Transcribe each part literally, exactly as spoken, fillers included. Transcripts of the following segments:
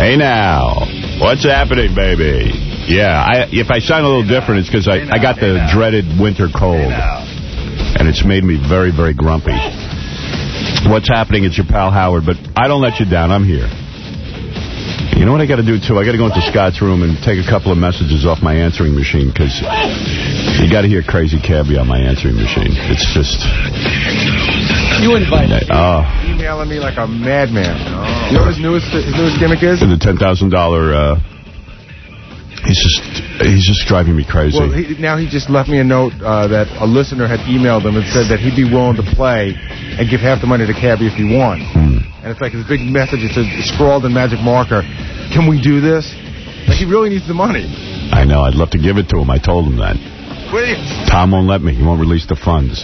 Hey now, what's happening, baby? Yeah, I, if I sound a little different, it's because I, I got the dreaded winter cold. And it's made me very, very grumpy. What's happening? It's your pal Howard, but I don't let you down. I'm here. You know what I got to do, too? I got to go into Scott's room and take a couple of messages off my answering machine, because you got to hear Crazy Cabbie on my answering machine. It's just... You invited me. Oh. Emailing me like a madman. Oh. You know what his newest, his newest gimmick is? The ten thousand dollar... Uh, he's just he's just driving me crazy. Well, he, now he just left me a note uh, that a listener had emailed him and said that he'd be willing to play and give half the money to Cabbie if he won. Hmm. And it's like his big message. It's scrawled in magic marker. Can we do this? Like, he really needs the money. I know. I'd love to give it to him. I told him that. Please. Tom won't let me. He won't release the funds.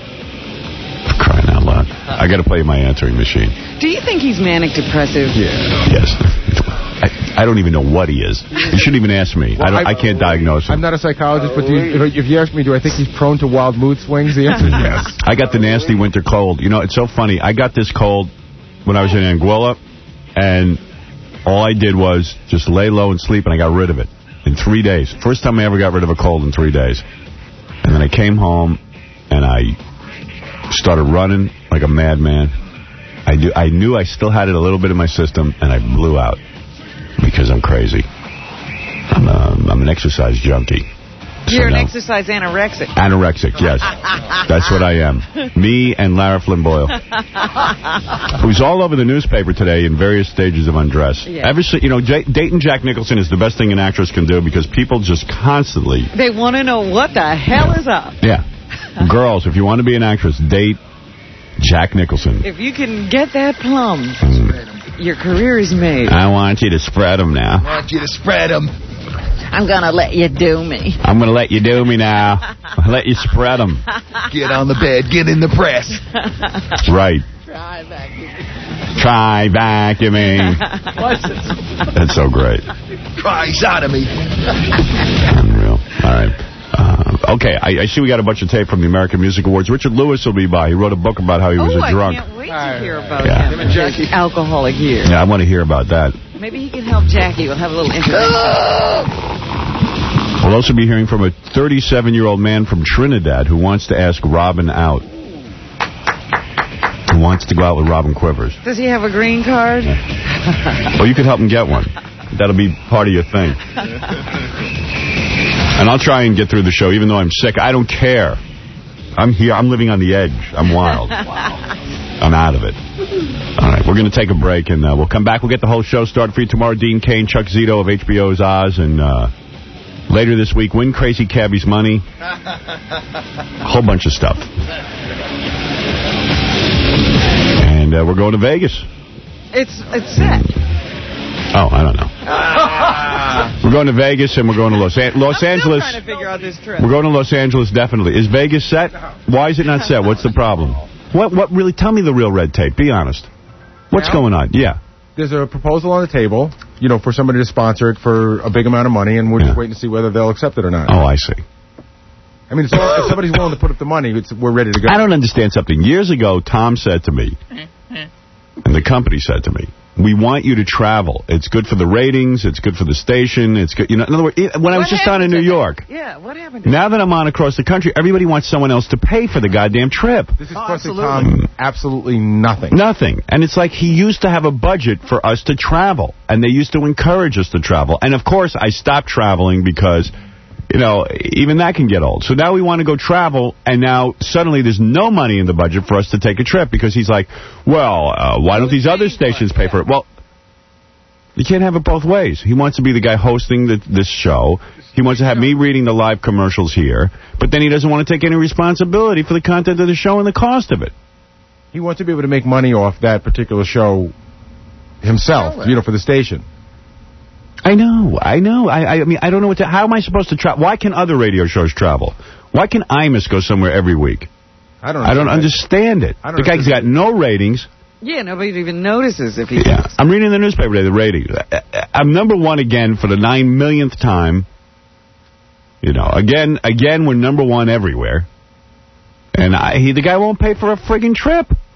For crying out loud. I got to play my answering machine. Do you think he's manic depressive? Yeah. Yes. I, I don't even know what he is. You shouldn't even ask me. Well, I, don't, I, I can't diagnose him. I'm not a psychologist, but do you, if you ask me, do I think he's prone to wild mood swings? The answer is yes. I got the nasty winter cold. You know, it's so funny. I got this cold when I was in Anguilla, and all I did was just lay low and sleep, and I got rid of it in three days. First time I ever got rid of a cold in three days. And then I came home, and I started running like a madman. I, do, I knew I still had it a little bit in my system, and I blew out because I'm crazy. I'm, a, I'm an exercise junkie. You're so an now, exercise anorexic. Anorexic, yes. That's what I am. Me and Lara Flynn Boyle. Who's all over the newspaper today in various stages of undress. Yeah. Ever see, you know, J dating Jack Nicholson is the best thing an actress can do because people just constantly... They want to know what the hell is up. Yeah. Girls, if you want to be an actress, date Jack Nicholson. If you can get that plum, mm. your career is made. I want you to spread them now. I want you to spread them. I'm going to let you do me. I'm going to let you do me now. I'll let you spread them. Get on the bed. Get in the press. Right. Try vacuuming. Try vacuuming. That's so great. Try sodomy. Unreal. All right. Uh, okay, I, I see we got a bunch of tape from the American Music Awards. Richard Lewis will be by. He wrote a book about how he was oh, a drunk. I can't wait to hear about yeah. him and his alcoholic year. Yeah, I want to hear about that. Maybe he can help Jackie. We'll have a little intervention. We'll also be hearing from a thirty-seven-year-old man from Trinidad who wants to ask Robin out. Who wants to go out with Robin Quivers. Does he have a green card? Yeah. Well, you could help him get one. That'll be part of your thing. And I'll try and get through the show, even though I'm sick. I don't care. I'm here. I'm living on the edge. I'm wild. Wow. I'm out of it. All right, we're going to take a break, and uh, we'll come back. We'll get the whole show started for you tomorrow. Dean Cain, Chuck Zito of H B O's Oz, and uh, later this week, win Crazy Cabbie's money. A whole bunch of stuff. And uh, we're going to Vegas. It's it's set. Oh, I don't know. Ah. We're going to Vegas and we're going to Los, An Los I'm Angeles. I'm trying to figure out this trip. We're going to Los Angeles, definitely. Is Vegas set? Why is it not set? What's the problem? What? What really? Tell me the real red tape. Be honest. What's yeah. going on? Yeah. There's a proposal on the table, you know, for somebody to sponsor it for a big amount of money, and we're yeah. just waiting to see whether they'll accept it or not. Oh, I see. I mean, it's all, if somebody's willing to put up the money, it's, we're ready to go. I don't understand something. Years ago, Tom said to me, and the company said to me, we want you to travel. It's good for the ratings. It's good for the station. It's good. You know, in other words, when what I was just on in New York. Yeah, what happened? Now that I'm on across the country, everybody wants someone else to pay for the goddamn trip. This is oh, costing Tom absolutely nothing. Nothing. And it's like he used to have a budget for us to travel, and they used to encourage us to travel. And, of course, I stopped traveling because, you know, even that can get old. So now we want to go travel, and now suddenly there's no money in the budget for us to take a trip because he's like, well, uh, why don't these other stations pay for it? Well, you can't have it both ways. He wants to be the guy hosting the, this show. He wants to have me reading the live commercials here, but then he doesn't want to take any responsibility for the content of the show and the cost of it. He wants to be able to make money off that particular show himself, you know, for the station. I know, I know. I, I mean, I don't know what to... How am I supposed to travel? Why can other radio shows travel? Why can Imus go somewhere every week? I don't. I don't understand it. The guy's got no ratings. Yeah, nobody even notices if he. Yeah, does. I'm reading the newspaper today. The ratings. I'm number one again for the nine millionth time. You know, again, again, we're number one everywhere. And I, he, the guy won't pay for a friggin' trip.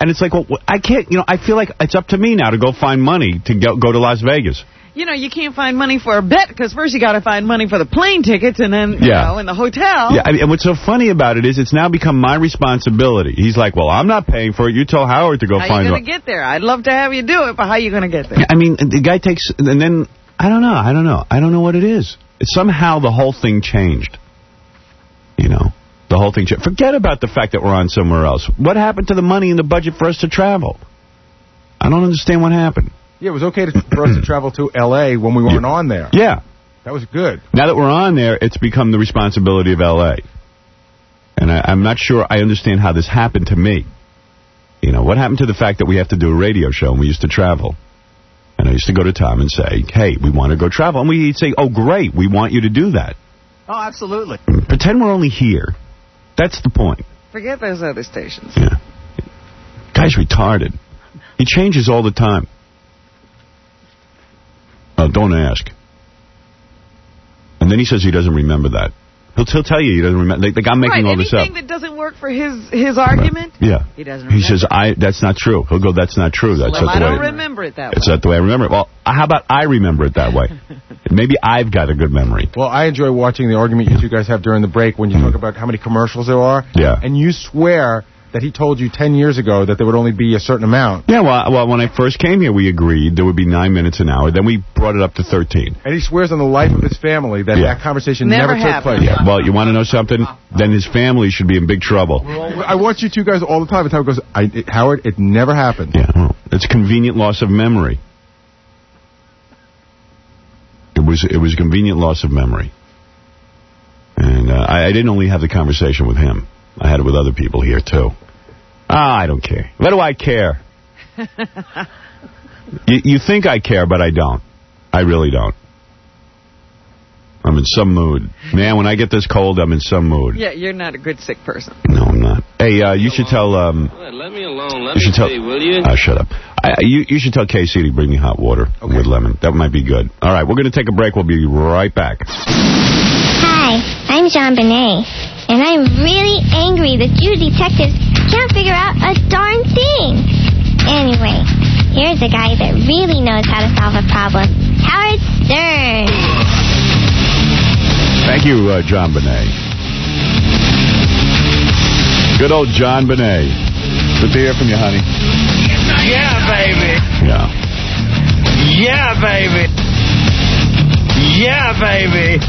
And it's like, well, I can't, you know, I feel like it's up to me now to go find money to go, go to Las Vegas. You know, you can't find money for a bet because first you got to find money for the plane tickets and then, you Yeah. know, in the hotel. Yeah, I mean, and what's so funny about it is it's now become my responsibility. He's like, well, I'm not paying for it. You tell Howard to go How find you it. going to get there? I'd love to have you do it, but how you going to get there? I mean, the guy takes, and then, I don't know, I don't know. I don't know what it is. It's somehow the whole thing changed. You know, the whole thing changed. Forget about the fact that we're on somewhere else. What happened to the money in the budget for us to travel? I don't understand what happened. Yeah, it was okay to, for us to travel to L A when we weren't yeah. on there. Yeah. That was good. Now that we're on there, it's become the responsibility of L A. And I, I'm not sure I understand how this happened to me. You know, what happened to the fact that we have to do a radio show and we used to travel? And I used to go to Tom and say, hey, we want to go travel. And we'd say, oh, great, we want you to do that. Oh, absolutely. Pretend we're only here. That's the point. Forget those other stations. Yeah. Guy's retarded. He changes all the time. Oh, don't ask. And then he says he doesn't remember that. He'll, he'll tell you he doesn't remember. Like, like I'm making right, all this up. anything that doesn't work for his his argument, yeah. he doesn't He remember. says, I. that's not true. He'll go, that's not true. That's well, not I the don't way. remember it that It's way. not the way I remember it. Well, how about I remember it that way? Maybe I've got a good memory. Well, I enjoy watching the argument you two guys have during the break when you talk about how many commercials there are. Yeah. And you swear that he told you ten years ago that there would only be a certain amount. Yeah, well, well, when I first came here, we agreed there would be nine minutes an hour. Then we brought it up to thirteen. And he swears on the life of his family that Yeah. that conversation Never never, took happened. place. Yeah, well, you want to know something? Then his family should be in big trouble. I watch you two guys all the time, and Howard goes, I, it, Howard, it never happened. Yeah, well, it's convenient loss of memory. It was it was convenient loss of memory. And uh, I, I didn't only have the conversation with him. I had it with other people here, too. Ah, I don't care. What do I care? you, you think I care, but I don't. I really don't. I'm in some mood. Man, when I get this cold, I'm in some mood. Yeah, you're not a good sick person. No, I'm not. Hey, uh, you should tell... Um, Let me alone. Let you me should tell, see, will you? Uh, shut up. I, you, you should tell Casey to bring me hot water Okay. with lemon. That might be good. All right, we're going to take a break. We'll be right back. Hi, I'm Jean Benet, and I'm really angry that you detectives can't figure out a darn thing. Anyway, here's a guy that really knows how to solve a problem. Howard Stern. Thank you, uh, John Benet. Good old John Benet. Good to hear from you, honey. Yeah, baby. Yeah. Yeah, baby. Yeah, baby.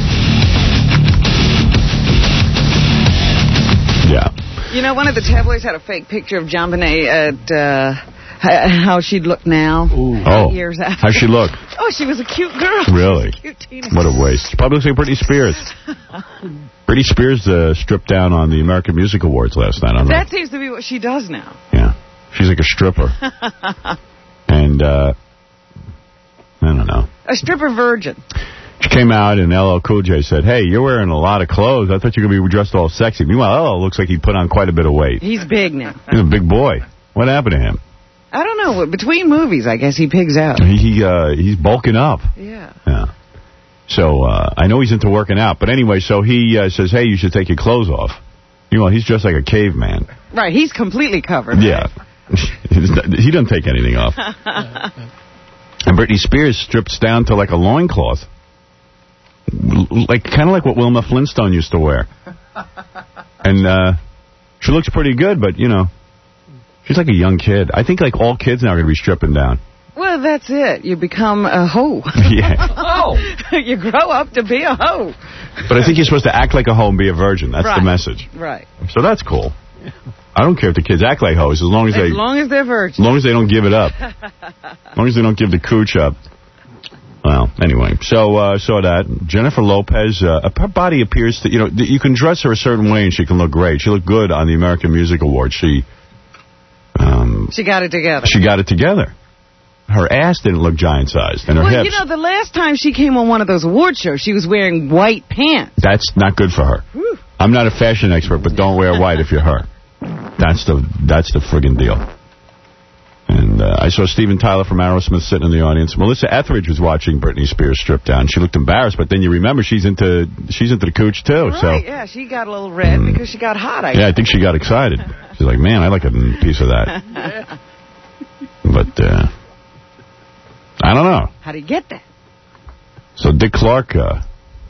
Yeah. You know, one of the tabloids had a fake picture of John Benet at uh, h- how she'd look now. Oh. Eight years after. How'd she look? Oh, she was a cute girl. Really? She was a cute teenager. What a waste. She probably looks like Britney Spears. Britney Spears uh, stripped down on the American Music Awards last night. I don't know. That seems to be what she does now. Yeah. She's like a stripper. And, uh, I don't know. A stripper virgin. She came out and L L Cool J said, hey, you're wearing a lot of clothes. I thought you were going to be dressed all sexy. Meanwhile, L L looks like he put on quite a bit of weight. He's big now. He's a big boy. What happened to him? I don't know. Between movies, I guess he pigs out. He, he uh, he's bulking up. Yeah. Yeah. So, uh, I know he's into working out. But anyway, so he uh, says, hey, you should take your clothes off. You know, he's dressed like a caveman. Right. He's completely covered. Yeah. He doesn't take anything off. And Britney Spears strips down to like a loincloth. Like, kind of like what Wilma Flintstone used to wear. And uh, she looks pretty good, but, you know, she's like a young kid. I think, like, all kids now are going to be stripping down. Well, that's it. You become a hoe. Yeah. Oh. You grow up to be a hoe. But I think you're supposed to act like a hoe and be a virgin. That's Right. the message. Right. So that's cool. I don't care if the kids act like hoes, as long as As they... long as they're virgins. As long as they don't give it up. As long as they don't give the cooch up. Well, anyway, so uh, saw that. Jennifer Lopez, uh, her body appears to, you know, you can dress her a certain way and she can look great. She looked good on the American Music Awards. She, um, She got it together. she got it together. Her ass didn't look giant-sized, and her Well, hips. you know, the last time she came on one of those award shows, she was wearing white pants. That's not good for her. Whew. I'm not a fashion expert, but don't wear white if you're her. That's the that's the friggin' deal. And uh, I saw Steven Tyler from Aerosmith sitting in the audience. Melissa Etheridge was watching Britney Spears strip down. She looked embarrassed, but then you remember she's into she's into the cooch, too. Right, so. yeah, she got a little red mm. because she got hot, I Yeah, I think she got excited. She's like, man, I like a piece of that. But, uh, I don't know. How do you get that? So Dick Clark, uh,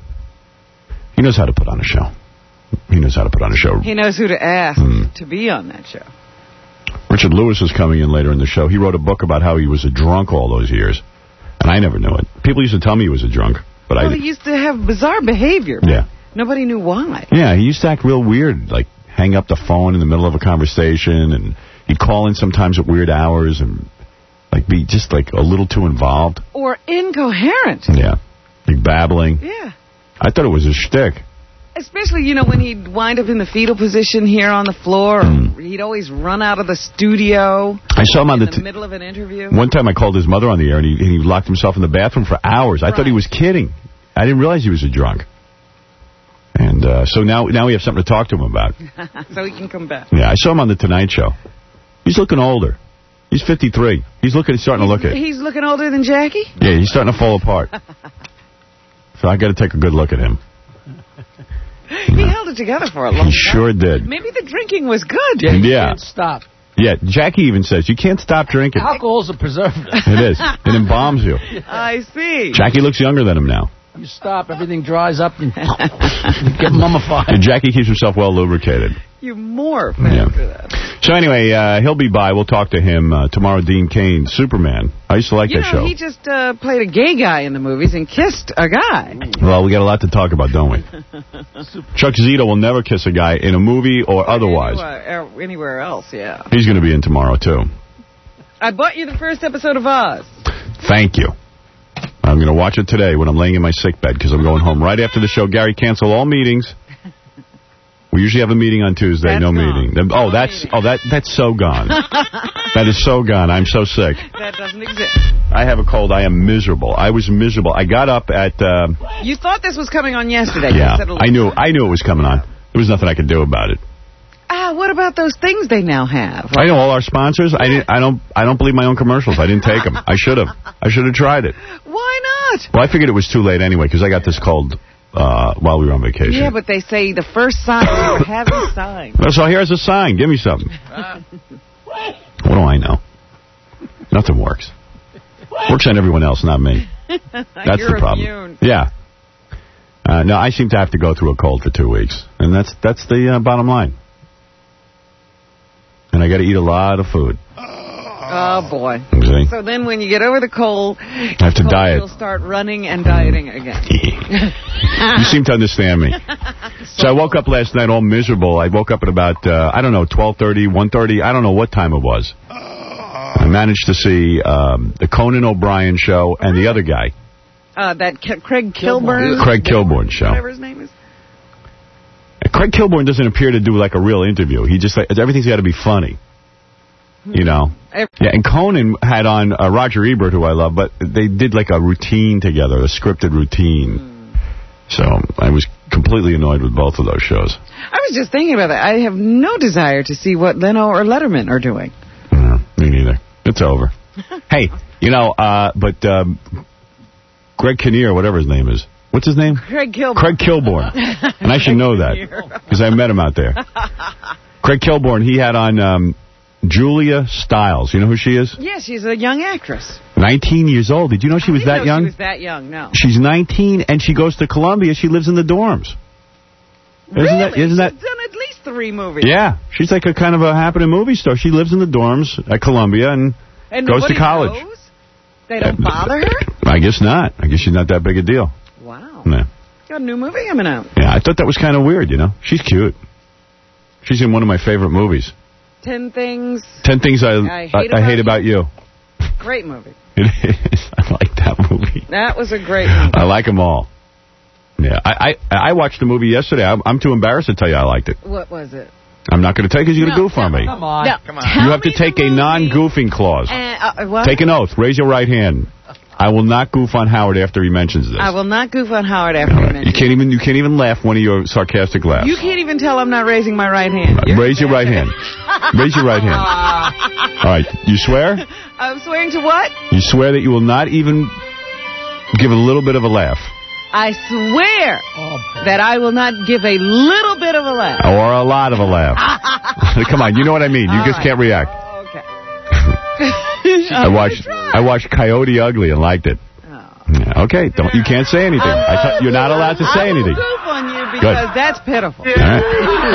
he knows how to put on a show. He knows how to put on a show. He knows who to ask mm. to be on that show. Richard Lewis is coming in later in the show. He wrote a book about how he was a drunk all those years. And I never knew it. People used to tell me he was a drunk. But well, I, he used to have bizarre behavior. Yeah. Nobody knew why. Yeah, he used to act real weird, like hang up the phone in the middle of a conversation, and he'd call in sometimes at weird hours and like be just like a little too involved. Or incoherent. Yeah, like babbling. Yeah. I thought it was a shtick. Especially, you know, when he'd wind up in the fetal position here on the floor, mm. he'd always run out of the studio. I saw him on in the, the middle of an interview. One time I called his mother on the air, and he, and he locked himself in the bathroom for hours. I right. thought he was kidding. I didn't realize he was a drunk. And uh, so now now we have something to talk to him about. So he can come back. Yeah, I saw him on The Tonight Show. He's looking older. He's fifty-three. He's looking. He's starting he's, to look at. He's looking older than Jackie? Yeah, he's starting to fall apart. So I got to take a good look at him. He yeah. held it together for a long time. He sure did. Maybe the drinking was good. Yeah, you yeah. can't stop. Yeah, Jackie even says, you can't stop drinking. Alcohol's a preservative. It is. It embalms you. I see. Jackie looks younger than him now. You stop, everything dries up, and you get mummified. And Jackie keeps herself well lubricated. You morph yeah. after that. So anyway, uh, he'll be by. We'll talk to him uh, tomorrow. Dean Cain, Superman. I used to like you that know, show. He just uh, played a gay guy in the movies and kissed a guy. Well, we got a lot to talk about, don't we? Chuck Zito will never kiss a guy in a movie or, or otherwise. Anywhere, anywhere else, yeah. He's going to be in tomorrow, too. I bought you the first episode of Oz. Thank you. I'm going to watch it today when I'm laying in my sick bed because I'm going home right after the show. Gary, cancel all meetings. We usually have a meeting on Tuesday. That's no gone. meeting. Oh, no that's meeting. oh that that's so gone. That is so gone. I'm so sick. That doesn't exist. I have a cold. I am miserable. I was miserable. I got up at. Uh, you thought this was coming on yesterday. Yeah, I knew. I knew it was coming on. There was nothing I could do about it. Ah, what about those things they now have? I know all our sponsors. I didn't. I don't. I don't believe my own commercials. I didn't take them. I should have. I should have tried it. Why not? Well, I figured it was too late anyway because I got this cold uh, while we were on vacation. Yeah, but they say the first sign you were having a sign. Well, so here's a sign. Give me something. Uh, what do I know? Nothing works. Works on everyone else, not me. That's You're the problem. Immune. Yeah. Uh, no, I seem to have to go through a cold for two weeks, and that's that's the uh, bottom line. And I got to eat a lot of food. Oh, boy. See? So then when you get over the cold, I have to cold, diet. You'll start running and dieting again. You seem to understand me. So I woke up last night all miserable. I woke up at about, uh, I don't know, twelve thirty, one thirty. I don't know what time it was. I managed to see um, the Conan O'Brien show and the other guy. Uh, that K Craig Kilborn. Craig Kilborn show. Whatever his name is. Craig Kilborn doesn't appear to do like a real interview. He just, like, everything's got to be funny. You know? Yeah, and Conan had on uh, Roger Ebert, who I love, but they did like a routine together, a scripted routine. Mm. So I was completely annoyed with both of those shows. I was just thinking about that. I have no desire to see what Leno or Letterman are doing. No, me neither. It's over. Hey, you know, uh, but um, Greg Kinnear, whatever his name is. What's his name? Craig Kilborn. Craig Kilborn. And I should know that because I met him out there. Craig Kilborn, he had on um, Julia Stiles. You know who she is? Yeah, she's a young actress. nineteen years old. Did you know she was that young? She was that young, no. She's nineteen, and she goes to Columbia. She lives in the dorms. Really? Isn't that, isn't she's that... done at least three movies. Yeah. She's like a kind of a happening movie star. She lives in the dorms at Columbia and, and goes to college. Knows? They don't bother her? I guess not. I guess she's not that big a deal. Wow. Yeah. Got a new movie coming out. Yeah, I thought that was kind of weird, you know. She's cute. She's in one of my favorite movies. Ten Things. Ten Things I I Hate, I, about, I hate about You. Great movie. It is. I like that movie. That was a great movie. I like them all. Yeah, I I, I watched the movie yesterday. I'm, I'm too embarrassed to tell you I liked it. What was it? I'm not going to take it because you're going to no, goof on no, me. Come on. No, come on. You have to take a non-goofing clause. Uh, uh, what? Take an oath. Raise your right hand. I will not goof on Howard after he mentions this. I will not goof on Howard after he mentions You can't even you can't even laugh one of your sarcastic laughs. You can't even tell I'm not raising my right hand. Uh, raise your right hand. Raise your right hand. All right. You swear? I'm swearing to what? You swear that you will not even give a little bit of a laugh. I swear Oh, that I will not give a little bit of a laugh. Or a lot of a laugh. Come on, you know what I mean. You All just right. can't react. Okay. I watched I watched Coyote Ugly and liked it. Yeah, okay, don't you can't say anything. I t you're not allowed to say I will anything. goof on you because Good. that's pitiful. All right.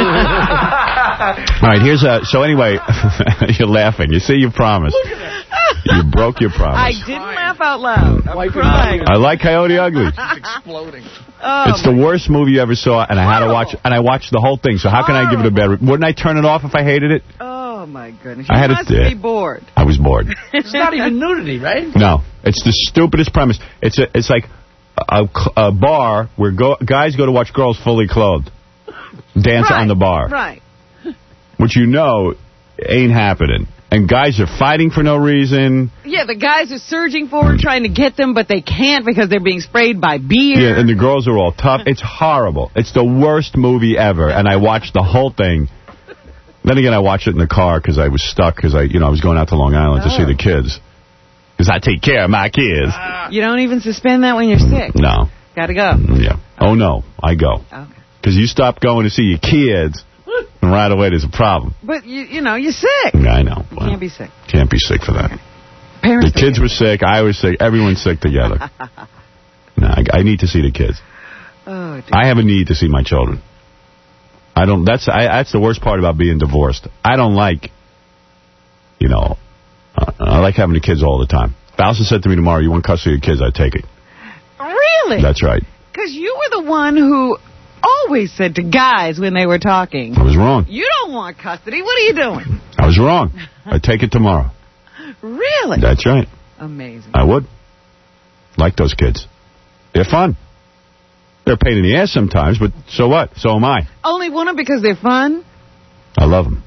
All right, here's a... So anyway, you're laughing. You see, you promised. You broke your I promise. didn't laugh out loud. I'm crying. I like Coyote Ugly. exploding. Oh, It's the worst movie you ever saw, and I had to watch and I watched the whole thing, so how can I give it a bad... re- Wouldn't I turn it off if I hated it? oh, my goodness. You I had must it- be bored. I was bored. It's not even nudity, right? No, it's the stupidest premise. It's a, it's like a, a bar where go, guys go to watch girls fully clothed dance Right, on the bar, Right. which you know ain't happening. And guys are fighting for no reason. Yeah, the guys are surging forward trying to get them, but they can't because they're being sprayed by beer. Yeah, and the girls are all tough. It's horrible. It's the worst movie ever. And I watched the whole thing. Then again, I watched it in the car because I was stuck because I, you know, I was going out to Long Island to see the kids. Because I take care of my kids. You don't even suspend that when you're sick. No. Gotta go. Yeah. Oh, no. I go. Okay. Because you stop going to see your kids, and right away there's a problem. But, you you know, you're sick. Yeah, I know. You Well, can't be sick. Can't be sick for that. Parents The kids were sick. I was sick. Everyone's sick together. No, I, I need to see the kids. Oh, dear. I have a need to see my children. I don't. That's I, that's the worst part about being divorced. I don't like, you know, uh, I like having the kids all the time. If Allison said to me tomorrow, you want custody of your kids, I'd take it. Really? That's right. Because you were the one who always said to guys when they were talking, I was wrong. you don't want custody. What are you doing? I was wrong. I'd take it tomorrow. Really? That's right. Amazing. I would. Like those kids. They're fun. They're a pain in the ass sometimes, but so what? So am I. Only want them because they're fun? I love them.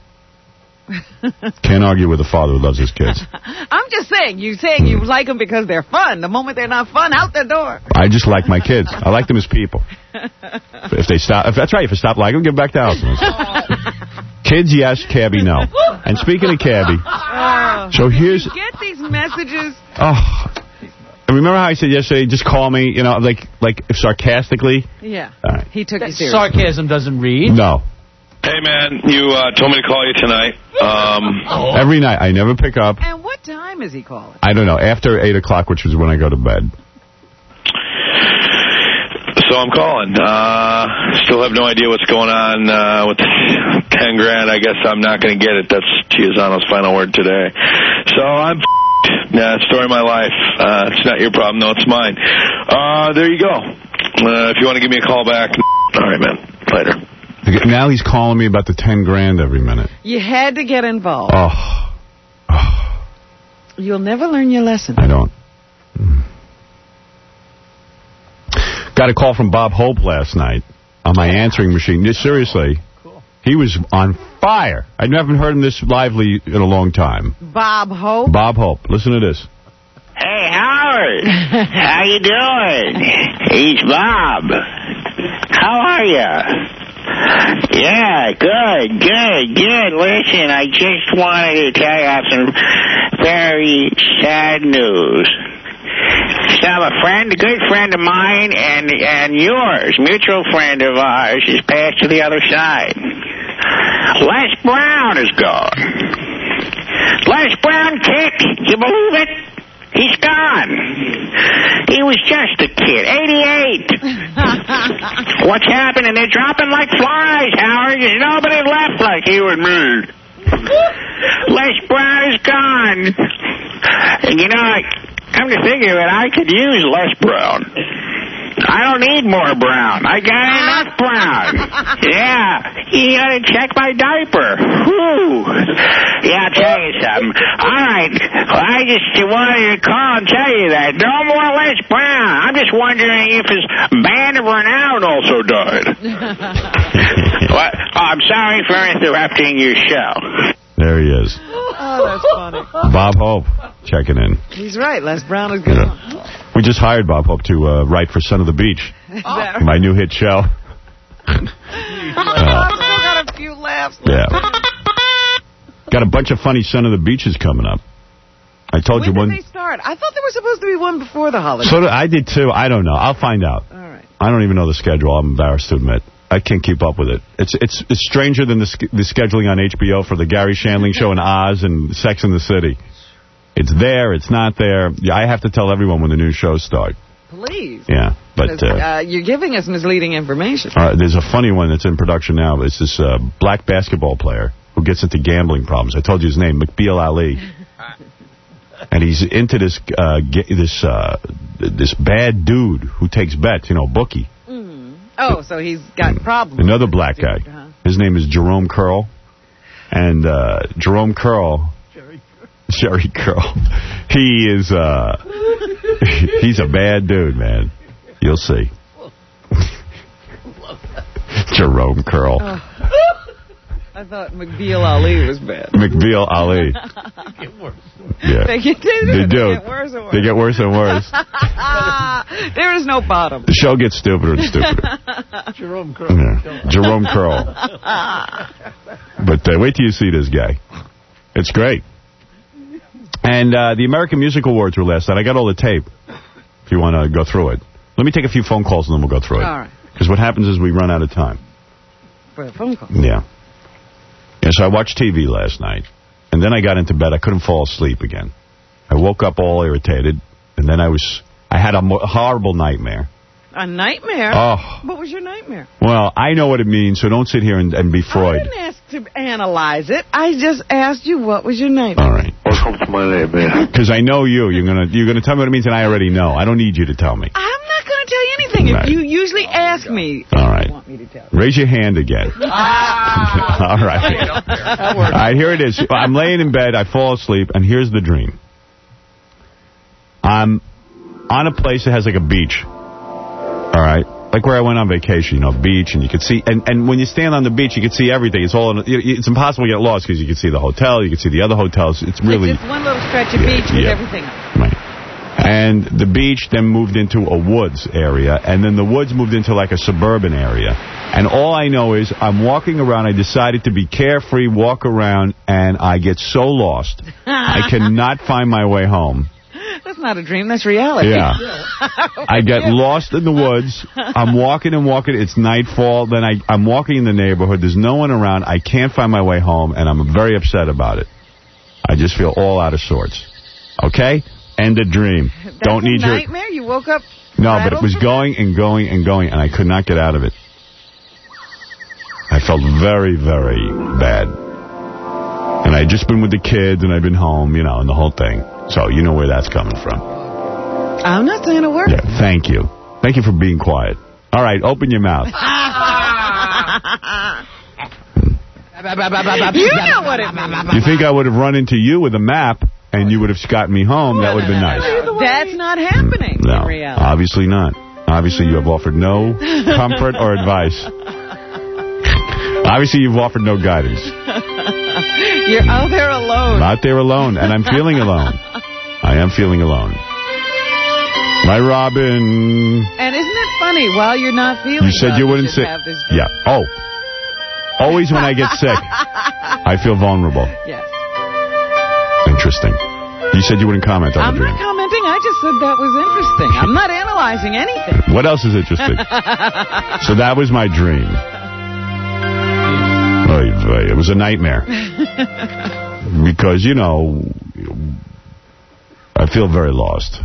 Can't argue with a father who loves his kids. I'm just saying, you're saying you like them because they're fun. The moment they're not fun, out the door. I just like my kids. I like them as people. If they stop, if that's right, if I stop liking them, give them back to Allison. Kids, yes. Cabby, no. And speaking of Cabby, Oh. so here's... You get these messages. Oh, and remember how I said yesterday, just call me, you know, like like sarcastically? Yeah. All right. He took you seriously. Sarcasm doesn't read. No. Hey, man, you uh, told me to call you tonight. Um, Every night. I never pick up. And what time is he calling? I don't know. After eight o'clock, which is when I go to bed. so I'm calling. Uh, still have no idea what's going on uh, with ten grand. I guess I'm not going to get it. That's Giussano's final word today. So I'm f***ed. Yeah, story of my life. Uh, it's not your problem. No, it's mine. Uh, there you go. Uh, if you want to give me a call back. All right, man. Later. Now he's calling me about the ten grand every minute. You had to get involved. Oh. Oh. You'll never learn your lesson. I don't. Got a call from Bob Hope last night on my answering machine. Seriously. Cool. He was on fire. I haven't heard him this lively in a long time. Bob Hope. Bob Hope. Listen to this. Hey, Howard. How you doing? He's Bob. How are you? Yeah, good, good, good. Listen, I just wanted to tell you I have some very sad news. Some a friend, a good friend of mine and and yours, mutual friend of ours, has passed to the other side. Les Brown is gone. Les Brown kicked. You believe it? He's gone. He was just a kid. eighty-eight. What's happening? They're dropping like flies, Howard. There's nobody left like you and me. Les Brown is gone. And you know, come to think of it, I could use Les Brown. I don't need more brown. I got enough brown. Yeah. You gotta check my diaper. Whew. Yeah, I'll tell you something. All right. Well, I just wanted to call and tell you that. No more Les Brown. I'm just wondering if his band of renown also died. What? Oh, I'm sorry for interrupting your show. There he is. Oh, that's funny. Bob Hope checking in. He's right. Les Brown is gone. Yeah. We just hired Bob Hope to uh, write for Son of the Beach, Is that right? my new hit show. I've still got a few laughs left. Yeah. Got a bunch of funny Son of the Beaches coming up. I told when you one. When did they start? I thought there was supposed to be one before the holidays. So did, I did too. I don't know. I'll find out. All right. I don't even know the schedule. I'm embarrassed to admit. I can't keep up with it. It's it's it's stranger than the the scheduling on H B O for the Gary Shandling show and Oz and Sex and the City. It's there. It's not there. I have to tell everyone when the new shows start. Please. Yeah, but... Uh, uh, you're giving us misleading information. Uh, there's a funny one that's in production now. It's this uh, black basketball player who gets into gambling problems. I told you his name, McBeal Ali. And he's into this uh, this uh, this bad dude who takes bets, you know, bookie. Mm. Oh, so he's got problems. Another black guy. Uh-huh. His name is Jerome Curl. And uh, Jerome Curl... Jerry Curl. He is, uh, he's a bad dude, man. You'll see. Jerome Curl. Oh. I thought McBeal Ali was bad. McBeal Ali. They get worse. Yeah. They, get, they, they do. They get worse and worse. They get worse and worse. There is no bottom. The show gets stupider and stupider. Jerome Curl. Yeah. Jerome Curl. But uh, wait till you see this guy. It's great. And uh, the American Music Awards were last night. I got all the tape, if you want to go through it. Let me take a few phone calls, and then we'll go through it. All right. Because what happens is we run out of time. For a phone call? Yeah. Yeah, so I watched T V last night, and then I got into bed. I couldn't fall asleep again. I woke up all irritated, and then I was... I had a mo horrible nightmare. A nightmare? Oh. What was your nightmare? Well, I know what it means, so don't sit here and, and be Freud. I didn't ask to analyze it. I just asked you what was your nightmare. All right. Welcome to my nightmare. Because I know you. You're gonna you're gonna tell me what it means, and I already know. I don't need you to tell me. I'm not going to tell you anything. Right. If you usually ask me, all right. you want me to tell you. Raise your hand again. Ah. All right. All right, here it is. I'm laying in bed. I fall asleep, and here's the dream. I'm on a place that has like a beach. All right. Like where I went on vacation, you know, beach, and you could see, and, and when you stand on the beach, you can see everything. It's all, it's impossible to get lost because you can see the hotel, you can see the other hotels. It's really... It's just one little stretch of yeah, beach with yeah. everything else. Right. And the beach then moved into a woods area, and then the woods moved into like a suburban area. And all I know is I'm walking around, I decided to be carefree, walk around, and I get so lost. I cannot find my way home. That's not a dream, that's reality. Yeah. I get lost in the woods. I'm walking and walking. It's nightfall. Then I, I'm walking in the neighborhood. There's no one around. I can't find my way home, and I'm very upset about it. I just feel all out of sorts. Okay? End of dream. That's Don't need a your... nightmare? You woke up... No, but it was going and going and going, and I could not get out of it. I felt very, very bad. And I had just been with the kids, and I'd been home, you know, and the whole thing. So you know where that's coming from. I'm not saying a word. Yeah, thank you. Thank you for being quiet. All right, open your mouth. You know what it means. You think I would have run into you with a map, and you would have gotten me home? That would have been nice. That's not happening no, in reality. Obviously not. Obviously you have offered no comfort or advice. Obviously you've offered no guidance. You're out there alone. Out there alone, and I'm feeling alone. I am feeling alone. My Robin. And isn't it funny, while you're not feeling You said well, you wouldn't you sick. Yeah. Oh. Always when I get sick, I feel vulnerable. Yes. Interesting. You said you wouldn't comment on I'm the dream. not commenting. I just said that was interesting. I'm not analyzing anything. What else is interesting? So that was my dream. It was a nightmare. Because, you know, I feel very lost.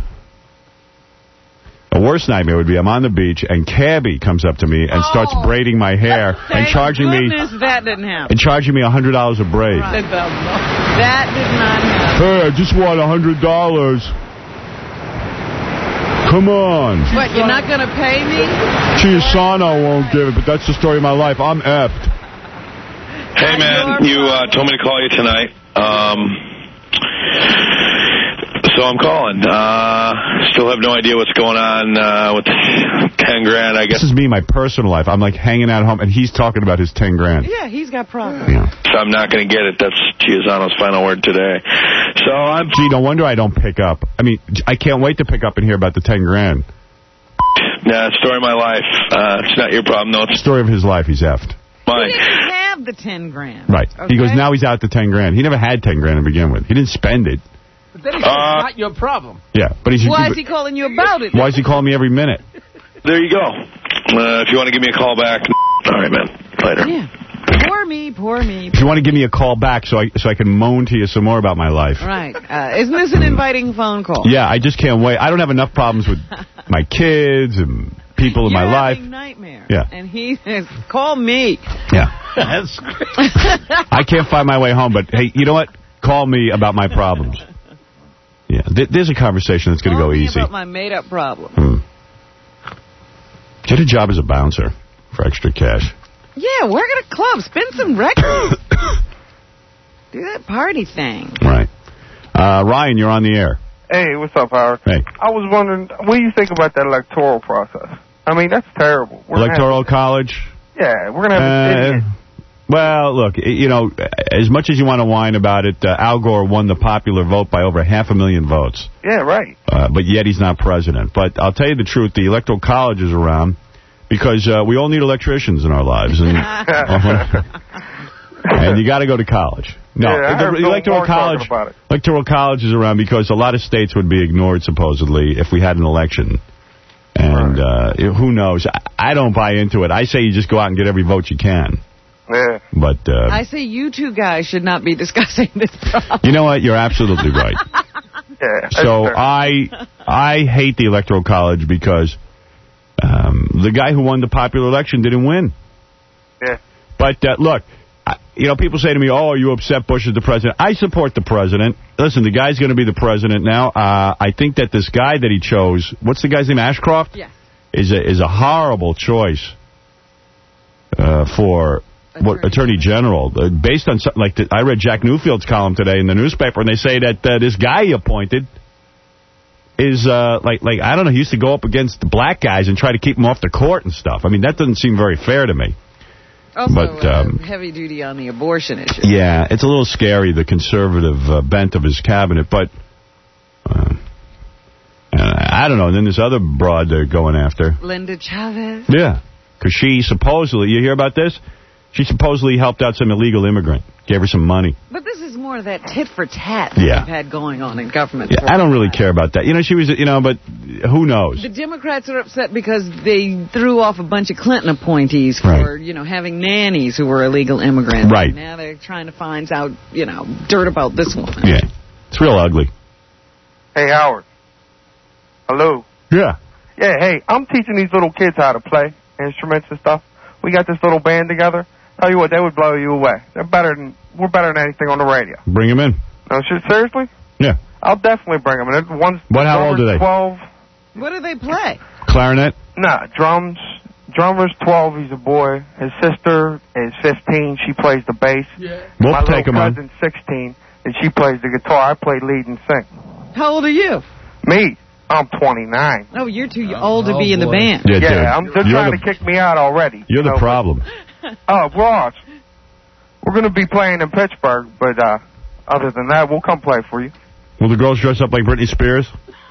A worse nightmare would be I'm on the beach and Cabby comes up to me and starts oh. braiding my hair and charging me that didn't happen. and charging me a hundred dollars a braid. Right. That did not happen. Hey, I just want a hundred dollars. Come on. What, you're not going to pay me? Chiasano won't give it, but that's the story of my life. I'm effed. Hey, man, you uh, told me to call you tonight. Um, so I'm calling. Uh, still have no idea what's going on uh, with ten grand, I guess. This is me, my personal life. I'm like hanging out at home, and he's talking about his ten grand. Yeah, he's got problems. Yeah. So I'm not going to get it. That's Chiasano's final word today. So I'm... Gee, no wonder I don't pick up. I mean, I can't wait to pick up and hear about the ten grand. Nah, story of my life. Uh, it's not your problem, though. It's story of his life. He's effed. Mine. He didn't have have the ten grand. Right. Okay? He goes, now he's out the ten grand. He never had ten grand to begin with. He didn't spend it. But then he said, Uh, it's not your problem. Yeah, but he's... Why is he calling you about it? Why is he calling me every minute? There you go. Uh, if you want to give me a call back, all right, man. Later. Yeah. Poor me, poor me. If you want to give me a call back so I so I can moan to you some more about my life. Right. Uh, isn't this an inviting phone call? Yeah, I just can't wait. I don't have enough problems with my kids and people in You're my life. having nightmares. Yeah. And he says, call me. Yeah. That's great. I can't find my way home, but hey, you know what? Call me about my problems. Yeah, th there's a conversation that's going to Call go me easy. about my made-up problem. Hmm. Get a job as a bouncer for extra cash. Yeah, work at a club. Spin some records. Do that party thing. Right. Uh, Ryan, you're on the air. Hey, what's up, Howard? Hey. I was wondering, what do you think about that electoral process? I mean, that's terrible. We're gonna Electoral have, college? Yeah, we're going to have Uh, an idiot. Well, look, you know, as much as you want to whine about it, uh, Al Gore won the popular vote by over half a million votes. Yeah, right. Uh, but yet he's not president. But I'll tell you the truth, the Electoral College is around because uh, we all need electricians in our lives. And, and you got to go to college. No, Yeah, I the, heard the Bill Electoral Maher talking College about it. Electoral College is around because a lot of states would be ignored, supposedly, if we had an election. And uh, who knows? I, I don't buy into it. I say you just go out and get every vote you can. Yeah. But uh, I say you two guys should not be discussing this problem. you know what? You're absolutely right. Yeah. So that's fair. I I hate the Electoral College because um, the guy who won the popular election didn't win. Yeah. But uh, look, I, you know, people say to me, "Oh, are you upset Bush is the president?" I support the president. Listen, the guy's going to be the president now. Uh, I think that this guy that he chose, what's the guy's name, Ashcroft? Yeah. Is a is a horrible choice uh, for. What, Attorney General, uh, based on something like the, I read Jack Newfield's column today in the newspaper, and they say that uh, this guy he appointed is uh, like like I don't know. He used to go up against the black guys and try to keep them off the court and stuff. I mean, that doesn't seem very fair to me. Also, But, um, uh, heavy duty on the abortion issue. Yeah, it's a little scary, the conservative uh, bent of his cabinet, but uh, I don't know. And then this other broad they're going after. Linda Chavez. Yeah, because she supposedly, you hear about this? She supposedly helped out some illegal immigrant, gave her some money. But this is more of that tit for tat that Yeah. we've had going on in government. Yeah, for I don't a really while. care about that. You know, she was, you know, but who knows? The Democrats are upset because they threw off a bunch of Clinton appointees for, Right. you know, having nannies who were illegal immigrants. Right. And now they're trying to find out, you know, dirt about this woman. Yeah, it's real ugly. Hey, Howard. Hello. Yeah. Yeah, hey, I'm teaching these little kids how to play instruments and stuff. We got this little band together. Tell you what, they would blow you away. They're better than, we're better than anything on the radio. Bring him in. No, shit, seriously? Yeah. I'll definitely bring them. And one's What, how old are they? twelve. What do they play? Clarinet? Nah, drums. Drummer's twelve, he's a boy. His sister is fifteen, she plays the bass. Yeah. We'll My take little him on. cousin's sixteen, and she plays the guitar. I play lead and sing. How old are you? Me, I'm twenty-nine. Oh, you're too old to be in the boy. band. Yeah, Yeah, dude. I'm, they're you're trying the, to kick me out already. You're you the know, problem. but- Oh, Ross, we're going to be playing in Pittsburgh, but uh, other than that, we'll come play for you. Will the girls dress up like Britney Spears?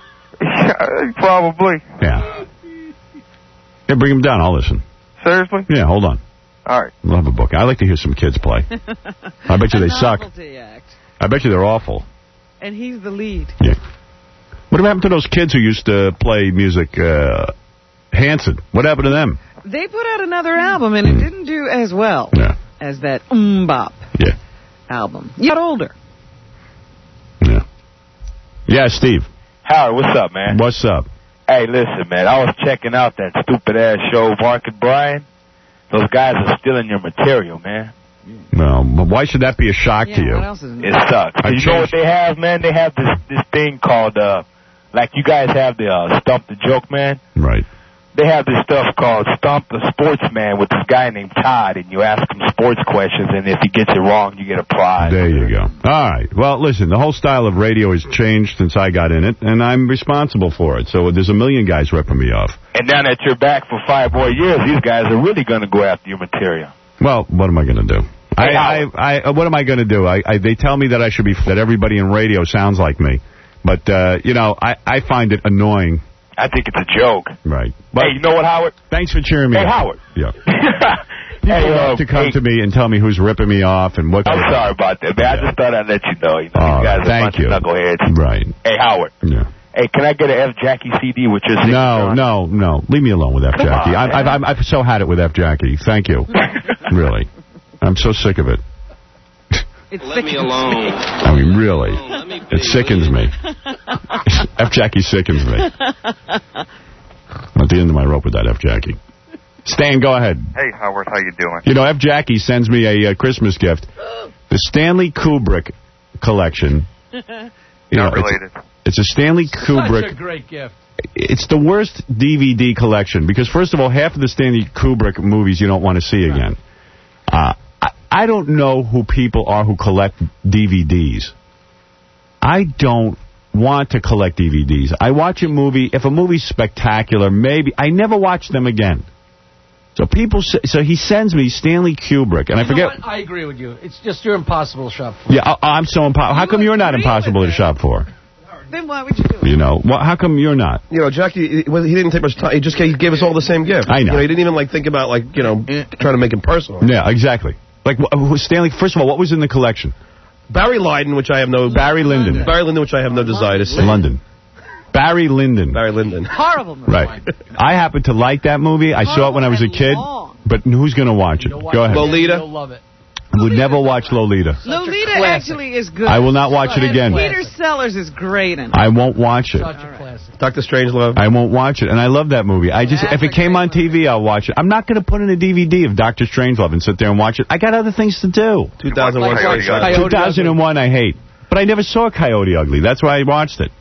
Probably. Yeah. Yeah, bring them down. I'll listen. Seriously? Yeah, hold on. All right. We'll have a book. I like to hear some kids play. I bet you they A suck. novelty act. I bet you they're awful. And he's the lead. Yeah. What happened to those kids who used to play music? Uh, Hanson. What happened to them? They put out another album, and it didn't do as well Yeah. as that Mbop Yeah. album. You got older. Yeah. Yeah, Steve. Howard, what's up, man? What's up? Hey, listen, man. I was checking out that stupid-ass show, Mark and Brian. Those guys are stealing your material, man. Well, but why should that be a shock Yeah, to you? what else is new? It sucks. I You know changed- what they have, man? They have this this thing called, uh, like you guys have the uh, Stump the Joke Man. Right. They have this stuff called Stump the Sportsman with this guy named Todd, and you ask him sports questions, and if he gets it wrong, you get a prize. There you go. All right. Well, listen, the whole style of radio has changed since I got in it, and I'm responsible for it. So there's a million guys ripping me off. And now that you're back for five more years, these guys are really going to go after your material. Well, what am I going to do? Hey, I, I, I, what am I going to do? I, I, they tell me that I should be, that everybody in radio sounds like me. But, uh, you know, I, I find it annoying. I think it's a joke. Right. But Hey, you know what, Howard? thanks for cheering me Hey, up. Howard. Yeah. people Hey, love uh, to come hey. to me and tell me who's ripping me off and what. I'm sorry about that, man. I just thought I'd let you know. You, know, Oh, you guys are a thank bunch you. of knuckleheads. Right. Hey, Howard. Yeah. Hey, can I get an F. Jackie C D with your signature No, on? no, no. Leave me alone with F. Come Jackie. on, I, I've, I've, I've so had it with F. Jackie. Thank you. Really. I'm so sick of it. It's Let me alone. I mean, really. It sickens me. F. Jackie sickens me. I'm at the end of my rope with that F. Jackie. Stan, go ahead. Hey, Howard, how you doing? You know, F. Jackie sends me a, a Christmas gift. The Stanley Kubrick collection. You know, Not related. It's, it's a Stanley Kubrick. Such a great gift. It's the worst D V D collection because, first of all, half of the Stanley Kubrick movies you don't want to see again. Uh, I, I don't know who people are who collect D V Ds. I don't want to collect D V Ds. I watch a movie. If a movie's spectacular, maybe. I never watch them again. So people, say, so he sends me Stanley Kubrick, and You I forget. know what? I agree with you. It's just you're impossible to shop for. Yeah, I, I'm so impossible. How come you're not impossible to shop for? Then why would you do it? You know, well, how come you're not? You know, Jackie, he he didn't take much time. He just gave, he gave us all the same gift. I know. You know, he didn't even like think about like you know trying to make him personal. Yeah, exactly. Like wh- Stanley. First of all, what was in the collection? Barry Lyndon, which I have no Barry Lyndon. Barry Lyndon, which I have no desire to see. London. Barry Lyndon. Barry Lyndon. Horrible movie. Right. I happen to like that movie. I saw it when I was a kid. But who's going to watch it? Go ahead. Lolita. You'll love it. Would never watch Lolita. Lolita actually is good. I will not watch it again. Peter Sellers is great in it. I won't watch it. Such a classic. Doctor Strangelove. I won't watch it, and I love that movie. I just, if it came on T V, I'll watch it. I'm not going to put in a D V D of Doctor Strangelove and sit there and watch it. I got other things to do. two thousand one. two thousand one, I hate, but I never saw Coyote Ugly. That's why I watched it.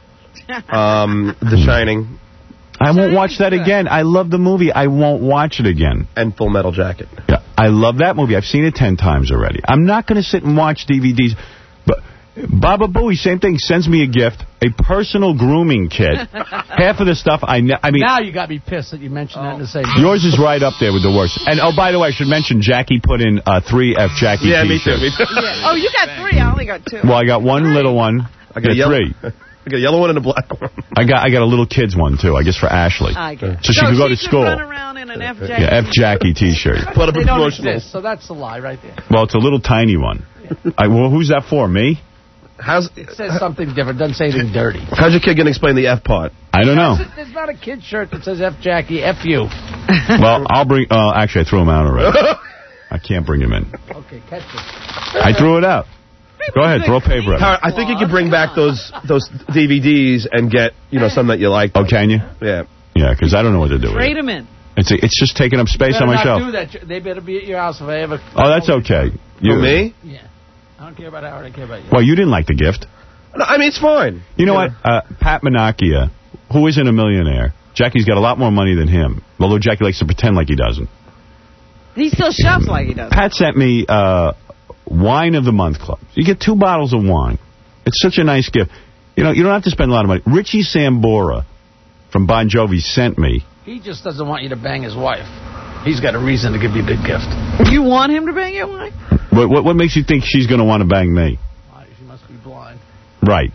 Um, The Shining. I won't watch that again. I love the movie. I won't watch it again. And Full Metal Jacket. Yeah, I love that movie. I've seen it ten times already. I'm not going to sit and watch D V Ds. But Baba Booey, same thing, sends me a gift, a personal grooming kit. Half of the stuff I ne I mean. Now you got me pissed that you mentioned that in the same. Yours is right up there with the worst. And, oh, by the way, I should mention Jackie put in uh, three F. Jackie Yeah, me too, t-shirts. me too. Yeah. Oh, you got three. I only got two. Well, I got one little one. I got Yeah, a yellow, three. I got a yellow one and a black one. I got I got a little kid's one, too, I guess for Ashley. I get So she could go to school. Run around in an F. Jackie. Yeah, F. Jackie t-shirt. Put up a They don't promotional. exist, so that's a lie right there. Well, it's a little tiny one. I, well, who's that for? Me? How's it says something different. Doesn't say anything dirty. How's your kid going to explain the F part? I don't know. There's not a kid shirt that says F Jackie, F you. Well, I'll bring... Uh, actually, I threw him out already. I can't bring him in. Okay, catch it. I threw it out. Go ahead, throw paper at Howard, it. I think you can bring back those those D V Ds and get you know some that you like. Oh, can you? Yeah. Yeah, because I don't know what to do with Trade it. them in. It's, a, it's just taking up space Better on my not shelf. do that. They better be at your house if I ever. Oh, that's okay. You, For me? Yeah. I don't care about Howard. I care about you. Well, you didn't like the gift. No, I mean, it's fine. You know what? Uh, Pat Menachia, who isn't a millionaire, Jackie's got a lot more money than him, although Jackie likes to pretend like he doesn't. He still shops like he does. Pat sent me uh, Wine of the Month Club. You get two bottles of wine. It's such a nice gift. You know, you don't have to spend a lot of money. Richie Sambora from Bon Jovi sent me. He just doesn't want you to bang his wife. He's got a reason to give you a big gift. You want him to bang your wife? What, what, what makes you think she's going to want to bang me? She must be blind. Right.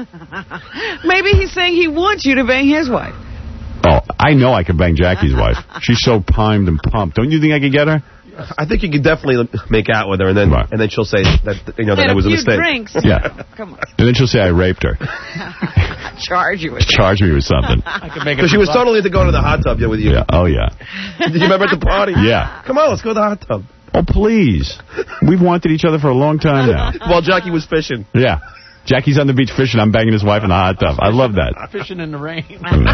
Maybe he's saying he wants you to bang his wife. Oh, I know I could bang Jackie's wife. She's so primed and pumped. Don't you think I could get her? I think you could definitely make out with her, and then Right. and then she'll say that you know that And it a was a few mistake. drinks. Yeah. Come on. And then she'll say I raped her. Charge you with it. Charge me with something. I can make Because she was totally into going to the hot tub yeah, with you. Yeah. Oh, yeah. Did you remember at the party? Yeah. Come on, let's go to the hot tub. Oh, please. We've wanted each other for a long time now. While Jackie was fishing. Yeah. Jackie's on the beach fishing. I'm banging his wife in the hot tub. I love that. Fishing in the rain.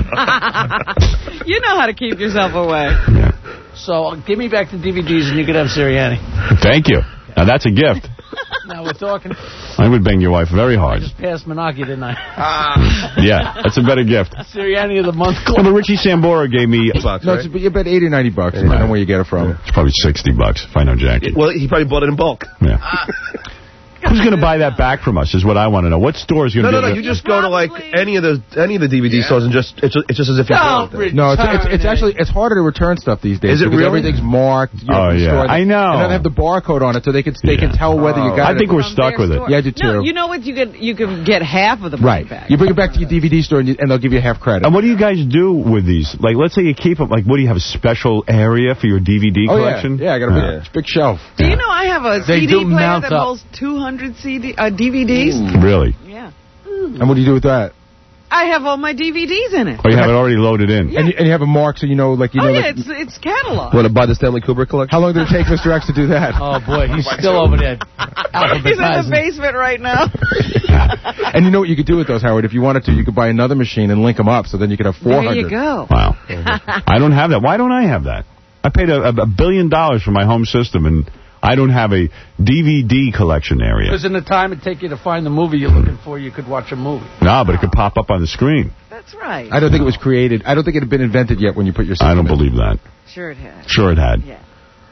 You know how to keep yourself away. Yeah. So uh, give me back the D V Ds and you can have Sirianni. Thank you. Now, that's a gift. Now we're talking. I would bang your wife very I hard. just passed Menachia, didn't I? Yeah, that's a better gift. Sirianni of the month Well, club. but Richie Sambora gave me... No, it's, you bet eighty, ninety bucks. I don't know where you get it from. It's probably sixty bucks if I know Jackie. Well, he probably bought it in bulk. Yeah. Who's going to buy that back from us is what I want to know. What store is going to No, do no, no. that? You just go to, like, any of the any of the D V D yeah. stores and just, it's, it's just as if you bought it. No, it's, it's, it's actually, it's harder to return stuff these days. Is it because really? Everything's marked. You know, Oh, yeah. I know. And then they have the barcode on it so they can, they Yeah. can tell whether you got I it. think we're stuck with it. Yeah, I do too. No, you know what? You can you can get half of the money Right. back. You bring it back to your D V D store and, you, and they'll give you half credit. And what do you guys do with these? Like, let's say you keep them. Like, what do you have, a special area for your D V D oh, collection? Yeah, yeah I got a big, yeah. big shelf. Do you know I have a They C D do player mount that up. holds two hundred C D, uh, D V Ds? Mm. Really? Yeah. And what do you do with that? I have all my D V Ds in it. Or you have it already loaded in? Yeah. And, you, and you have a mark so you know, like, you oh, know. yeah, like, it's, it's catalog. Want to buy the Stanley Kubrick collection? How long did it take Mister X to do that? Oh, boy, he's still over there. He's in the basement right now. And you know what you could do with those, Howard? If you wanted to, you could buy another machine and link them up, so then you could have four hundred. There you go. Wow. I don't have that. Why don't I have that? I paid a, a billion dollars for my home system, and I don't have a D V D collection area. Because in the time it take you to find the movie you're looking for, you could watch a movie. No, but it could pop up on the screen. That's right. I don't think it was created. I don't think it had been invented yet when you put your system I don't in. believe that. Sure it has. Sure it had. Yeah.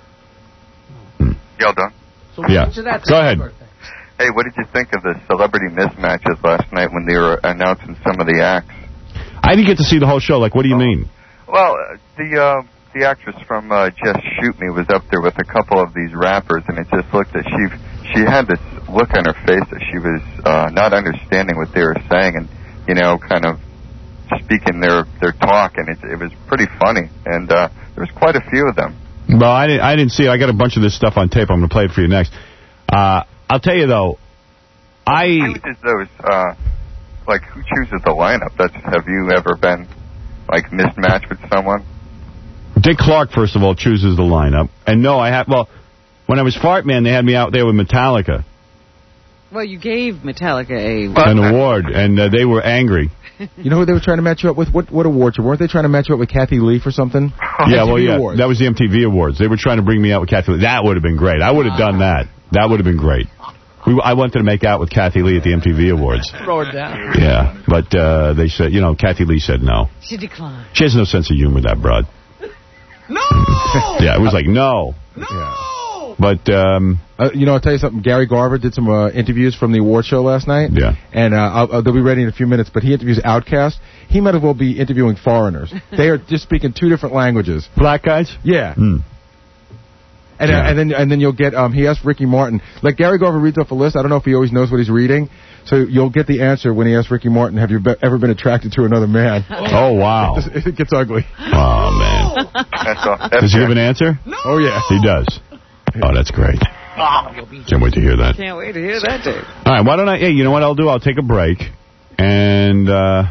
Y'all done? So Yeah. that Go ahead. Hey, what did you think of the celebrity mismatches last night when they were announcing some of the acts? I didn't get to see the whole show. Like, what do you mean? Well, uh, the uh, the actress from uh, Just Shoot Me was up there with a couple of these rappers, and it just looked that she she had this look on her face that she was uh, not understanding what they were saying, and you know, kind of speaking their their talk, and it, it was pretty funny, and uh, there was quite a few of them. Well, I didn't, I didn't see it. I got a bunch of this stuff on tape. I'm going to play it for you next. Uh, I'll tell you, though, I... How does those, uh, like, who chooses the lineup? That's, have you ever been, like, mismatched with someone? Dick Clark, first of all, chooses the lineup. And no, I have... Well, when I was Fart Man, they had me out there with Metallica. Well, you gave Metallica a... An award, and uh, they were angry. You know who they were trying to match you up with? What what award? Weren't they trying to match you up with Kathy Lee for something? Yeah, well, yeah. Awards. That was the M T V Awards. They were trying to bring me out with Kathy Lee. That would have been great. I would have done that. That would have been great. We, I wanted to make out with Kathy Lee at the M T V Awards. Throw it down. Yeah, but uh, they said, you know, Kathy Lee said no. She declined. She has no sense of humor, that broad. No! Yeah, it was like, no. No! Yeah. But, um... Uh, you know, I'll tell you something. Gary Garver did some uh, interviews from the award show last night. Yeah. And uh, I'll, uh, they'll be ready in a few minutes, but he interviews Outkast. He might as well be interviewing foreigners. They are just speaking two different languages. Black guys? Yeah. Mm. And, yeah. uh, and then and then you'll get, um, he asked Ricky Martin. Like, Gary Garver reads off a list. I don't know if he always knows what he's reading. So you'll get the answer when he asks Ricky Martin, have you be ever been attracted to another man? Oh, wow. It, it gets ugly. Oh, man. That's all. That's Does he have an answer? No! Oh, yeah. He does. Oh, that's great. Can't wait to hear that. Can't wait to hear that, Dave. All right, why don't I... Hey, you know what I'll do? I'll take a break. And, uh...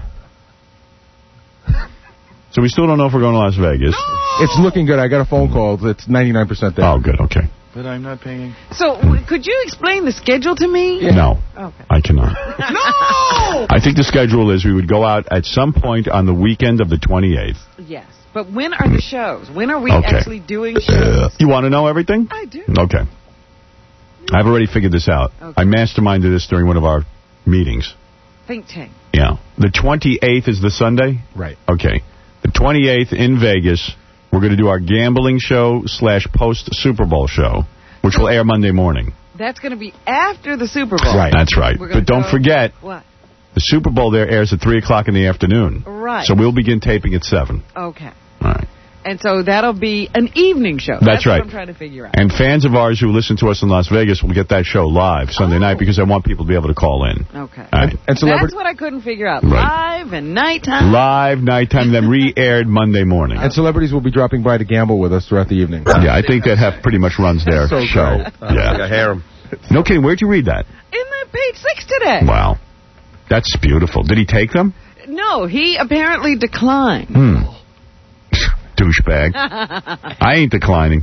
So we still don't know if we're going to Las Vegas. No! It's looking good. I got a phone call. It's ninety-nine percent there. Oh, good. Okay. But I'm not paying. So, w- could you explain the schedule to me? Yeah. No. Okay. I cannot. No! I think the schedule is we would go out at some point on the weekend of the twenty-eighth. Yes. But when are the shows? When are we Okay. actually doing shows? Uh, you want to know everything? I do. Okay. I've already figured this out. Okay. I masterminded this during one of our meetings. Think tank. Yeah. The twenty-eighth is the Sunday? Right. Okay. The twenty-eighth in Vegas, we're going to do our gambling show slash post-Super Bowl show, which will air Monday morning. That's going to be after the Super Bowl. Right. That's right. We're gonna But don't go- forget, What? the Super Bowl there airs at three o'clock in the afternoon. Right. So we'll begin taping at seven. Okay. All right. And so that'll be an evening show. That's right. what I'm trying to figure out. And fans of ours who listen to us in Las Vegas will get that show live Sunday Oh. night because I want people to be able to call in. Okay. All right. And That's what I couldn't figure out. Right. Live and nighttime. Live, nighttime, then re-aired Monday morning. And celebrities will be dropping by to gamble with us throughout the evening. Yeah, I think that Hef pretty much runs their So show. great. Yeah. Like a harem. No kidding. Where'd you read that? In the page six today. Wow. That's beautiful. Did he take them? No, he apparently declined. Hmm. Douchebag. I ain't declining.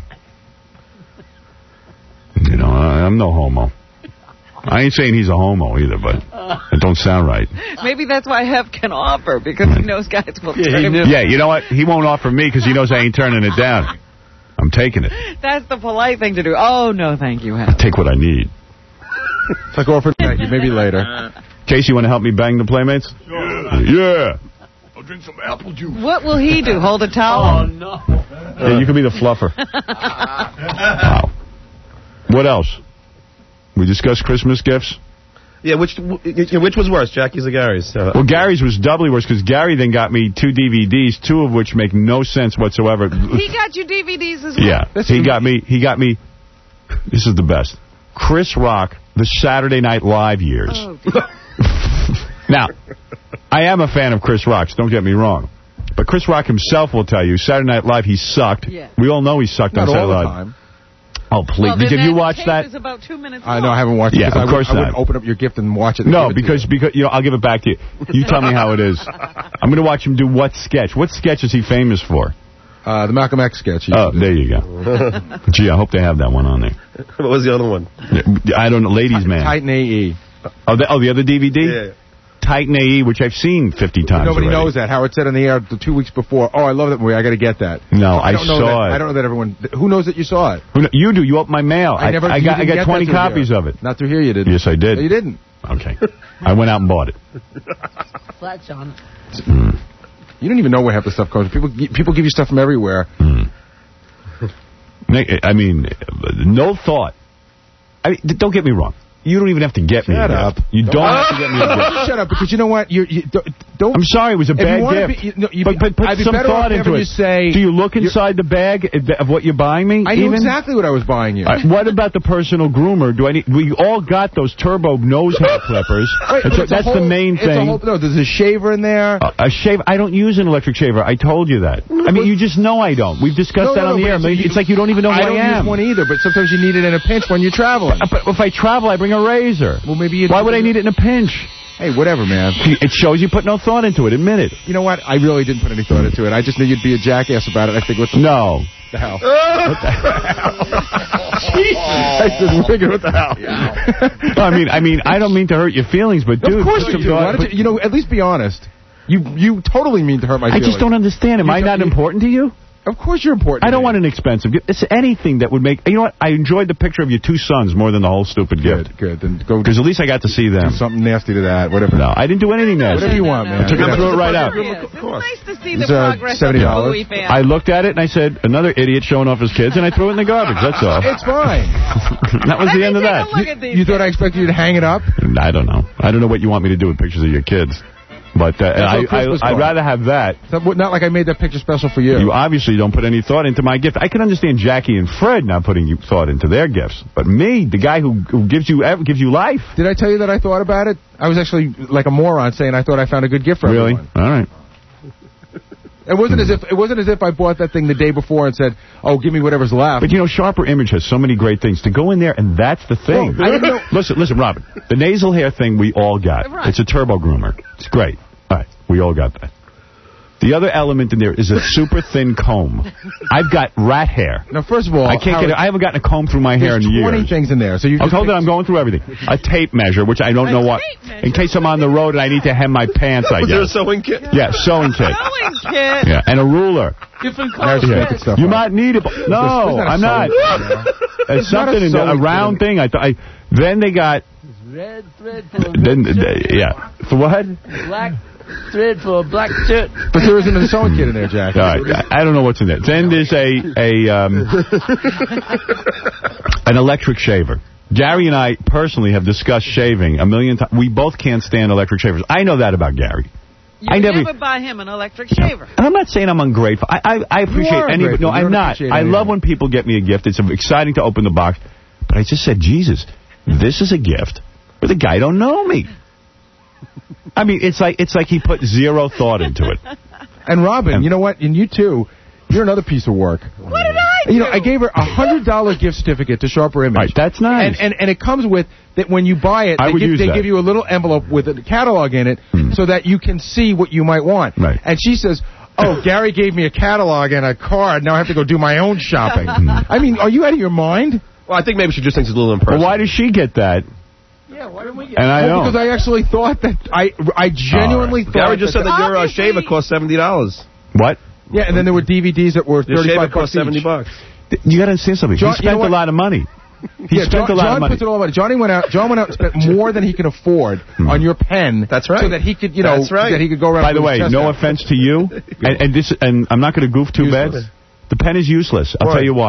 You know, I, I'm no homo. I ain't saying he's a homo either, but it don't sound right. Maybe that's why Hef can offer, because he knows guys will Yeah, turn he him knew. Yeah, you know what? He won't offer me because he knows I ain't turning it down. I'm taking it. That's the polite thing to do. Oh, no, thank you, Hef. Take what I need. It's like offer thank you, maybe later. Casey, you want to help me bang the Playmates? Yeah. Yeah. I'll drink some apple juice. What will he do? Hold a towel? Oh, no. Yeah, you can be the fluffer. Wow. What else? We discussed Christmas gifts. Yeah, which which was worse, Jackie's or Gary's? Uh, well, Gary's was doubly worse because Gary then got me two D V Ds, two of which make no sense whatsoever. He got you D V Ds as well? Yeah, That's he got me. He got me. This is the best. Chris Rock, the Saturday Night Live years. Oh, now, I am a fan of Chris Rock, so don't get me wrong. But Chris Rock himself will tell you, Saturday Night Live, he sucked. Yeah. We all know he sucked Not on Saturday all the Night Live. time. Oh, please. Well, Did you watch tape that? Is about two minutes I know, I haven't watched yeah, it. of course I, would, not. I wouldn't open up your gift and watch it. No, because, because you know, I'll give it back to you. You tell me how it is. I'm going to watch him do what sketch? What sketch is he famous for? Uh, the Malcolm X sketch. Oh, there you go. Gee, I hope they have that one on there. What was the other one? I don't know. Ladies' Man. Titan A E. Oh, the, oh, the other D V D? Yeah. Titan A E, which I've seen fifty times Nobody already. knows that. Howard said on the air the two weeks before, oh, I love that movie. I got to get that. No, so I, I don't know saw that, it. I don't know that everyone... Who knows that you saw it? Who kn- You do. You opened my mail. I never. I, I you got, I didn't got get twenty that through copies here. of it. Not through here, you didn't. Yes, I did. No, you didn't. Okay. I went out and bought it. Flats on it. Mm. You don't even know where half the stuff comes. People, people give you stuff from everywhere. Mm. I mean, no thought. I mean, don't get me wrong. You don't even have to get Shut me a up. gift. You don't have to get me a gift. Shut up, because you know what? You're, you don't. I'm sorry, it was a if bad you wanna gift. Be, you, no, you, but, but put I'd be some better thought off into having it. You say, Do you look inside the bag of what you're buying me? I knew even? exactly what I was buying you. Uh, what about the personal groomer? Do I need? We all got those turbo nose hair clippers. Wait, That's, it's a that's whole, the main it's thing. A whole, no, there's a shaver in there. Uh, a shave. I don't use an electric shaver. I told you that. I mean, you just know I don't. We've discussed No, that no, on the no, air. but It's, you- like you don't even know who I don't I am. use one either, but sometimes you need it in a pinch when you're traveling. Uh, But if I travel, I bring a razor. Well, maybe you. Why would I need it in a pinch? Hey, whatever, man. It shows you put no thought into it. Admit it. You know what? I really didn't put any thought into it. I just knew you'd be a jackass about it. I think, what the, No. the hell? What the hell? I said, Wigan, what the hell? No, I mean, I mean, I don't mean to hurt your feelings, but dude, Of course put you some do. thought- Why don't you, you know, at least be honest. You you totally mean to hurt my I feelings. just don't understand. Am You I don't- not you- important to you? Of course you're important. I don't to want me. an expensive gift. It's anything that would make... You know what? I enjoyed the picture of your two sons more than the whole stupid gift. Good, good. Then go Because at least I got to see do them. something nasty to that. Whatever. No, I didn't do anything nasty. Whatever you want, man. I took You them know, through it right out. Yes, it's nice to see These the are progress of seventy the dollars. Louis family. I looked at it and I said, another idiot showing off his kids, and I threw it in the garbage. That's all. It's fine. That was Let the me end of take that. a look at these You thought I expected you to hang it up? I don't know. I don't know what you want me to do with pictures of your kids. But uh, That's I, a Christmas I, I'd card. rather have that. So, not like I made that picture special for you. You obviously don't put any thought into my gift. I can understand Jackie and Fred not putting you thought into their gifts. But me, the guy who, who gives you ev- gives you life. Did I tell you that I thought about it? I was actually like a moron saying I thought I found a good gift for Really? everyone. All right. It wasn't as if it wasn't as if I bought that thing the day before and said, "Oh, give me whatever's left." But, you know, Sharper Image has so many great things. To go in there, and that's the thing. Well, I didn't know- Listen, listen, Robin. The nasal hair thing we all got. Right. It's a turbo groomer. It's great. All right. We all got that. The other element in there is a super thin comb. I've got rat hair. Now, first of all, I can't Howard, get it. I haven't gotten a comb through my hair in there's years. twenty things in there, so you I just told picked- that I'm going through everything. A tape measure, which I don't know what. In case I'm on the road and I need to hem my pants, I Was there a guess. sewing kit? Yeah, sewing kit. Sewing kit. Yeah, and a ruler. Different Now colors. she's making stuff You up. might need it. No, There's not a I'm not. sewing kit in there. It's There's not something a in there, a sewing round kit in thing. I, th- I Then they got... Red thread for a Then, red shirt. yeah. For what? Black thread for a black shirt. But there isn't a sewing kit in there, Jack. All right, I I don't know what's in there. Then there's a a um, an electric shaver. Gary and I personally have discussed shaving a million times. We both can't stand electric shavers. I know that about Gary. You I never, never buy him an electric shaver. and I'm not saying I'm ungrateful. I I, I appreciate are any. ungrateful. No, You I'm don't not. appreciate I anything. love when people get me a gift. It's exciting to open the box. But I just said, Jesus, this is a gift where the guy don't know me. I mean, it's like it's like he put zero thought into it. And Robin, you know what? And you too, you're another piece of work. What did I do? You know, I gave her a hundred dollar gift certificate to Sharper Image. Right, that's nice. And, and and it comes with that when you buy it, I they, would give, use they that. give you a little envelope with a catalog in it, Hmm. so that you can see what you might want. Right. And she says, "Oh, Gary gave me a catalog and a card. Now I have to go do my own shopping." I mean, are you out of your mind? Well, I think maybe she just thinks it's a little impersonal. Well, why does she get that? Yeah, why don't we get And I Well, don't. because I actually thought that I I genuinely All right. thought Gary just that said that your uh, Obviously- shaver cost seventy dollars. What? yeah, and then there were D V Ds that were Your shaver thirty-five cost bucks seventy each. bucks. You got to understand something. John- he you know spent what? a lot of money. He Yeah, spent John, a lot John of money. puts it all about it. Johnny went out. John went out and spent more than he can afford on your pen. That's right. So that he could, you know, That's right. that he could go around. By the with way, his chest no out. offense to you, and, and this, and I'm not going to goof too Useless. bad. The pen is useless. I'll Why? tell you why.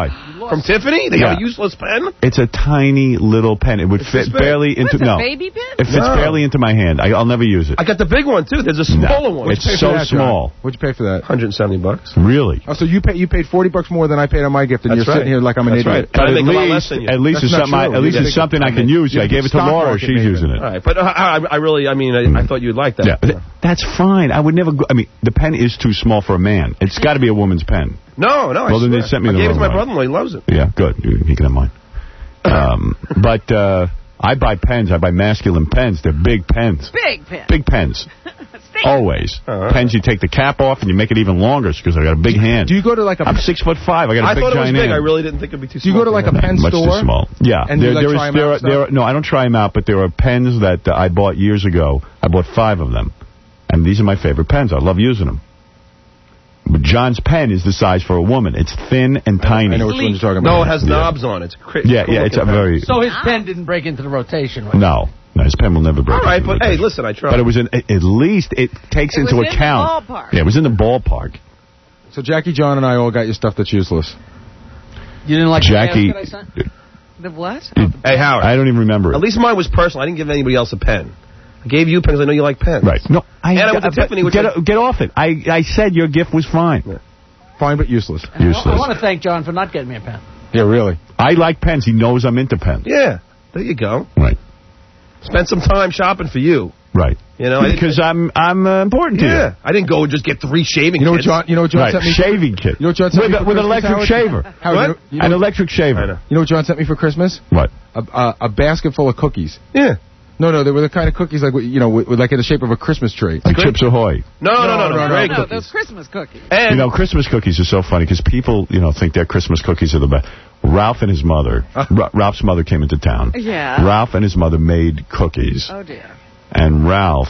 From Tiffany? They Yeah. have a useless pen? It's a tiny little pen. It would fit barely into... What's a no. baby pen? It fits No. barely into my hand. I, I'll never use it. I got the big one, too. There's a smaller No. one. It's so small. What'd you pay for that? one hundred seventy bucks. Really? Oh, so you pay you paid forty bucks more than I paid on my gift, and That's you're sitting right. here like I'm an That's idiot. right. But I at make a lot less least, than you. at least That's it's not something, I, true. at least You it's think something I it's- can use. you I think gave it it's to stock Laura. market She's maybe. using it. All right, but uh, I, I really, I mean, I, I thought you'd like that. Yeah, th- that's fine. I would never go... I mean, the pen is too small for a man. It's got to be a woman's pen. No, no, I Well, then they swear. sent me I the gave it to wrong my one. brother-in-law. He loves it. Yeah, good. You, you can have mine. Um, but uh, I buy pens. I buy masculine pens. They're big pens. Big pen. Big pens. Always. Uh-huh. Pens you take the cap off and you make it even longer because I got a big hand. Do you go to like a... I'm six foot five. I got a I big thought it was giant big. hand. I really didn't think it'd be too Do small. you go to like a for him. pen Much store? too small. Yeah. And you, like, there is- try 'em there out are, and stuff? there are, no, I don't try them out, but there are pens that uh, I bought years ago. I bought five of them. And these are my favorite pens. I love using them. But John's pen is the size for a woman. It's thin and tiny. I know which one you're talking about. No, it has Yeah. knobs on it. It's crazy. Yeah, yeah, it's a very... So his pen didn't break into the rotation. Right? No. No, his pen will never break. All right, into but the hey, rotation. listen, I tried. But it was in, at least it takes It into was in the account. ballpark. Yeah, it was in the ballpark. So Jackie, John, and I all got you stuff that's useless. You didn't like Jackie, the basket I sent? The what? Hey, Howard. I don't even remember At it. least mine was personal. I didn't give anybody else a pen. I gave you pens. I know you like pens. Right. No, I, And I went to but Tiffany, which get, I- get off it. I, I said your gift was fine. Yeah. Fine, but useless. I, Useless. I want to thank John for not getting me a pen. Yeah, really. I like pens. He knows I'm into pens. Yeah. There you go. Right. Spend some time shopping for you. Right. You know, I didn't- because I'm I'm uh, important to Yeah. you. I didn't go and just get three shaving You know what kits. John? You know what John Right. sent me? Shaving kit. You know what John sent with me a, for with an Christmas, electric Howard? shaver. Howard, What? you know- you know- An electric I shaver. know. You know what John sent me for Christmas? What? A, a, a basket full of cookies. Yeah. No, no, they were the kind of cookies like you know, with, with like in the shape of a Christmas tree. Like Chips Ahoy. No, no, no, no. no, no, Great No, cookies. those Christmas cookies. And You know, Christmas cookies are so funny because people, you know, think their Christmas cookies are the best. Ralph and his mother, Ra- Ralph's mother came into town. Yeah. Ralph and his mother made cookies. Oh, dear. And Ralph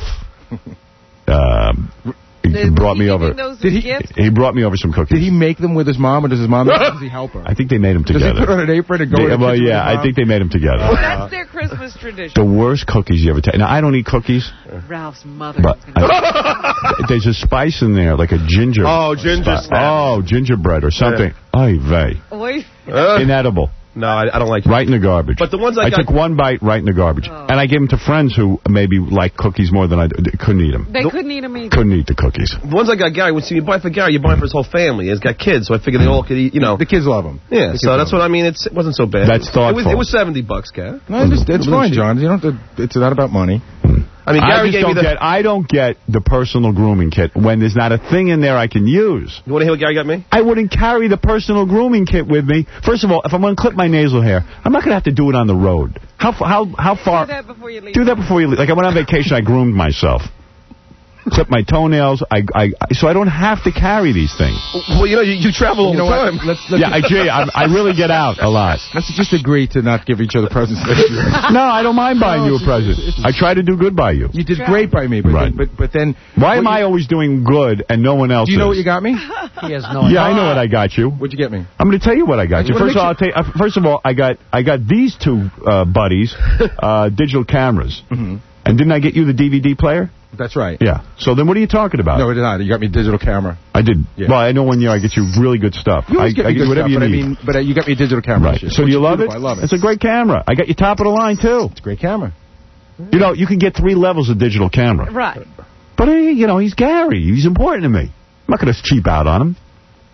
um, he Did- brought was me he over. giving those Did as he- gifts? He brought me over some cookies. Did he make them with his mom, or does his mom? Does he help her? I think they made them Does he together. put on an apron and go? They- in the well, kitchen with yeah, his I mom? think they made them together. That's their Christmas tradition. The worst cookies you ever taste. Now, I don't eat cookies, Ralph's mother. but is gonna- I, there's a spice in there, like a ginger. Oh, ginger spice. snap. Oh, gingerbread or something. Oy vey. Oy. Uh, Inedible. no, I, I don't like it. Right in the garbage. But the ones I I got- took one bite right in the garbage. Oh. And I gave them to friends who maybe like cookies more than I d- couldn't eat them. They couldn't eat them either. Couldn't eat the cookies. The ones I got Gary, when you buy for Gary, you buy for his whole family. He's got kids, so I figured they all could eat, you know. The kids love them. Yeah, The so kids that's love what I mean. It's, it wasn't so bad. That's It was, thoughtful. it was seventy bucks, Gary. No, it's, it's Wasn't fine, cheap. John. You don't. Have to, it's not about money. I mean, I Gary just gave me don't the... get. I don't get the personal grooming kit when there's not a thing in there I can use. You want to hear what Gary got me? I wouldn't carry the personal grooming kit with me. First of all, if I'm going to clip my nasal hair, I'm not going to have to do it on the road. How fa- how how far? Do that before you leave. Do that before you leave. Like I went on vacation, I groomed myself. Clip my toenails. I, I, I so I don't have to carry these things. Well, you know, you, you travel all You know the what? time. Let's, let's Yeah, I, gee, I, I really get out a lot. let's just agree to not give each other presents this year. No, I don't mind buying No, you a it's- present. it's- I try to do good by you. You did great by me, but Right. then, but but then. Why what am you- I always doing good and no one else Do you know is? what you got me? He has no idea. Yeah, I know what I got you. What'd you get me? I'm going to tell you what I got I you. wanna First of all, I'll make tell you, uh, first of all, I got I got these two uh, buddies, uh, digital cameras. Mm-hmm. And didn't I get you the D V D player? That's right. Yeah. So then what are you talking about? No, it did not. You got me a digital camera. I did. Yeah. Well, I know one year I get you really good stuff. You always I, get I me get good you whatever stuff, you but need. I mean, but uh, you got me a digital camera. Right. Shit. So do Which you is love it? beautiful. I love it. It's a great camera. I got you top of the line, too. It's a great camera. You know, you can get three levels of digital camera. Right. But, hey, you know, he's Gary. He's important to me. I'm not going to cheap out on him.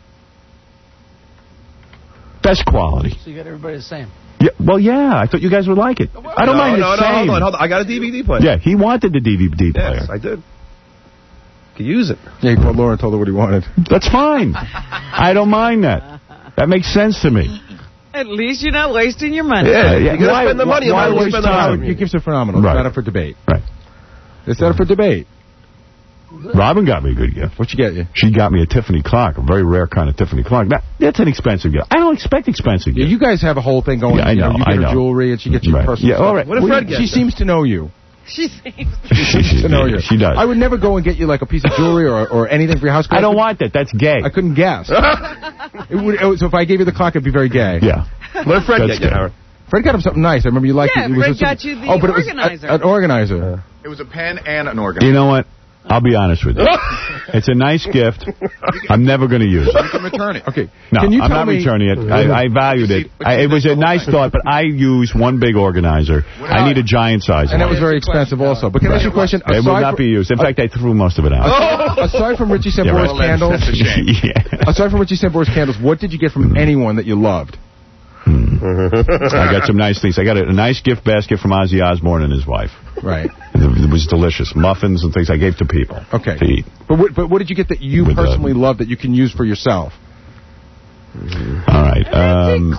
Best quality. So you got everybody the same. Yeah, well, yeah. I thought you guys would like it. I don't no, mind no, the no, same. hold on, hold on. I got a D V D player. Yeah, he wanted the D V D player. Yes, I did. Could use it. Yeah, he called Laura and told her what he wanted. That's fine. I don't mind that. That makes sense to me. At least you're not wasting your money. Yeah, Uh, yeah. you gotta Why- spend the money. You why might as well waste spend the time? money. Your gifts are phenomenal. Right. It's not up for debate. Right. It's not up for debate. Robin got me a good gift. What you get you? She got me a Tiffany clock, a very rare kind of Tiffany clock. That, that's an expensive gift. I don't expect expensive Yeah, gifts. you guys have a whole thing going. Yeah, I you know, You get I her know. jewelry, and she gets you Right. personal Yeah, stuff. all right. What did Well, Fred get? She seems to know you. She seems. to know you. She does. I would never go and get you like a piece of jewelry or, or anything for your house. I don't want that. That's gay. I couldn't guess. it would, it was, so if I gave you the clock, it'd be very gay. Yeah. What did Fred That's get you, good. Howard? Fred got him something nice. I remember you liked Yeah, it. it was Fred just some- got you the oh, but it was organizer. a- an organizer. It was a pen and an organizer. You know what? I'll be honest with you. It's a nice gift. I'm never going to use it. You can return it. Okay. No, Can you I'm tell not me, returning it. I, I valued it. I, it was a nice thought, but I use one big organizer. I need a giant size And one. it was very expensive also. But can I ask you a question? It will Aside not from- be used. In fact, I threw most of it out. Aside from Richie Yeah, Sambora's right. candles, Yeah. aside from Richie Sambora's candles, what did you get from anyone that you loved? I got some nice things. I got a, a nice gift basket from Ozzy Osbourne and his wife. Right. It, it was delicious. Muffins and things I gave to people Okay. to eat. But what, but what did you get that you With, uh, personally love that you can use for yourself? All right. Um,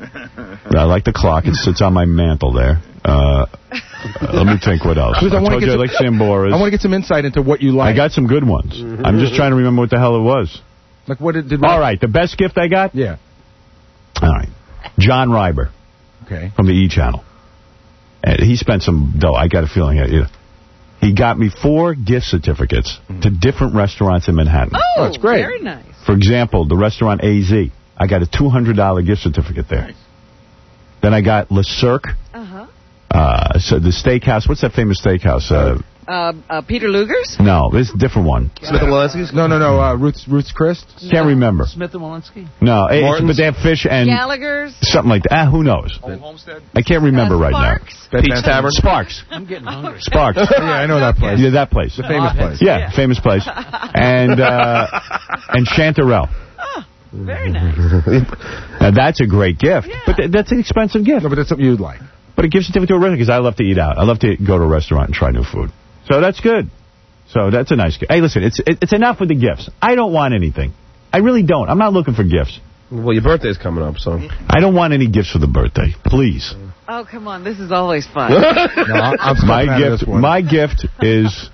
I like the clock. It sits on my mantle there. Uh, let me think what else. I, Because I wanna told get you I some- like Sambora's. I want to get some insight into what you like. I got some good ones. I'm just trying to remember what the hell it was. Like what did... did All right. The best gift I got? Yeah. All right. John Ryber. Okay. From the E! Channel. And he spent some dough. I got a feeling. You know, he got me four gift certificates mm-hmm. to different restaurants in Manhattan. Oh, that's great. Very nice. For example, the restaurant A Z. I got a two hundred dollar gift certificate there. Nice. Then I got Le Cirque. Uh-huh. Uh, so the steakhouse. What's that famous steakhouse? Uh, Uh, uh, Peter Luger's? no, this is a different one. Smith and Walensky's? No, no, no. Uh, Ruth's, Ruth's Chris? Can't remember. Smith and Walensky? No, it's, but they have fish and... Gallagher's? Something like that. Ah, who knows? Old Homestead? I can't remember Uh, right Sparks? now. Pete's Tavern? Sparks. I'm getting hungry. Sparks. Yeah, I know that place. Yeah, that place. The famous place. Yeah, Yeah. famous place. And uh, and Chanterelle. Oh, very nice. Now, that's a great gift. Yeah. But th that's an expensive gift. No, but that's something you'd like. But it gives it to a restaurant because I love to eat out. I love to go to a restaurant and try new food. So that's good. So that's a nice gift. Hey, listen, it's it, it's enough with the gifts. I don't want anything. I really don't. I'm not looking for gifts. Well, your birthday's coming up, so... I don't want any gifts for the birthday. Please. Oh, come on. This is always fun. No, I'm, I'm my out of gift this one. my gift is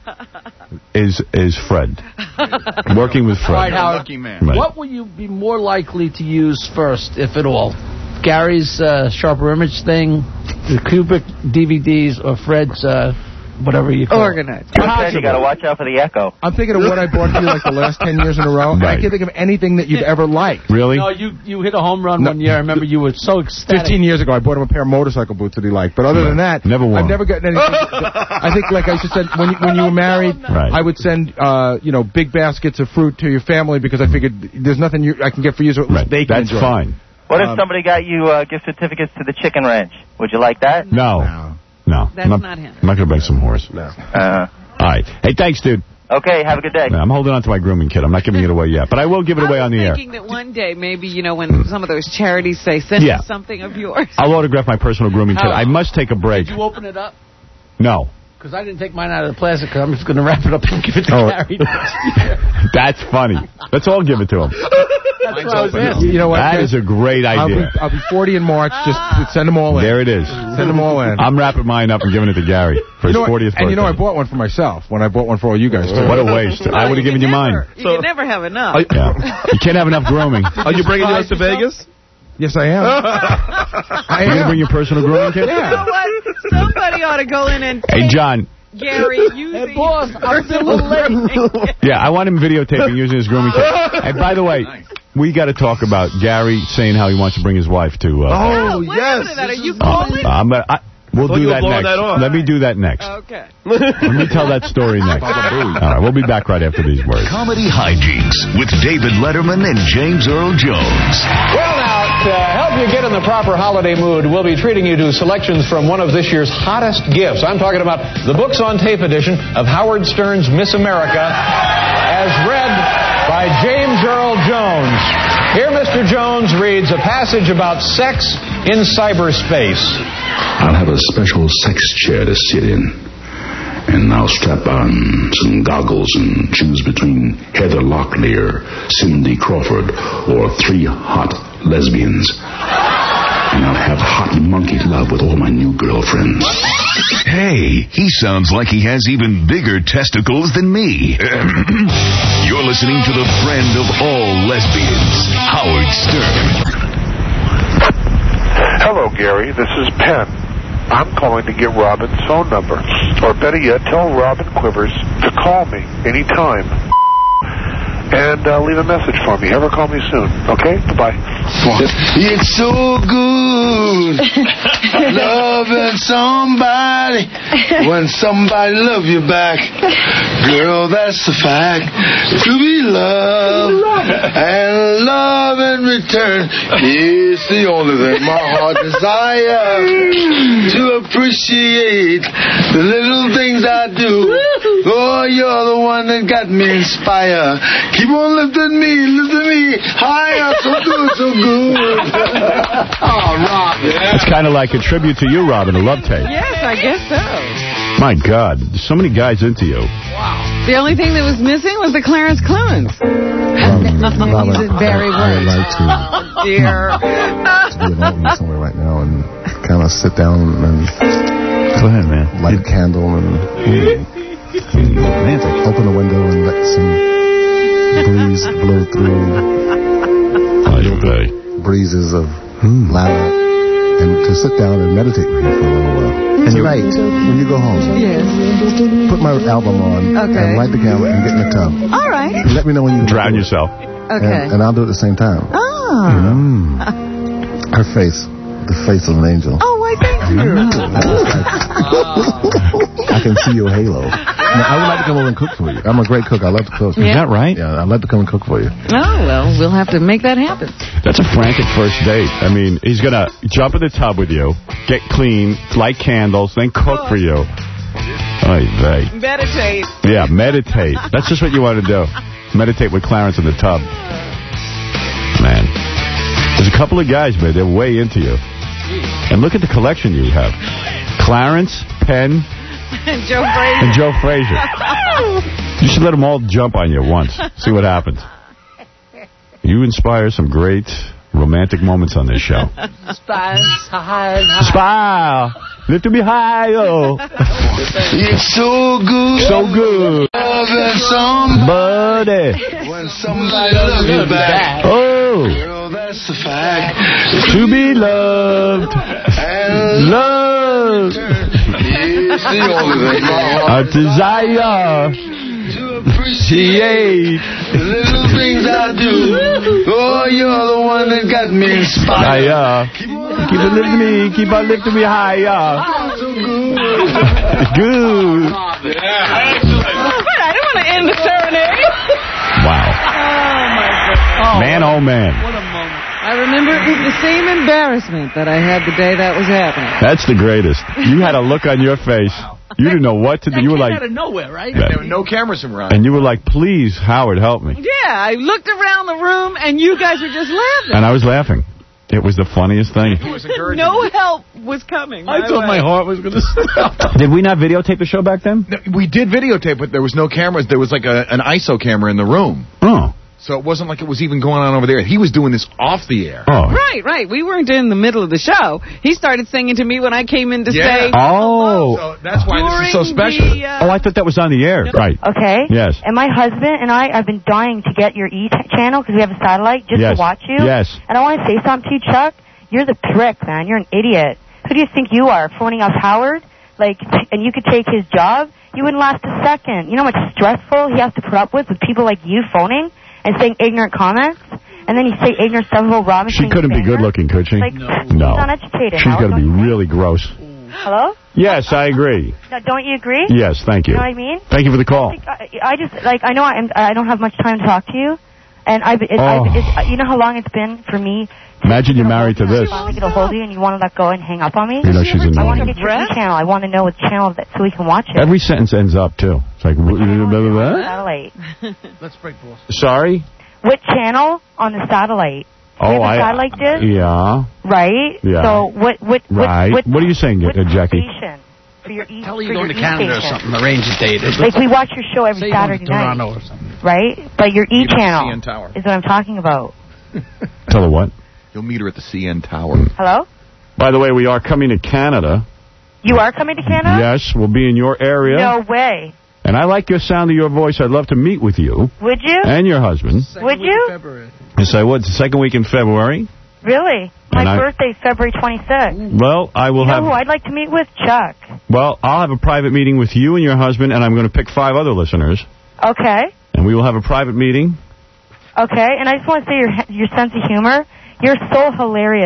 is is Fred. Working with Fred. All right, Howard. Lucky man. Right. What will you be more likely to use first, if at all? Gary's uh, Sharper Image thing, the Kubrick D V Ds, or Fred's uh, whatever you call Organized. it? You got to watch out for the echo. I'm thinking of what I bought for you like the last ten years in a row. and I Right. can't think of anything that you've ever liked. Really? No, you, you hit a home run No. one year. I remember you were so ecstatic. Fifteen years ago, I bought him a pair of motorcycle boots that he liked. But other than that, Never worn. I've never gotten anything. I think, like I just said, when you, when you were married, Right. I would send, uh, you know, big baskets of fruit to your family because I figured there's nothing you, I can get for you, so at least Right. they can That's enjoy. fine. What if Um, somebody got you uh, gift certificates to the Chicken Ranch? Would you like that? No. No. No. That's I'm not him. I'm not going to bring some horse. No. Uh, All right. Hey, thanks, dude. okay, have a good day. I'm holding on to my grooming kit. I'm not giving it away yet. But I will give it away I on was the air. thinking that one day, maybe, you know, when some of those charities say, send Yeah. us something of yours. I'll autograph my personal grooming kit. How- I must take a break. Did you open it up? No. Because I didn't take mine out of the plastic, because I'm just going to wrap it up and give it to Oh. Gary next year. That's funny. Let's all give it to him. That's what I was asking. You know what? That guys? is a great I'll be, idea. I'll be forty in March. Just send them all in. There it is. Send them all in. I'm wrapping mine up and giving it to Gary for You know his what? fortieth birthday. And you know, I bought one for myself when I bought one for all you guys, too. What a waste. I would have given you mine. You can never have enough. Yeah. You can't have enough grooming. Are you bringing us to Vegas? Yes, I am. I You're going to am. bring your personal grooming kit? You know what? Somebody ought to go in and Hey, take John. Gary using Hey, boss, I'm still a little late. Yeah, I want him videotaping using his grooming kit. And by the way, we got to talk about Gary saying how he wants to bring his wife to... Uh, Oh, Wait a yes. minute, Are you uh, calling? I'm gonna, I, we'll Thought do you were that blowing next. that off. Let me do that next. Okay. Let me tell that story next. All right, we'll be back right after these words. Comedy Hijinks with David Letterman and James Earl Jones. Well, now, to help you get in the proper holiday mood, we'll be treating you to selections from one of this year's hottest gifts. I'm talking about the Books on Tape edition of Howard Stern's Miss America, as read by James Earl Jones. Here, Mister Jones reads a passage about sex in cyberspace. I'll have a special sex chair to sit in. And I'll strap on some goggles and choose between Heather Locklear, Cindy Crawford, or three hot lesbians. And I'll have hot monkey love with all my new girlfriends. Hey, he sounds like he has even bigger testicles than me. You're listening to the friend of all lesbians, Howard Stern. Hello, Gary. This is Penn. I'm calling to get Robin's phone number. Or better yet, tell Robin Quivers to call me anytime. And uh, leave a message for me. Have her call me soon. Okay? Bye-bye. It's so good good loving somebody when somebody love you back. Girl, that's the fact. To be loved and love in return is the only thing my heart desires. To appreciate the little things I do. Oh, you're the one that got me inspired. Keep on lifting me, lifting me higher. So good, so good. Oh, Rob. Yeah. It's kind of like a tribute to you, Robin, a love tape. Yes, I guess so. My God, there's so many guys into you. Wow. The only thing that was missing was the Clarence Clemens. Robin, He's very I would like to, Oh, dear. to be alone somewhere right now and kind of sit down and go ahead, man. Light a candle and mm, romantic. Open the window and let some breeze blow through. Okay. Breezes of lilac, and to sit down and meditate with you for a little while. And tonight, when you go home, yes. put my album on okay. and light the candle and get in the tub. All right. And let me know when you drown yourself. Okay. And, and I'll do it at the same time. Oh. Mm. Her face, the face of an angel. Oh, why, thank you. I can see your halo. Now, I would like to come over and cook for you. I'm a great cook. I love to cook. Yeah. Is that right? Yeah, I'd love to come and cook for you. Oh, well, we'll have to make that happen. That's a frantic first date. I mean, he's going to jump in the tub with you, get clean, light candles, then cook for you. Oy vey. Meditate. Yeah, meditate. That's just what you want to do. Meditate with Clarence in the tub. Man. There's a couple of guys, man. They're way into you. And look at the collection you have. Clarence, Penn, and Joe Frazier. And Joe Frazier. You should let them all jump on you once. See what happens. You inspire some great romantic moments on this show. Smile, smile, Smile. Lift me high, oh. It's so good. So good. Loving somebody when somebody loves you back. Oh. Girl, that's the fact. To be loved and loved. It's the only thing my A heart desire to appreciate the little things I do. Oh, you're the one that got me inspired. Higher. Keep on lifting me. Keep on lifting me higher. So good. Good. I don't want to end the serenade. Wow. Oh, my God. Man, oh, man. What a moment. I remember it was the same embarrassment that I had the day that was happening. That's the greatest. You had a look on your face. You didn't know what to do. You were like... out of nowhere, right? Yeah. There were no cameras around. And you were like, please, Howard, help me. Yeah, I looked around the room, and you guys were just laughing. And I was laughing. It was the funniest thing. No help was coming. I thought my heart was going to stop. Did we not videotape the show back then? No, we did videotape, but there was no cameras. There was like a, an I S O camera in the room. Oh. So it wasn't like it was even going on over there. He was doing this off the air. Oh. Right, right. We weren't in the middle of the show. He started singing to me when I came in to Yeah. say Oh. So that's why this is so special. The, uh, Oh, I thought that was on the air. Right. Okay. Yes. And my husband and I have been dying to get your E channel because we have a satellite just Yes. to watch you. Yes. And I want to say something to you, Chuck. You're the prick, man. You're an idiot. Who do you think you are, phoning us Howard? Like, and you could take his job? You wouldn't last a second. You know how much stressful he has to put up with with people like you phoning and saying ignorant comments? And then you say ignorant stuff about Robin. She couldn't be good looking, could she? Like, no. She's uneducated. She's Howard, going to be don't you really gross. think? Hello? Yes, I agree. No, don't you agree? Yes, thank you. You know what I mean? Thank you for the call. I, I just, like, I know I'm, I don't have much time to talk to you. And I've, it's, Oh. I've, it's, you know how long it's been for me to Imagine you're married to this. finally get a hold of you and you want to let go and hang up on me? You know she's I want to annoying. get your E channel. I want to know what channel that so we can watch it. Every sentence ends up, too. It's like, blah, blah, blah. Satellite. Let's break balls. Sorry? What channel on the satellite? Oh, we have a I... satellite dish? Yeah. Right? Yeah. So what, what, what, Right. what, What are you saying, what uh, Jackie? station for your E Tell her for you're your going to E Canada or station? something. Arrange a date. Like, we watch your show every Say you're going Saturday to night. Toronto or something. Right? But your E Meet her at the channel C N Tower. is what I'm talking about. Tell her what? You'll meet her at the C N Tower. Hello? By the way, we are coming to Canada. You are coming to Canada? Yes, we'll be in your area. No way. And I like your sound of your voice. I'd love to meet with you. Would you? And your husband. Would you? Yes, I would. It's the second week in February. Really? And My I- birthday's February twenty-sixth. Well, I will You know have... who I'd like to meet with? Chuck. Well, I'll have a private meeting with you and your husband, and I'm going to pick five other listeners. Okay. And we will have a private meeting. Okay. And I just want to say your your sense of humor, you're so hilarious,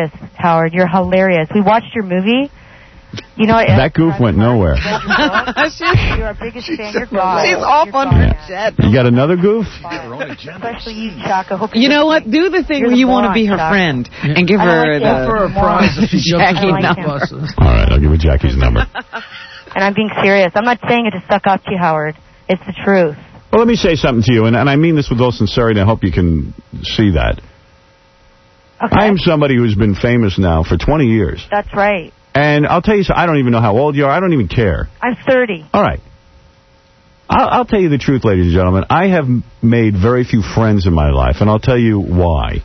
Howard. You're hilarious. We watched your movie. You know, that goof went nowhere. You're our biggest fan. You're God. She's off on her jet. You got another goof? Especially you, Chuck. I hope You know what? Do the thing You're where the you want to boss, be her Chuck. friend and give I her like the that. Offer her a prize if she jumps Jackie on the number. buses. All right, I'll give her Jackie's number. And I'm being serious. I'm not saying it to suck up to you, Howard. It's the truth. Well, let me say something to you, and, and I mean this with all sincerity, and I hope you can see that. Okay. I am somebody who's been famous now for twenty years. That's right. And I'll tell you, so I don't even know how old you are. I don't even care. I'm thirty. All right. I'll, I'll tell you the truth, ladies and gentlemen. I have made very few friends in my life, and I'll tell you why.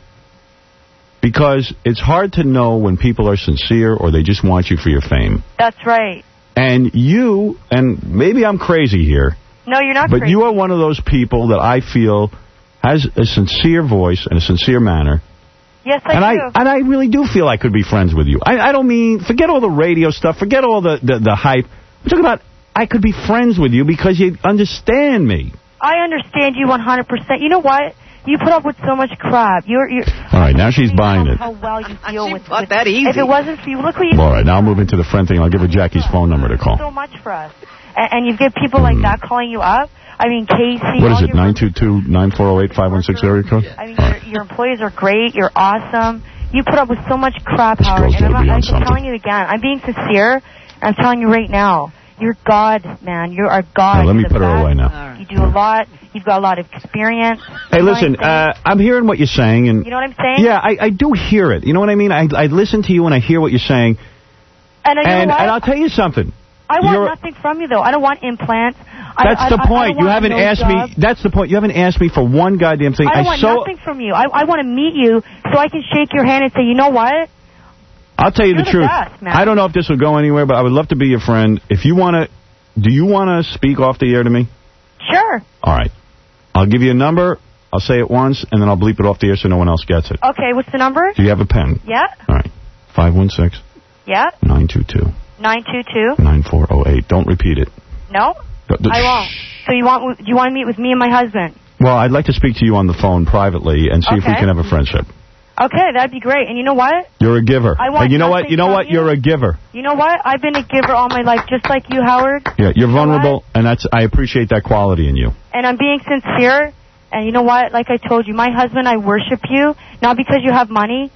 Because it's hard to know when people are sincere or they just want you for your fame. That's right. And you, and maybe I'm crazy here, No, you're not but crazy. you are one of those people that I feel has a sincere voice and a sincere manner. Yes, I and do. I and I really do feel I could be friends with you. I, I don't mean, forget all the radio stuff, forget all the, the, the hype. I'm talking about I could be friends with you because you understand me. I understand you one hundred percent. You know what? You put up with so much crap. You're, you're, All right, now she's buying it. how well you feel with, bought with that easy. If it wasn't for you, look what you All right, now I'll move into the friend thing. I'll give her Jackie's phone number to call. so much for us. And, and you get people like that calling you up. I mean, Casey. What is all it, your- nine two two, nine four zero eight, five one six area code? I mean, your, your employees are great. You're awesome. You put up with so much crap, Howard. girl's And I'm, gotta be not, on I'm something. telling you again. I'm being sincere. I'm telling you right now. You're God, man. You're our God. Now, let me You're the put her best. away now. You do a lot. You've got a lot of experience. Hey, You know what listen, I'm saying? uh, I'm hearing what you're saying. and You know what I'm saying? Yeah, I, I do hear it. You know what I mean? I, I listen to you and I hear what you're saying. And, uh, you know And, what? and I'll tell you something. I want You're- nothing from you, though. I don't want implants. I- That's I, the I, I point. don't You want haven't no asked job. me. That's the point. You haven't asked me for one goddamn thing. I don't want so, nothing from you. I, I want to meet you so I can shake your hand and say, you know what? I'll tell you You're the the truth. best, man. I don't know if this will go anywhere, but I would love to be your friend. If you want to, do you want to speak off the air to me? Sure. All right. I'll give you a number. I'll say it once, and then I'll bleep it off the air so no one else gets it. Okay, what's the number? Do you have a pen? Yeah, All right. five one six, yeah, nine two two, nine two two. nine four zero eight. Don't repeat it. No, But the- I won't. So you want do you want to meet with me and my husband? Well, I'd like to speak to you on the phone privately and see if we Okay. can have a friendship. Okay, that'd be great. And you know what? You're a giver. I want And you know what? nothing You know from what? you. You're a giver. You know what? I've been a giver all my life, just like you, Howard. Yeah, you're You know vulnerable, and that's I appreciate that quality in you. And I'm being sincere. And you know what? Like I told you, my husband, I worship you not because you have money.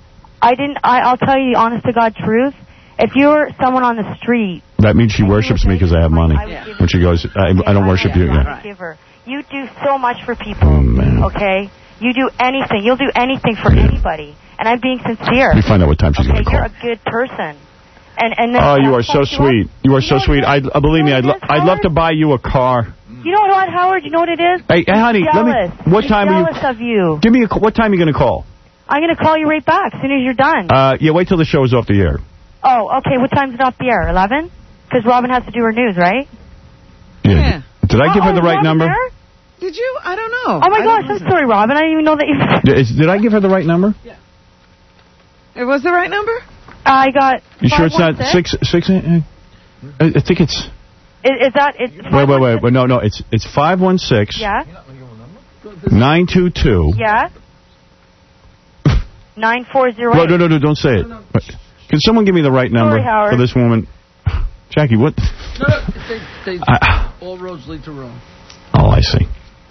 I didn't. I, I'll tell you the honest to God truth. If you're someone on the street, That means she worships me because I have money. When she goes, I, I don't worship you. I'm Yeah. a giver. You do so much for people. Oh, man. Okay? You do anything. You'll do anything for anybody. And I'm being sincere. Let me find out what time she's Okay, going to you're call. a good person. And and then Oh, you are that's so what sweet. You are so sweet. I uh, believe me. I'd, lo- I'd love to buy you a car. You know what, Howard? You know what it is? Hey, hey, honey, He's let me. jealous. What He's time are you? jealous of you. Give me a. c- What time are you going to call? I'm going to call you right back as soon as you're done. Uh, yeah, wait till the show is off the air. Oh, okay. What time's it off the air? eleven? Because Robin has to do her news, right? Yeah. Did I give her the right number? Did you? I don't know. Oh, my I gosh. don't I'm sorry, Robin. I didn't even know that you... Did, is- did I give her the right number? It was the right number? I got... You sure it's not five one six six? uh, uh, I, I think it's. Is, is that... It's Wait, wait, wait, wait. No, no. It's it's five one six Yeah? nine two two. Yeah? nine four zero Well, eight. no, no, no. Don't say it. But can someone give me the right number Sorry, Howard. for this woman? Jackie, what? No, no, they, they, I- all roads lead to Rome. Oh, I see.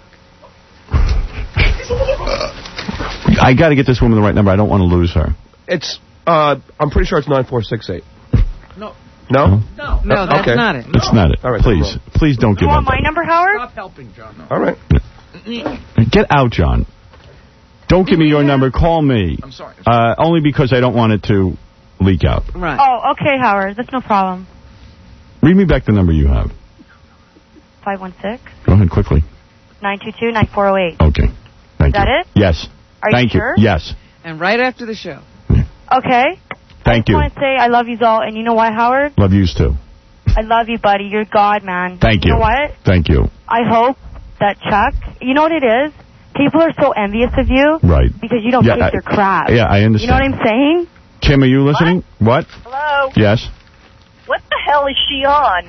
I got to get this woman the right number. I don't want to lose her. It's, uh, I'm pretty sure it's nine four six eight. No. No? No. No, that's okay. not it. It's not it. All right, Please, then please don't You give want up. my number, Howard? Stop helping, John. No. All right. Get out, John. Don't give me your number. Call me. I'm sorry. Uh, only because I don't want it to leak out. Right. Oh, okay, Howard. That's no problem. Read me back the number you have. five one six Go ahead, quickly. nine two two nine four zero eight. Okay. Thank Is that you. it? Yes. Are you Thank sure? Yes. And right after the show. Okay. Thank I you. want to say I love you all, and you know what, Howard? Love yous too. I love you, buddy. You're God, man. Thank You you. know what? Thank you. I hope that Chuck, you know what it is? People are so envious of you Right. because you don't Yeah, take I- their crap. Yeah, I You know understand. what I'm saying? Kim, are you listening? What? Hello? Yes. What the hell is she on?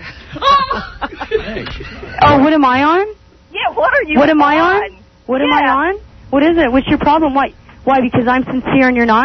Oh, what am I on? Yeah, what are you What am I on? on? What am Yeah. I on? What is it? What's your problem? Why? Why? Because I'm sincere and you're not?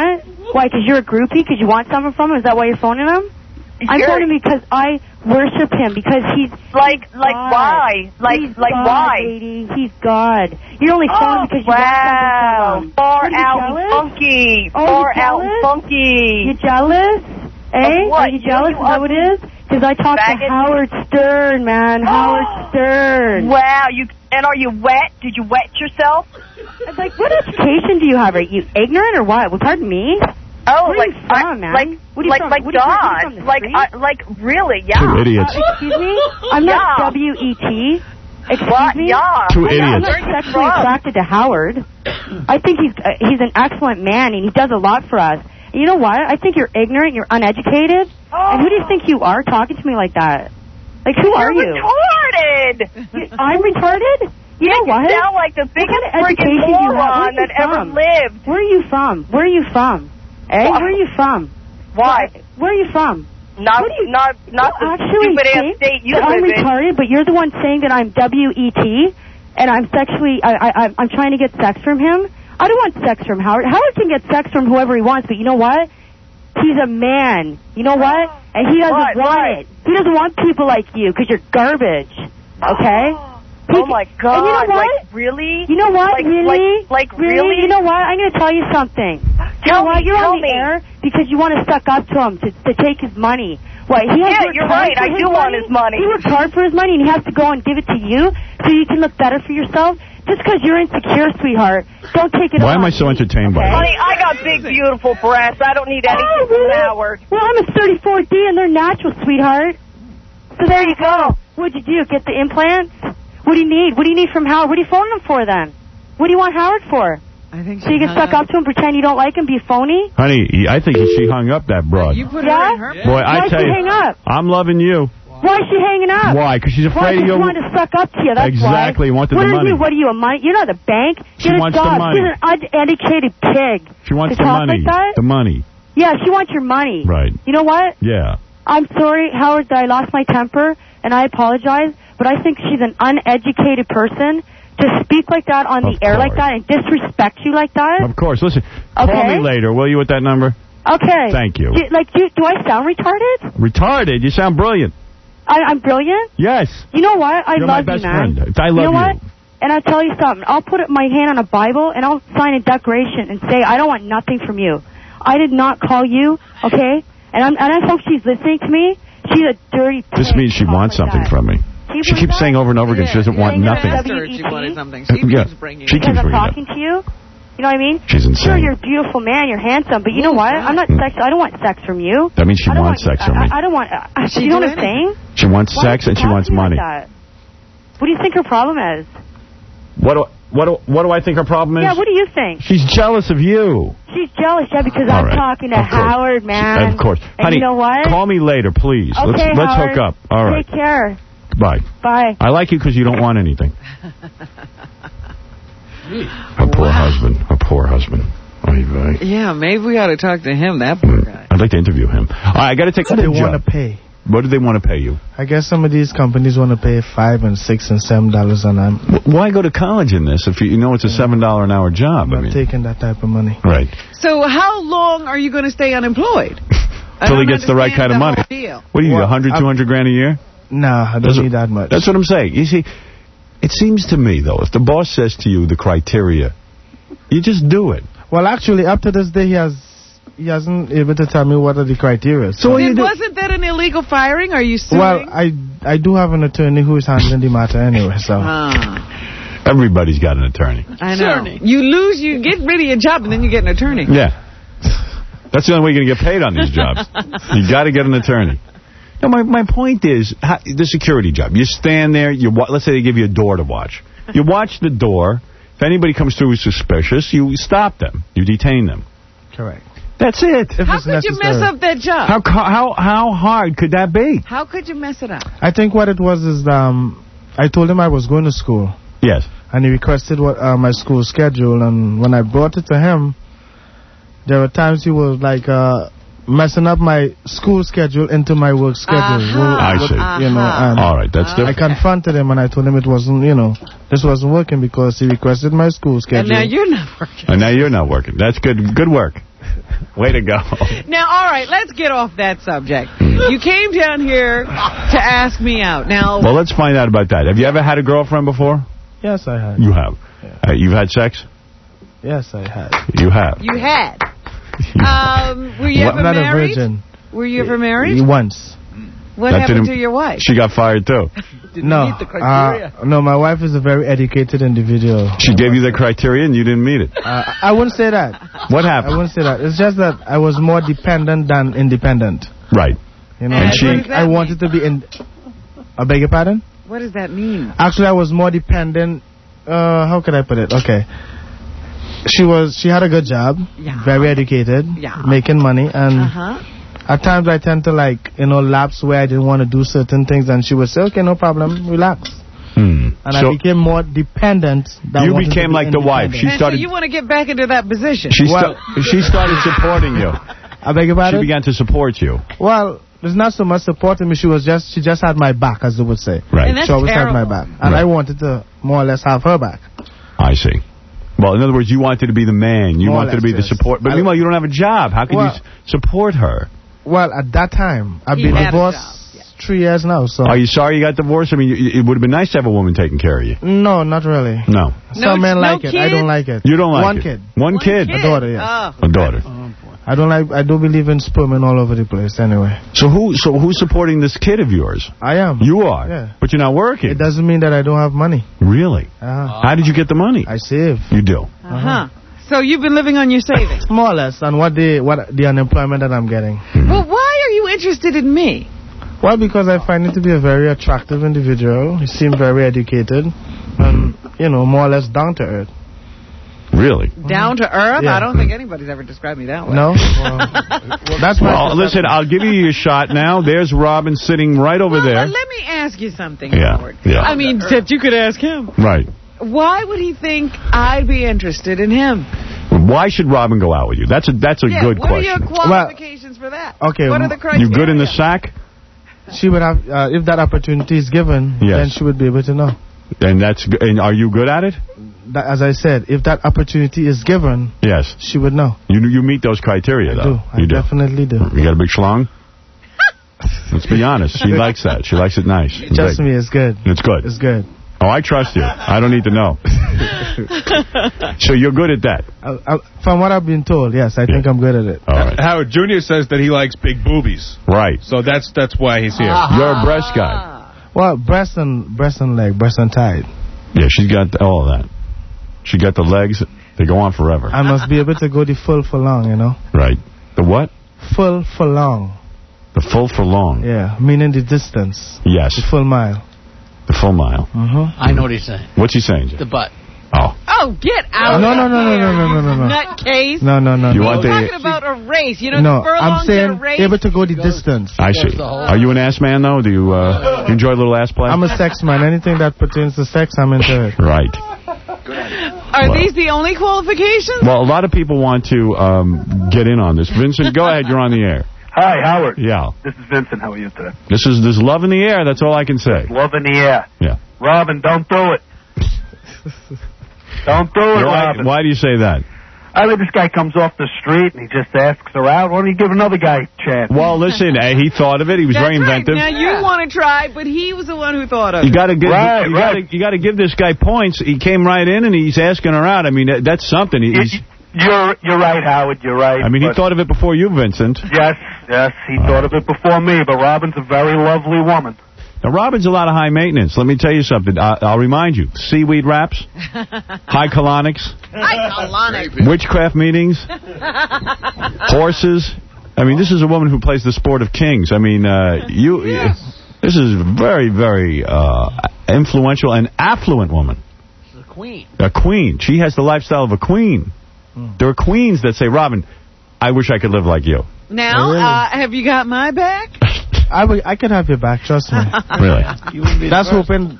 Why, because you're a groupie? Because you want something from him? Is that why you're phoning him? I'm You're- phoning him because I worship him, because he's Like, like God. why? Like, he's like God, why? lady. He's God. You're only Oh, phoning because you wow. want something from him. Far What, are you out and jealous? funky. Oh, Far you out and jealous? funky. You jealous? Eh? Of what? Are you jealous? You Is that what it is? Because I talked faggot? to Howard Stern, man. Howard Stern. Wow, you and are you wet? Did you wet yourself? It's like, what education do you have? Are you ignorant or what? Well, pardon me. Oh, Where like are you from, I, man? like What are you like from? like What are you from? What are you God, from, the like street? I, like really, yeah. Two idiots. Uh, excuse me? I'm not Yeah. W E T. Excuse What? me? Yeah. Two I'm idiots. not sexually attracted to Howard. I think he's uh, he's an excellent man, and he does a lot for us. And you know what? I think you're ignorant, you're uneducated. And who do you think you are talking to me like that? Like, who are You're you? retarded. You- I'm retarded? You yeah, know what? You sound like the What biggest kind of freaking education do you have? Where moron are you that ever from? lived. Where are you from? Where are you from? Eh? Why? Where are you from? Why? Where are you from? Not, What do you- not, not the actually stupid ass think state you that I'm live in. retarded, but you're the one saying that I'm W E T, and I'm sexually, I, I, I'm- I'm trying to get sex from him. I don't want sex from Howard. Howard can get sex from whoever he wants, but you know what? He's a man. You know what? And he doesn't What? want What? it. He doesn't want people like you because you're garbage. Okay? Oh my God! And you know what? Like really? You know what? Like, really? Like, like really? really? You know what? I'm going to tell you something. You Tell know what? me, You're tell on the me. air because you want to suck up to him to, to take his money. What? He has Yeah, worked you're hard right. for I his do want his money. He worked hard for his money, and he has to go and give it to you so you can look better for yourself. Just because you're insecure, sweetheart, don't take it Why am on I so me, entertained by okay? Honey, I got big, beautiful breasts. I don't need anything Oh, from really? Howard. Well, I'm a thirty-four D, and they're natural, sweetheart. So there you go. What'd you do? Get the implants? What do you need? What do you need from Howard? What are you phoning him for, then? What do you want Howard for? I think So you can suck up to him, pretend you don't like him, be phony? Honey, I think she hung up that broad. You put Yeah? her in her. Boy, I Why'd tell she you, hang up? I'm loving you. Why is she hanging up? Why? Because she's Why? afraid of Because you. she wanted to suck up to you, that's Exactly, why. wanted what the are money. you? What are you, a money? You're not a bank. She Get a wants the job. money. She's an uneducated pig. She wants to the talk money. Like that? The money. Yeah, she wants your money. Right. You know what? Yeah. I'm sorry, Howard, that I lost my temper, and I apologize, but I think she's an uneducated person to speak like that on Of the air like course. that and disrespect you like that. Of course. Listen, call Okay. me later, will you, with that number? Okay. Thank you. Do, like, do, do I sound retarded? Retarded? You sound brilliant. I, I'm brilliant? Yes. You know what? I You're my love best you, man. friend. I love you know you. what? And I'll tell you something. I'll put my hand on a Bible, and I'll sign a declaration and say, I don't want nothing from you. I did not call you, okay? And, I'm, and I hope she's listening to me. She's a dirty pig. This means she wants like something that. from me. She She wants keeps that? saying over and over again she doesn't want Saying that nothing. I Asked her if she wanted something. She Yeah. keeps bringing She it. keeps Because I'm bringing it up. talking to you. You know what I mean? She's insane. Sure, you're a beautiful man. You're handsome. But you know what? I'm not sex. I don't want sex from you. That means she I don't wants want, sex from me. I, I don't want... Uh, She you know do what I'm saying? She wants Why sex would and you she talk wants to me like money. that? What do you think her problem is? What do, what, do, what do I think her problem is? Yeah, what do you think? She's jealous of you. She's jealous, yeah, because All I'm right. talking to Of course. Howard, man. Of course. And Honey, you know what? call me later, please. Okay, let's let's Howard. hook up. All right. Take care. Bye. Bye. I like you because you don't want anything. Her poor husband. Her poor husband. Oy vey. Yeah, maybe we ought to talk to him, that poor guy. I'd like to interview him. All right, I got to take What a do they job. want to pay? What do they want to pay you? I guess some of these companies want to pay five and six and seven dollars an hour. Why go to college in this if you, you know it's a seven dollar an hour job? I'm I not mean, taking that type of money. right. So how long are you going to stay unemployed? I Until he don't gets the right kind understand of the money. whole deal. What do you Well, need, a hundred, I'm- two hundred grand a year? Nah, I don't That's need what- that much. That's what I'm saying. You see, it seems to me, though, if the boss says to you the criteria, you just do it. Well, actually, up to this day, he has he hasn't able to tell me what are the criteria. So what do you Then do? wasn't that an illegal firing? Are you suing? Well, I I do have an attorney who is handling the matter anyway, so. Ah, Everybody's got an attorney. I know. You lose, you get rid of your job, and then you get an attorney. Yeah. That's the only way you're going to get paid on these jobs. You got to get an attorney. No, my, my point is, how, the security job. You stand there, you wa- let's say they give you a door to watch. You watch the door. If anybody comes through who's suspicious, you stop them. You detain them. Correct. That's it. If How it's could you mess necessary. up that job? How, co- how, how hard could that be? How could you mess it up? I think what it was is um, I told him I was going to school. Yes. And he requested what uh, my school schedule, and when I brought it to him, there were times he was like uh, messing up my school schedule into my work schedule. Uh-huh. Well, I what- see. You know, and All right, that's I different. confronted him and I told him it wasn't, you know, this wasn't working because he requested my school And schedule. now you're not working. And now you're not working. That's good. Good work. Way to go. Now, all right, let's get off that subject. You came down here to ask me out. Now, Well, let's find out about that. Have you ever had a girlfriend before? Yes, I had. You have. Uh, you've had sex? Yes, I had. You have. you had. Um, were you Well, ever I'm not a married? virgin. Were you ever married? Once. What That happened didn't- to your wife? She got fired, too. No. Uh, no, my wife is a very educated individual. She gave you the criteria and you didn't meet it. Uh, I wouldn't say that. What I happened? wouldn't say that. It's just that I was more dependent than independent. Right. You know, And I she- think I wanted to be in. I beg your pardon? What does that mean? Actually, I was more dependent. Uh, how could I put it? Okay. She was. She had a good job. Yeah. Very educated. Yeah. Making money, and Uh-huh. at times I tend to like you know lapse where I didn't want to do certain things, and she would say, "Okay, no problem, relax." Hmm. And So I became more dependent. Than you wanting to became be like the wife. She And started. so you want to get back into that position? She, Well- sta- she started supporting you. I beg your She pardon? began to support you. Well, there's not so much supporting me. She was just she just had my back, as they would say. Right. And that's she always had my terrible. back, and Right. I wanted to more or less have her back. I see. Well, in other words, you wanted to be the man. You More or wanted to less, be the yes. support. But I- meanwhile, you don't have a job. How can you Well- s- support her? Well, at that time, I've He been had a divorced job, yeah. three years now. So Are you sorry you got divorced? I mean, you- it would have been nice to have a woman taking care of you. no, not really. No. Some No- men no like it. I kid? don't like it. You don't like One it? kid. One, kid? A daughter, yes. Oh. A daughter. I don't like. I don't believe in sperming all over the place. Anyway, So who? So who's supporting this kid of yours? I am. You are. Yeah. But you're not working. It doesn't mean that I don't have money. Really? Uh, How did you get the money? I save. You do. Uh-huh. So you've been living on your savings. More or less, and what the what the unemployment that I'm getting. Well, why are you interested in me? Well, because I find it to be a very attractive individual. He seemed very educated, and you know, more or less down to earth. Really? Down to earth? Yeah. I don't think anybody's ever described me that way. No, well, that's my. Well, listen, I'll give you your shot now. There's Robin sitting right over Well, there. but let me ask you something, Yeah, Howard. yeah. I mean, that you could ask him. Right. Why would he think I'd be interested in him? Why should Robin go out with you? That's a that's a yeah, good what question. are your qualifications for that? Okay, What are the criteria? You good in the sack? She would have, uh, if that opportunity is given, Yes. then she would be able to know. And that's g- and are you good at it? That, as I said, if that opportunity is given, Yes. she would know. You you meet those criteria I though. do. I you do. definitely do. You got a big schlong? Let's be honest. She likes that. She likes it nice. and Trust big. me, it's good. It's good. It's good. Oh, I trust you. I don't need to know. So you're good at that. I, I, from what I've been told, yes, I think I'm good at it. All right. Howard Junior says that he likes big boobies. Right. So that's that's why he's here. You're a breast guy. Well, breast and breast and leg, breast and tight. Yeah, she's got all of that. She got the legs. They go on forever. I must be able to go the full for long, you know. Right. The what? Full for long. The full for long. Yeah, meaning the distance. Yes. The full mile. The full mile. Mm-hmm. I know what he's saying. What's he saying, Jim? The butt. Oh. Oh, get out No, of no, no, no, here, no, no, no, no, no. nutcase. No, no, no. You no. want We're the- talking about a race. You know, No, the furlongs I'm in saying a race. able to go the distance. I see. Are you an ass man, though? Do you, uh, you enjoy a little ass play? I'm a sex man. Anything that pertains to sex, I'm into it. Right. Are Well. these the only qualifications? Well, a lot of people want to um, get in on this. Vincent, go ahead. You're on the air. Hi, Howard. Yeah. This is Vincent. How are you today? This is there's love in the air. That's all I can say. Love in the air. Yeah. Robin, don't do it. Don't do it, Why, Robin. why do you say that? I mean, this guy comes off the street and he just asks her out. Why don't you give another guy a chance? Well, listen, eh, he thought of it. He was That's very inventive. Right. Now you want to try, but he was the one who thought of You it. got to give Right, you right. got to you got to give this guy points. He came right in and he's asking her out. I mean, that, that's something. He's, You're you're right, Howard. You're right. I mean, he but- thought of it before you, Vincent. Yes, yes, he thought of it before me, but Robin's a very lovely woman. Now, Robin's a lot of high maintenance. Let me tell you something. I, I'll remind you: seaweed wraps, high colonics, witchcraft meetings, horses. I mean, this is a woman who plays the sport of kings. I mean, uh, you. This is a very, very uh, influential and affluent woman. She's a queen. A queen. She has the lifestyle of a queen. There are queens that say, Robin, I wish I could live like you. Now, Oh, really? uh, have you got my back? I, will, I can have your back, trust me. Really? That's hoping.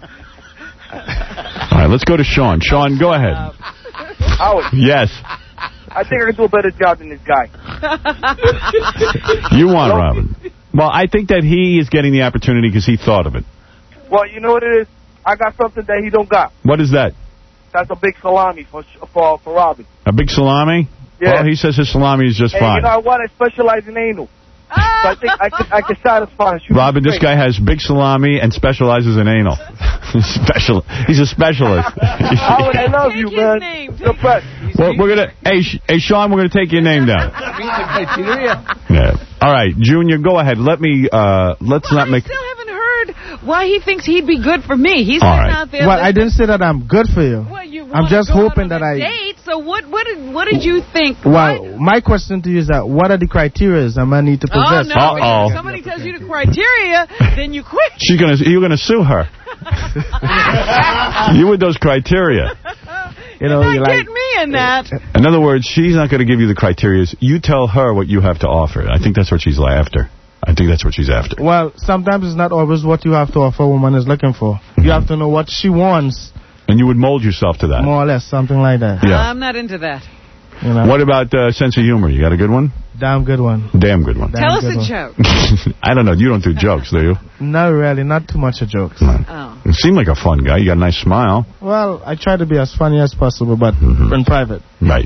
All right, let's go to Sean. Sean, go ahead. Howard, Yes. I think I can do a better job than this guy. You want Robin. Well, I think that he is getting the opportunity because he thought of it. Well, you know what it is? I got something that he don't got. What is that? That's a big salami for for for Robin. A big salami? Yeah. Well, he says his salami is just Hey, fine. you know what? I specialize in anal. So I think I can, I can satisfy you. Robin, this guy has big salami and specializes in anal. Special. He's a specialist. Howard, I love you, man. The best. Well, we're gonna. Hey, Sh- hey, Sean, we're gonna take your name down. Yeah. All right, Junior, go ahead. Let me. Uh, let's not make. I still haven't heard why he thinks he'd be good for me. He's All sitting right. out there. Well, I didn't say that I'm good for you. Well, you I'm just hoping that I... date. So what? What did? What did you think? Well, my question to you is that what are the criteria I might need to possess? Oh, no. Uh-oh. If somebody tells you the criteria, then you quit. She's gonna. You're gonna sue her. You with those criteria. You know, You're you not like. getting me in that. In other words, she's not going to give you the criteria. You tell her what you have to offer. I think that's what she's after. I think that's what she's after. Well, sometimes it's not always what you have to offer a woman is looking for. Mm-hmm. You have to know what she wants. And you would mold yourself to that. More or less, something like that. Yeah. I'm not into that. You know? What about uh, sense of humor? You got a good one? Damn good one. Damn good one. Damn Tell us good a one. joke. I don't know. You don't do jokes, do you? Not really. Not too much of jokes. Oh. You seem like a fun guy. You got a nice smile. Well, I try to be as funny as possible, but Mm-hmm. in private. Right.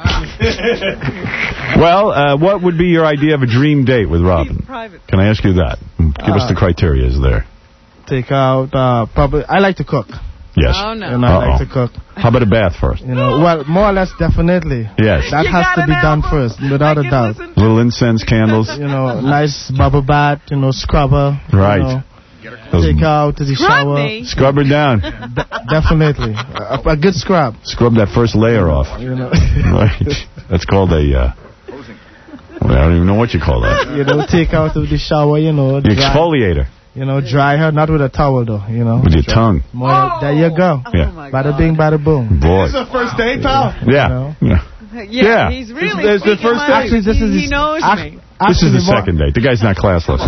Well, uh, what would be your idea of a dream date with Robin? Private. Can I ask you that? Give us the criteria there. Take out, uh, probably, I like to cook. Yes. Oh, no. And I Uh-oh. like to cook. How about a bath first? You know, well, more or less, definitely. Yes. That You has got to an be done album? first, without I a can doubt. listen. Little incense, candles. You know, nice bubble bath, you know, scrubber. Right. You know, Those- take out to the Scrub shower. me. Scrub her down. De- definitely. A, a good scrub. Scrub that first layer off. You know. Right. That's called a... Uh, well, I don't even know what you call that. You know, take out of the shower, you know. The dry- exfoliator. You know, dry her, not with a towel, though, you know. With your tongue. More, there you go. Yeah. my Bada bing, bada boom. Boy. This is a first date, pal. Yeah. Yeah. Yeah, Yeah. he's really This is the speaking first my date. mind. Actually, this he, is he his- knows ac- me. This is the Actually, more- second date. The guy's not classless.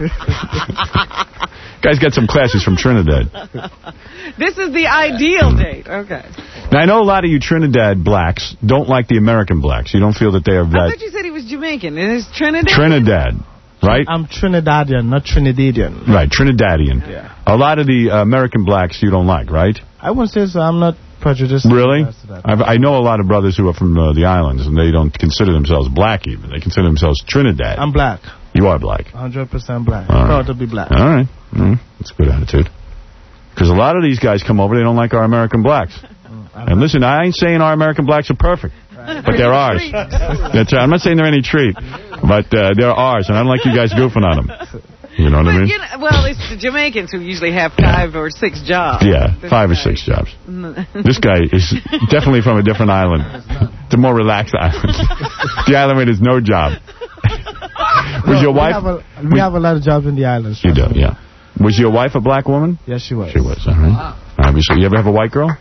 Guy's got some class. He's from Trinidad. This is the ideal date. Okay. Now, I know a lot of you Trinidad blacks don't like the American blacks. You don't feel that they are I that... thought you said he was Jamaican. It is Trinidad? Trinidad, right? I'm Trinidadian, not Trinidadian. Right, Trinidadian. Yeah. A lot of the uh, American blacks you don't like, right? I wouldn't say so. I'm not prejudiced. Really? as to that. I've, I know a lot of brothers who are from uh, the islands, and they don't consider themselves black even. They consider themselves Trinidad. I'm black. You are black. one hundred percent black. All right. Proud to be black. All right. Mm, that's a good attitude. Because a lot of these guys come over, they don't like our American blacks. And listen, I ain't saying our American blacks are perfect, but they're ours. That's right. I'm not saying they're any treat, but uh, they're ours, and I don't like you guys goofing on them. You know what I But, mean? you know, well, it's the Jamaicans who usually have five or six jobs. Yeah, This five or guy- six jobs. This guy is definitely from a different island. It's a more relaxed island. The island where there's no job. Was No, your we wife... Have a, we have a lot of jobs in the islands. You do, yeah. Was your wife a black woman? Yes, she was. She was, all right. Obviously. You ever have a white girl?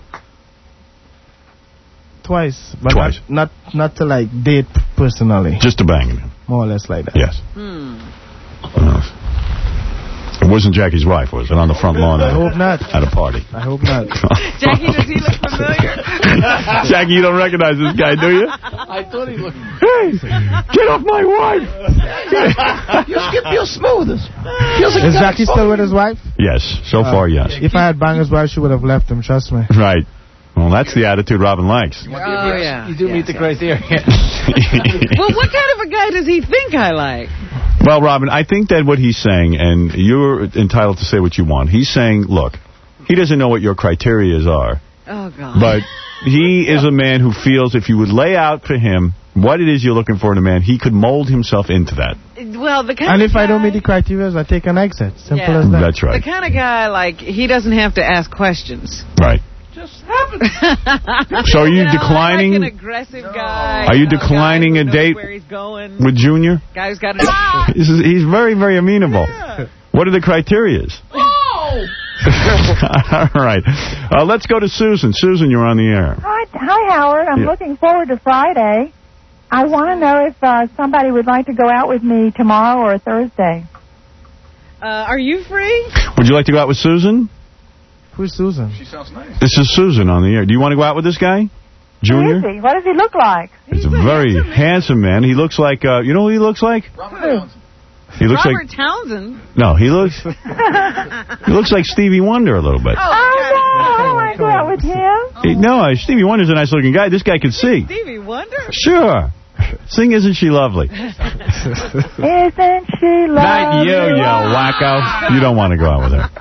Twice. But Twice. Not, not, not to, like, date personally. Just to bang him. More or less like that. Yes. Hmm. Uh, it wasn't Jackie's wife, was it? On the front lawn I hope not. at a party. I hope not. Jackie, does he look familiar? Jackie, you don't recognize this guy, do you? I thought he looked... Hey, get off my wife! You skip your smoothest. Feels like Is you got Jackie still with his wife? Yes, so Uh, far, yes. If I had banged his wife, she would have left him, trust me. Right. Well, that's the attitude Robin likes. Oh, yeah. You do Yeah, meet the yeah. criteria. Well, what kind of a guy does he think I like? Well, Robin, I think that what he's saying, and you're entitled to say what you want, he's saying, look, he doesn't know what your criterias are, Oh, God. but he is a man who feels if you would lay out for him what it is you're looking for in a man, he could mold himself into that. Well, the kind And of if I don't guy- meet the criteria, I take an exit. Simple Yeah. as that. That's right. The kind of guy, like, he doesn't have to ask questions. Right. Just happens. So are you, You know, declining... I like an aggressive guy. Are you know, declining guy a who knows date where he's going. with Junior? Guy who's got a... He's, he's very, very amenable. Yeah. What are the criterias? Oh! All right. Uh, let's go to Susan. Susan, you're on the air. Hi, hi, Howard. I'm Yeah. looking forward to Friday. I want to know if uh, somebody would like to go out with me tomorrow or Thursday. Uh, are you free? Would you like to go out with Susan? Who's Susan? She sounds nice. This is Susan on the air. Do you want to go out with this guy? Junior? Who is he? What does he look like? He's a very handsome man. He looks like, uh, you know who he looks like? He looks Robert like, Townsend. no, he looks, he looks like Stevie Wonder a little bit. Oh, no. I don't want to go out with him. He- no, uh, Stevie Wonder's a nice looking guy. This guy can see. Stevie Wonder. wonder? Sure. Sing Isn't She Lovely? Isn't she lovely? Not you, you wacko. You don't want to go out with her.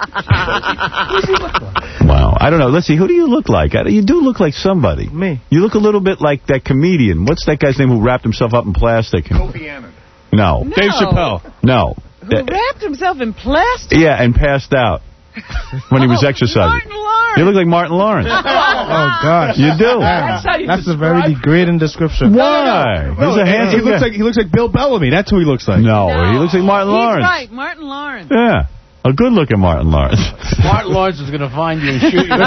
Wow. I don't know. Let's see. Who do you look like? You do look like somebody. Me. You look a little bit like that comedian. What's that guy's name who wrapped himself up in plastic? Kofi Annan. No. No. Dave Chappelle. No. Who wrapped himself in plastic? Yeah, and passed out when he was exercising. Martin Lawrence. You look like Martin Lawrence. Oh, gosh. You do. That's, That's a very degrading description. Why? No, He's a handsome he looks guy. like he looks like Bill Bellamy. That's who he looks like. No, he looks like Martin He's Lawrence. right, Martin Lawrence. Yeah. A good-looking Martin Lawrence. Martin Lawrence is going to find you and shoot you.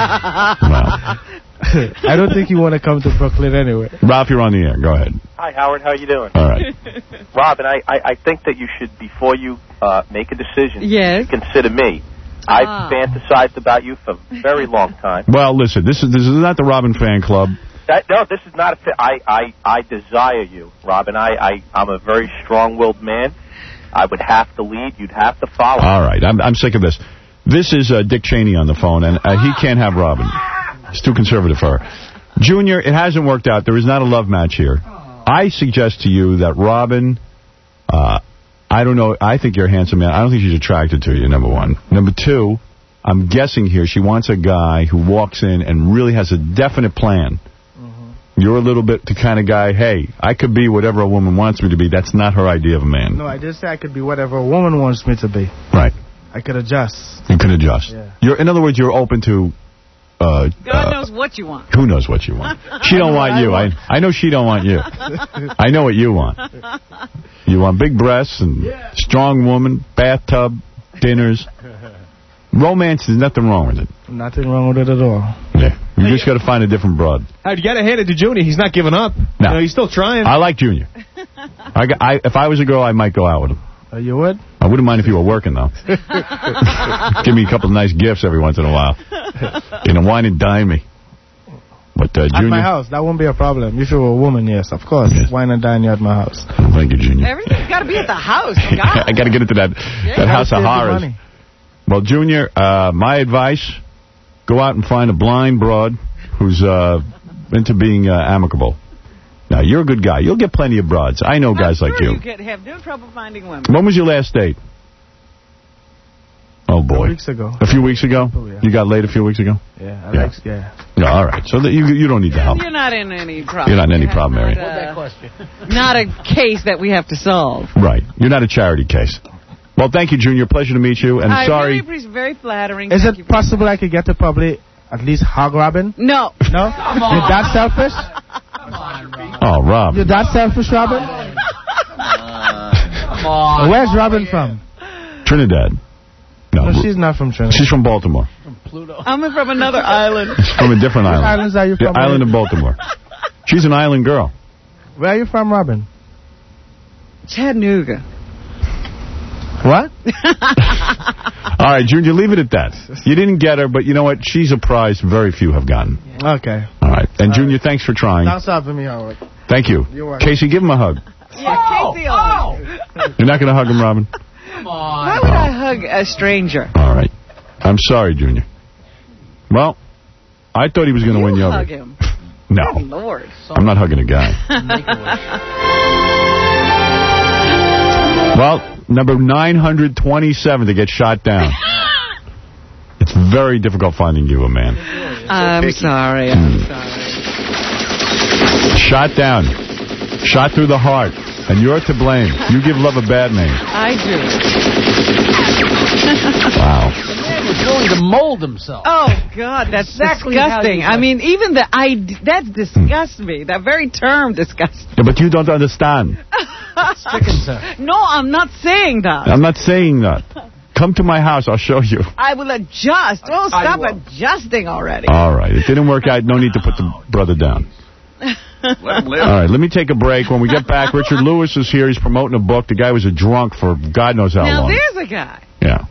I don't think you want to come to Brooklyn anyway. Ralph, you're on the air. Go ahead. Hi, Howard. How are you doing? All right. Robin, I, I, I think that you should, before you uh, make a decision, Yes. consider me. Ah. I've fantasized about you for a very long time. Well, listen, this is this is not the Robin fan club. That, no, this is not a fit. I, I, I desire you, Robin. I, I, I'm a very strong-willed man. I would have to lead. You'd have to follow. All right. I'm I'm sick of this. This is uh, Dick Cheney on the phone, and uh, he can't have Robin. He's too conservative for her. Junior, it hasn't worked out. There is not a love match here. I suggest to you that Robin, uh, I don't know, I think you're a handsome man. I don't think she's attracted to you, number one. Number two, I'm guessing here she wants a guy who walks in and really has a definite plan. You're a little bit the kind of guy, hey, I could be whatever a woman wants me to be. That's not her idea of a man. No, I did say I could be whatever a woman wants me to be. Right. I could adjust. You can adjust. Yeah. You're, in other words, you're open to... Uh, God uh, knows what you want. Who knows what you want? She don't want you. I I know she don't want you. I know what you want. You want big breasts and strong woman, bathtub, dinners. Romance, there's nothing wrong with it. Nothing wrong with it at all. Yeah. You just got to find a different broad. Hey, you got to hand it to Junior. He's not giving up. No. You know, he's still trying. I like Junior. I, got- I, if I was a girl, I might go out with him. Uh, you would? I wouldn't mind if you were working, though. Give me a couple of nice gifts every once in a while. You know, wine and dine me. But, uh, At Junior... my house, that won't be a problem. If you were a woman, yes, of course. Yes. Wine and dine you at my house. Thank you, Junior. Everything's got to be at the house. God. I got to get into that, that house of Save the horrors. money. Well, Junior, uh, my advice, go out and find a blind broad who's uh, into being uh, amicable. Now, you're a good guy. You'll get plenty of broads. I know guys I'm like sure you. you could have no trouble finding women. When was your last date? Oh, boy. A weeks ago. A few weeks ago? Oh, yeah. You got laid a few weeks ago? Yeah, I Yeah. like, yeah. No, all right. So that you you don't need the help. You're not in any problem. You're not in any problem area. Not, What's that uh, question? not a case that we have to solve. Right. You're not a charity case. Well, thank you, Junior. Pleasure to meet you. And I sorry. really appreciate, very flattering. Is Thank it you very possible I could get to probably at least hog Robin? No. No? You're that selfish? Oh, Rob. You're that selfish, Robin? Come on. Where's Robin from? Trinidad. No, No, she's not from Trinidad. she's from Baltimore. I'm from another island. From a different Which island. islands are you The from? island of Baltimore. She's an island girl. Where are you from, Robin? Chattanooga. What? All right, Junior, leave it at that. You didn't get her, but you know what? She's a prize very few have gotten. Okay. All right. And, Junior, thanks for trying. Thanks for me, Howard. Thank you. You're welcome. Casey, give him a hug. Yeah, Casey. Oh. You're not going to hug him, Robin? Come on. Why would I hug a stranger? All right. I'm sorry, Junior. Well, I thought he was going to win you over. Hug him. No. Good Lord. I'm not hugging a guy. Well, number nine hundred twenty-seven to get shot down. It's very difficult finding you a man. I'm sorry. I'm sorry. Shot down. Shot through the heart. And you're to blame. You give love a bad name. I do. Wow. The man was willing to mold himself. Oh, God, that's Exactly how disgusting. you I mean, even the idea, that disgusts me. That very term disgusts me. Yeah, but you don't understand. No, I'm not saying that. I'm not saying that. Come to my house. I'll show you. I will adjust. Oh, stop adjusting already. All right. It didn't work out. No need to put the brother down. Let him live. All right. Let me take a break. When we get back, Richard Lewis is here. He's promoting a book. The guy was a drunk for God knows how Now, long. there's a guy. Yeah.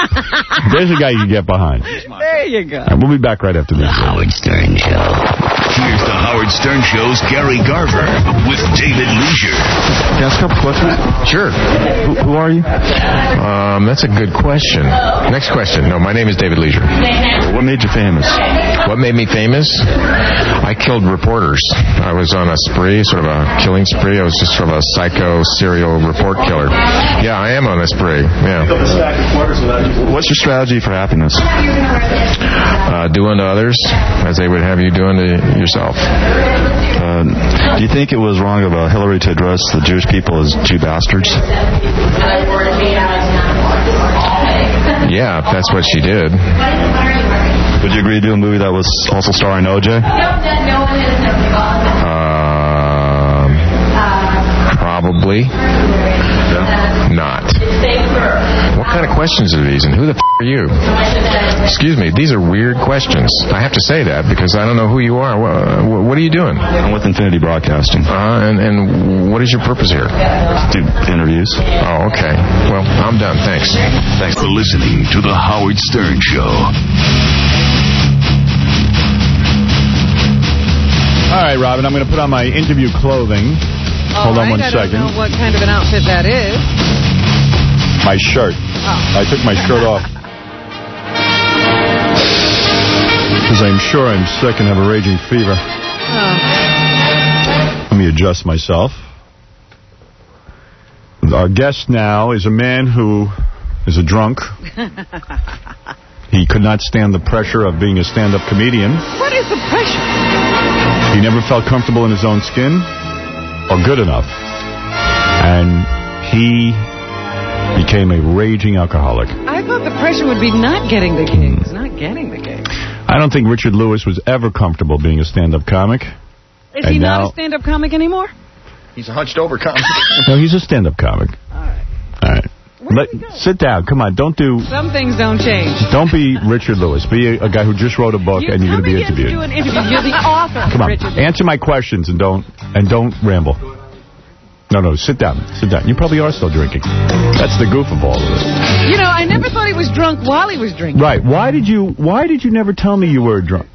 There's a guy you can get behind. There you go. All right, we'll be back right after this. Howard Stern Show. Here's the Howard Stern Show's Gary Garver with David Leisure. Can I ask a couple questions? Sure. Who, who are you? Um, that's a good question. Next question. No, my name is David Leisure. What made you famous? What made me famous? I killed reporters. I was on a spree, sort of a killing spree. I was just sort of a psycho serial report killer. Yeah, I am on a spree. Yeah. What's your strategy for happiness? Uh, do unto others as they would have you do unto yourself. Uh, do you think it was wrong of uh, Hillary to address the Jewish people as Jew bastards? Yeah, if that's what she did. Would you agree to do a movie that was also starring O J? Uh, probably not. What kind of questions are these, and who the f*** are you? Excuse me, these are weird questions. I have to say that because I don't know who you are. What, what are you doing? I'm with Infinity Broadcasting. Uh, and, and what is your purpose here? Do interviews. Oh, okay. Well, I'm done. Thanks. Thanks for listening to The Howard Stern Show. All right, Robin, I'm going to put on my interview clothing. All Hold on right, one I second. don't know what kind of an outfit that is. My shirt. Oh. I took my shirt off. Because I'm sure I'm sick and have a raging fever. Oh. Let me adjust myself. Our guest now is a man who is a drunk. He could not stand the pressure of being a stand-up comedian. What is the pressure? He never felt comfortable in his own skin or good enough. And he became a raging alcoholic. I thought the pressure would be not getting the gigs, not getting the gigs. I don't think Richard Lewis was ever comfortable being a stand-up comic. Is and he now, not a stand-up comic anymore? He's a hunched-over comic. No, he's a stand-up comic. All right. All right. Let, sit down. Come on. Don't do... Some things don't change. Don't be Richard Lewis. Be a, a guy who just wrote a book You and you're going to be interviewed. Do an interview. You're the author. Come on. Richard. Answer my questions and don't and don't ramble. No, no. Sit down. Sit down. You probably are still drinking. That's the goof of all of this. You know, I never thought he was drunk while he was drinking. Right. Why did you Why did you never tell me you were drunk?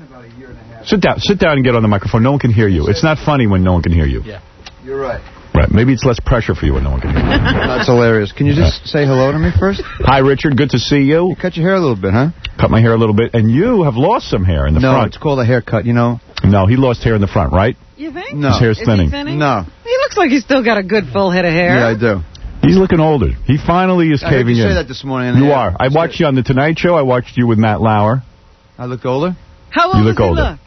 Sit down. Sit down and get on the microphone. No one can hear you. It's not funny when no one can hear you. Yeah. You're right. Right. Maybe it's less pressure for you when no one can hear you. That's hilarious. Can you just say hello to me first? Hi, Richard. Good to see you. You cut your hair a little bit, huh? Cut my hair a little bit. And you have lost some hair in the no, front. No, it's called a haircut, you know. No, he lost hair in the front, right? You think? No. His hair's Is thinning. he thinning. No. He looks like he's still got a good full head of hair. Yeah, I do. He's looking older. He finally is I heard caving you in. say that this morning. You yeah. are. I watched you on The Tonight Show. I watched you with Matt Lauer. I look older? How old you look does he older. look?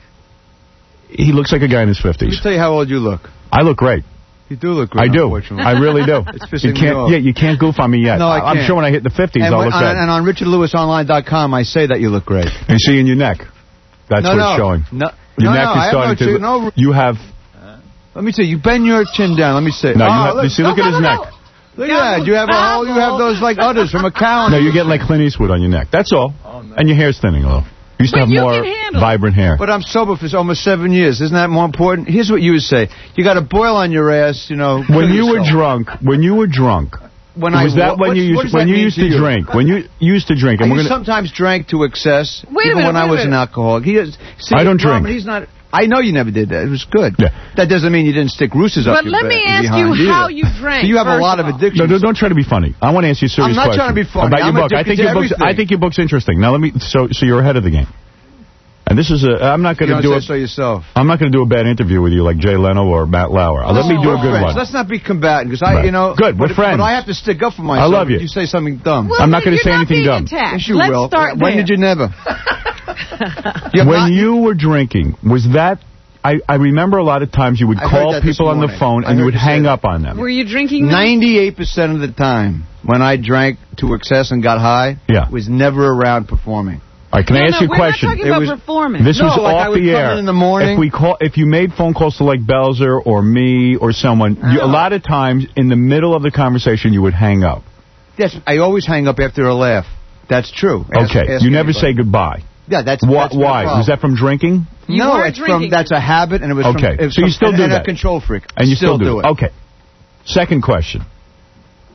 He looks like a guy in his fifties. Let me tell you how old you look. I look great. You do look great, I do. unfortunately. I really do. It's pissing you can't, me off. Yeah, you can't goof on me yet. No, I can't. I'm sure when I hit the fifties, and I'll when, look on, good. And on richard lewis online dot com, I say that you look great. You see in your neck. That's no, what's no. showing. No, your no, neck no, is I starting have no to... chin, no. You have... Let me see. You bend your chin down. Let me see. No, you, oh, have, look, you see, look no, at his no, neck. no. Look at that. You have a whole, you have those like udders from a cow. No, you get like Clint Eastwood on your neck. That's all. Oh, no. And your hair's thinning a little. You used to have more vibrant hair. But I'm sober for almost seven years. Isn't that more important? Here's what you would say. You got a boil on your ass, you know. When you were drunk, when you were drunk, when was I, that when what, you used, when you used to, to drink? When you used to drink. And I we're gonna, sometimes drank to excess, wait even a minute, when I was an alcoholic. He is, see, I don't drink. Robin, he's not... I know you never did that. It was good. Yeah. That doesn't mean you didn't stick roosters up But your let me ask you either. how you drank. So you have a lot of all. addictions. No, no, don't try to be funny. I want to ask you a serious I'm not question. trying to be funny. About I'm your book. I think your book's, I think your book's interesting. Now let me. So, so you're ahead of the game. And this is a. I'm not going to do say a. so yourself. I'm not going to do a bad interview with you like Jay Leno or Matt Lauer. Let me do a good friends. one. Let's not be combatant, because I, Right. you know. Good, we're but, friends. But I have to stick up for myself. I love you. If you say something dumb. Well, I'm not going to you're say not anything being dumb. attacked. Yes, you Let's will. start When there. did you never? When not, you were drinking, was that... I, I remember a lot of times you would I heard call that this people on the morning. phone I and you heard would you say hang that. up on them. Were you drinking? ninety-eight percent of the time when I drank to excess and got high, yeah. was never around performing. All right, can no, I ask no, you a we're question? Not talking about was, performance. This no, was like off I would the come air. in, in the morning. If we call, if you made phone calls to like Belzer or me or someone, you, a lot of times in the middle of the conversation you would hang up. Yes, I always hang up after a laugh. That's true. Ask, Okay, ask you never anybody. say goodbye. Yeah, that's, Why? that's why? Was that from drinking? You no, were it's drinking. from that's a habit, and it was Okay, from, it was so you from, still and, do and that. a control freak. And you still, still do it. Okay. Second question.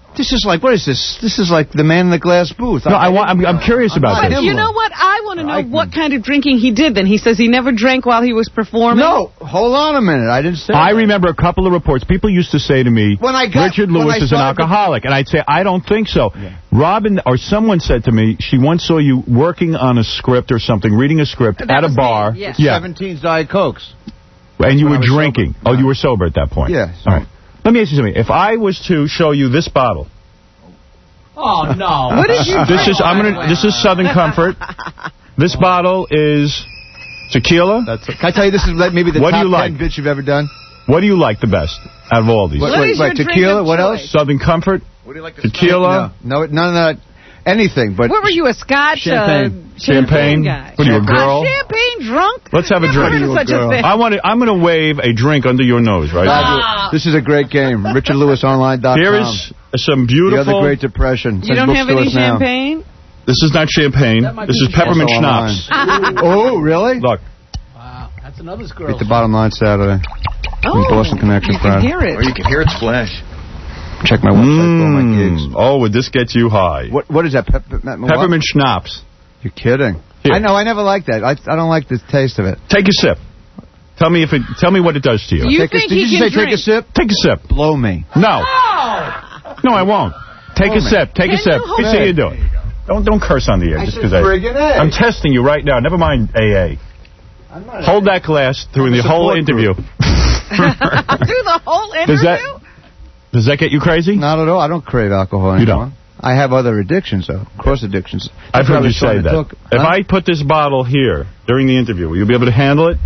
This is like, what is this? This is like the man in the glass booth. No, I, I want. I'm, I'm curious I'm about But this. you know what? I want to know what kind of drinking he did then. He says he never drank while he was performing. No, hold on a minute. I didn't say I that. remember a couple of reports. People used to say to me, When I got- Richard when Lewis I is an started- alcoholic. And I'd say, I don't think so. Yeah. Robin, or someone said to me, she once saw you working on a script or something, reading a script That at a was bar. me, yes. Yeah. seventeen Diet Cokes. And you when were I was drinking. sober. Oh, you were sober at that point. Yeah. All right. Let me ask you something. If I was to show you this bottle. Oh, no. What did you This drink? is I'm gonna. This is Southern Comfort. This bottle is tequila. That's a, can I tell you, this is like maybe the what top do you like? ten bitch you've ever done? What do you like the best out of all these? Wait, What wait, is wait, your drink tequila, of what choice? else? Southern Comfort. What do you like to Tequila. No, no, none of that. Anything, but... What were you, a Scotch? Champagne. Uh, champagne Champagne? guy. What are you, a girl? Uh, champagne drunk? Let's have a Never drink. heard of such a thing. I want to. I'm going to wave a drink under your nose, right? Ah. This is a great game. Richard Lewis Online dot com. Here is some beautiful. The Other Great Depression. You don't have any champagne? This is not champagne. This is peppermint schnapps. Oh, really? Look. Wow, that's another Beat girl. the bottom line Saturday. Oh, Boston Connection you can Friday. hear it. Or you can hear it splash. Check my website for all my gigs. Oh, would this get you high? What What is that? Pep Pep Peppermint schnapps. You're kidding. Here. I know. I never liked that. I, I don't like the taste of it. Take a sip. Tell me if it. Tell me what it does to you. You take think a, did he you can say take a drink? sip? Take a sip. Blow me. No. No, I won't. Take Blow a me. sip. Take Can a sip. you Let me hold see it? you do it. Don't don't curse on the air I just said because I. friggin' A. I'm testing you right now. Never mind A A. Hold that glass through the whole interview. Through the whole interview? Does that does that get you crazy? Not at all. I don't crave alcohol anymore. You don't? I have other addictions, though. Of course, addictions. I've That's what I heard you was say trying to that. talk- If Huh? I put this bottle here during the interview, will you be able to handle it?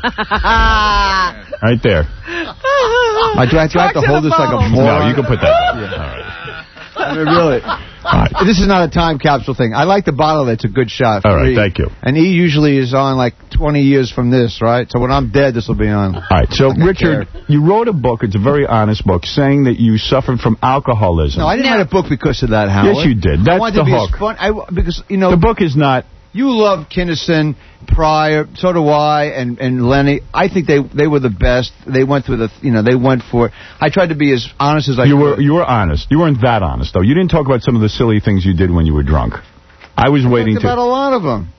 Right there. I do I have to, I have to Talk to hold the this like a phone. moron? No, you can put that down. All right. I mean, really. This is not a time capsule thing. I like the bottle. That's a good shot. All right, Three. thank you. And E usually is on like twenty years from this, right? So when I'm dead, this will be on. All right, so Richard, you wrote a book. It's a very honest book, saying that you suffered from alcoholism. No, I didn't write a book because of that, Howard. Yes, you did. I That's wanted the to be hook. As fun, I, because, you know... The book is not... You love Kinnison, Pryor, so do I, and, and Lenny. I think they they were the best. They went through the, you know, they went for it. I tried to be as honest as I You could. were you were honest. You weren't that honest, though. You didn't talk about some of the silly things you did when you were drunk. I was I waiting talked to... about a lot of them.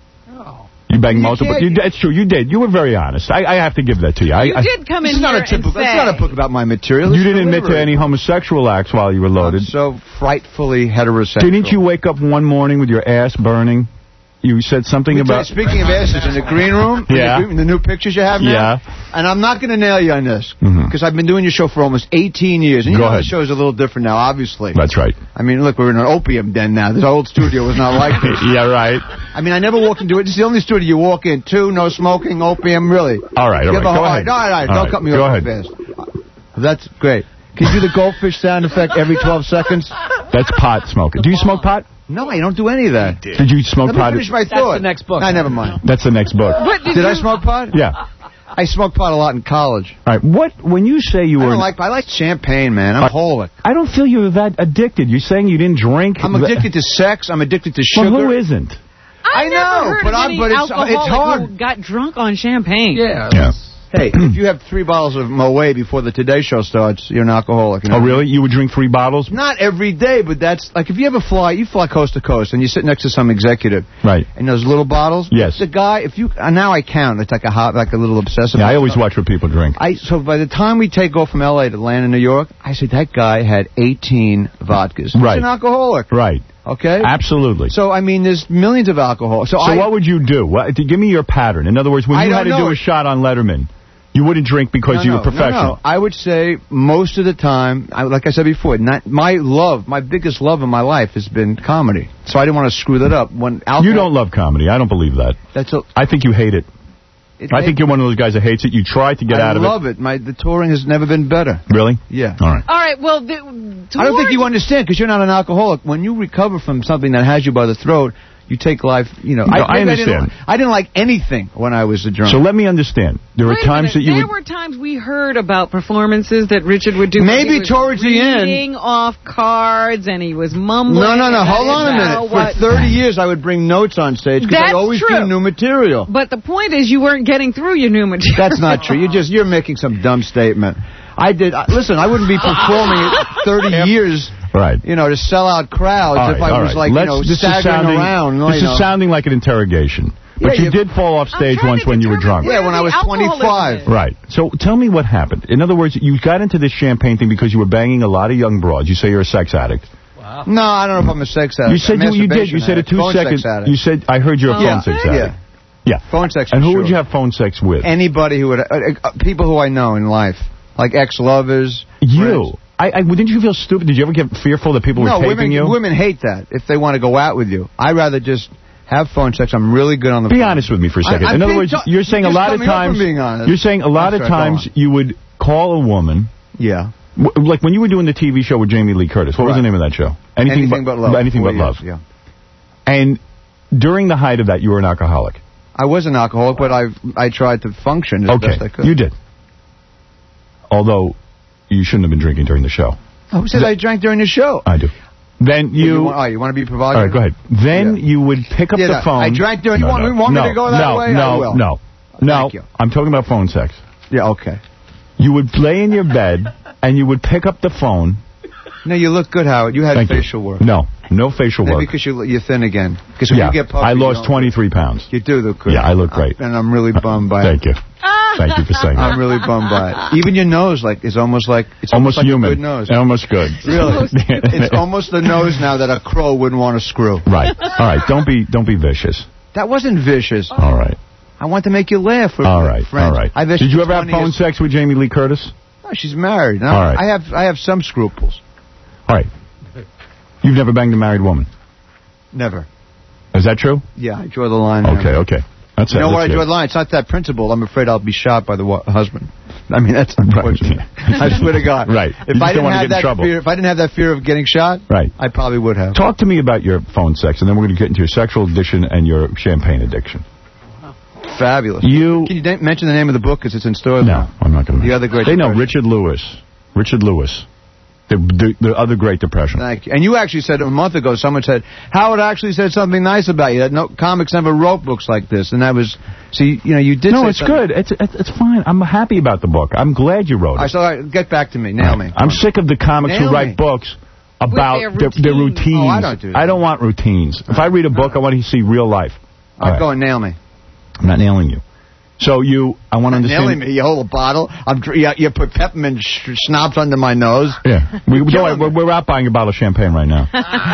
You banged You multiple... can't- You, it's true, you did. You were very honest. I, I have to give that to you. I, You I, did come in This is not here a typical. and It's say... not a book about my material. You This is didn't admit to literary. any homosexual acts while you were loaded. I'm so frightfully heterosexual. Didn't you wake up one morning with your ass burning? You said something Let me tell about... you, speaking of asses, in the green room, Yeah. in the, green- the new pictures you have now, Yeah. and I'm not going to nail you on this, Mhm. because I've been doing your show for almost eighteen years, and you Go know ahead. the show's a little different now, obviously. That's right. I mean, look, we're in an opium den now. This old studio was not like this. Yeah, right. I mean, I never walked into it. This is the only studio you walk into, no smoking, opium, really. All right, all You right. have a- Go all ahead. right, all right, All don't right, cut me go off ahead. fast. That's great. Can you do the goldfish sound effect every twelve seconds? That's pot smoking. Do you smoke pot? No, I don't do any of that. Did you smoke Let me pot? finish my That's thought. the next book. Nah, never mind. That's the next book. What did Did I you- smoke pot? Yeah. I smoked pot a lot in college. All right. What when you say you I were? don't like. I like champagne, man. I'm Uh, alcoholic. I don't feel you're that addicted. You're saying you didn't drink. I'm addicted to sex. I'm addicted to sugar. Well, who isn't? I, I never know, heard but of I'm- any but it's- alcoholic it's hard. who got drunk on champagne. Yeah. Yeah. Hey, if you have three bottles of Moet before the Today Show starts, you're an alcoholic. You know? Oh, really? You would drink three bottles? Not every day, but that's like if you ever fly, you fly coast to coast, and you sit next to some executive, Right. and those little bottles. Yes. The guy, if you uh, now I count, it's like a hot, like a little obsessive. Yeah, I always watch what people drink. I so by the time we take off from L A to land in New York, I said that guy had eighteen vodkas. He's Right. an alcoholic. Right. Okay. Absolutely. So I mean, there's millions of alcohol. So, So I, what would you do? What, to give me your pattern. In other words, when I you don't had to know. do a shot on Letterman, you wouldn't drink because no, you no, were professional. No, no. I would say most of the time, I, like I said before, not, my love, my biggest love in my life has been comedy. So I didn't want to screw that up. When alcohol, You don't love comedy. I don't believe that. That's a, I think you hate it. it I think you're one of those guys that hates it. You try to get I out of love it. My the touring has never been better. it. Really? Yeah. All right. All right, well, the, I don't think you understand because you're not an alcoholic. When you recover from something that has you by the throat, you take life. You know. No, I maybe understand. didn't, I didn't like anything when I was a drunk. So let me understand. There Wait are a times minute. that you there would... were times we heard about performances that Richard would do. where Maybe he was towards the end. reading off cards and he was mumbling. No, no, no. and I Hold on a didn't know minute. what- For thirty years, I would bring notes on stage because That's I'd always true. do new material. But the point is, you weren't getting through your new material. That's not true. You just you're making some dumb statement. I did. I, listen, I wouldn't be performing it thirty years Right. You know, to sell out crowds All if right, I all was right. like, Let's, you know, this staggering is sounding, around. This you know. is sounding like an interrogation. But Yeah, you you- did fall off stage once when you were drunk. Yeah, when I was twenty-five. Right. So tell me what happened. In other words, you got into this champagne thing because you were banging a lot of young broads. You say you're a sex addict. Wow. No, I don't know if I'm a sex addict. You said you, you did. You said it two phone seconds. Sex addict. You said, I heard you're a phone yeah. sex yeah. addict. Yeah. Phone sex. And who sure. would you have phone sex with? Anybody who would, uh, uh, people who I know in life, like ex-lovers. You. Friends. I, I, didn't you feel stupid? Did you ever get fearful that people no, were taping women, you? women hate that if they want to go out with you. I'd rather just have phone sex. I'm really good on the Be phone. honest with me for a second. I, in other words, you're saying a lot of times. You're saying a lot of times you would call a woman. Yeah. W like when you were doing the T V show with Jamie Lee Curtis. What right. was the name of that show? Anything, Anything but, but Love. Anything Four but years, Love. Yeah. And during the height of that, you were an alcoholic. I was an alcoholic, but I I tried to function as okay. best I could. You did. Although you shouldn't have been drinking during the show. Who said I drank during the show? I do. Then you... you want, oh, you want to be provocative? All right, go ahead. Then yeah. you would pick up yeah, the no, phone... I drank during... No, you want, no, want no, me to go that no, way? No, I will. no, no. Thank you. I'm talking about phone sex. Yeah, okay. You would lay in your bed, and you would pick up the phone... No, you look good, Howard. You had Thank facial you. work. No, no facial Maybe work. because you, you're thin again. Because when yeah, you get puffy, I lost you twenty-three pounds. You do look good. Yeah, I look great. I, and I'm really bummed by Thank it. you. Thank you for saying that. I'm really bummed by it. Even your nose, like, is almost like it's almost, almost like human. a good nose. Almost good. Really, it's almost the nose now that a crow wouldn't want to screw. Right. All right. Don't be don't be vicious. That wasn't vicious. All right. I want to make you laugh. With all right. Friends. All right. I've Did you ever have phone years. sex with Jamie Lee Curtis? No, she's married. No, all right. I have I have some scruples. All right. You've never banged a married woman? Never. Is that true? Yeah, I draw the line. Okay, there. okay. That's you it. know where I Let's draw the line? It's not that principle. I'm afraid I'll be shot by the wa- husband. I mean, that's unfortunate. Right. I swear to God. Right. If you I didn't don't have want to get in that trouble. fear, if I didn't have that fear of getting shot, right, I probably would have. Talk to me about your phone sex, and then we're going to get into your sexual addiction and your champagne addiction. Fabulous. You Can you d- mention the name of the book because it's in stores No, now? I'm not going to. The other great. They know Depression. Richard Lewis. Richard Lewis. The, the, the other Great Depression. Thank you. And you actually said a month ago, someone said, Howard actually said something nice about you. That no comics never wrote books like this. And that was, see, you know, you did No, say it's something. good. It's, it's it's fine. I'm happy about the book. I'm glad you wrote it. All right, so all right, get back to me. Nail me. I'm sick of the comics Nail who write me. books about their their, their routines. routines. Oh, I don't do that. I don't want routines. If I read a book, I want to see real life. All I'm right. going, nail me. I'm not nailing you. So you, I want to understand. Nailing me. You hold a bottle. I'm, dr- you, you put peppermint sh- schnapps under my nose. Yeah. We, don't worry, we're, we're out buying a bottle of champagne right now.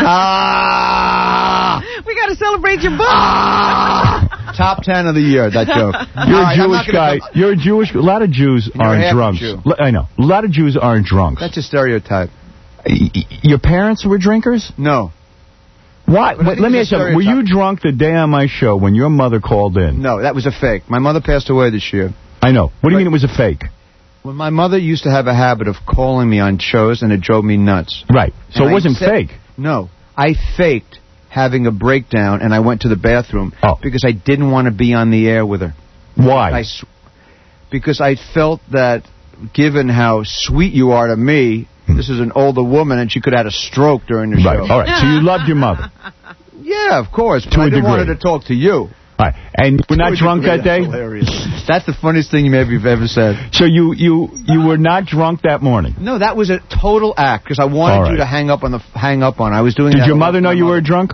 Ah! We got to celebrate your book. Ah! Top ten of the year, that joke. You're All right, a I'm Jewish not guy. gonna- You're a Jewish. A lot of Jews You're aren't half a drunks. Jew. L- I know. A lot of Jews aren't drunks. That's a stereotype. Y- y- Your parents were drinkers? No. Why? But I Wait, think let me it's ask a you. Were you stereotype. drunk the day on my show when your mother called in? No, that was a fake. My mother passed away this year. I know. What do you mean it was a fake? Well, my mother used to have a habit of calling me on shows, and it drove me nuts. Right. So And it I wasn't said- fake. No. I faked having a breakdown, and I went to the bathroom Oh. because I didn't want to be on the air with her. Why? I s- because I felt that, given how sweet you are to me, this is an older woman, and she could have had a stroke during the Right. show. All right. So you loved your mother. Yeah, of course. But To I a didn't want her degree. to talk to you. All right. And you were not To a drunk degree, that day? That's hilarious. That's the funniest thing you maybe you've ever said. So you you you were not drunk that morning? No, that was a total act because I wanted All right. you to hang up on the hang up on. I was doing. Did that your with mother know my you mother. were drunk?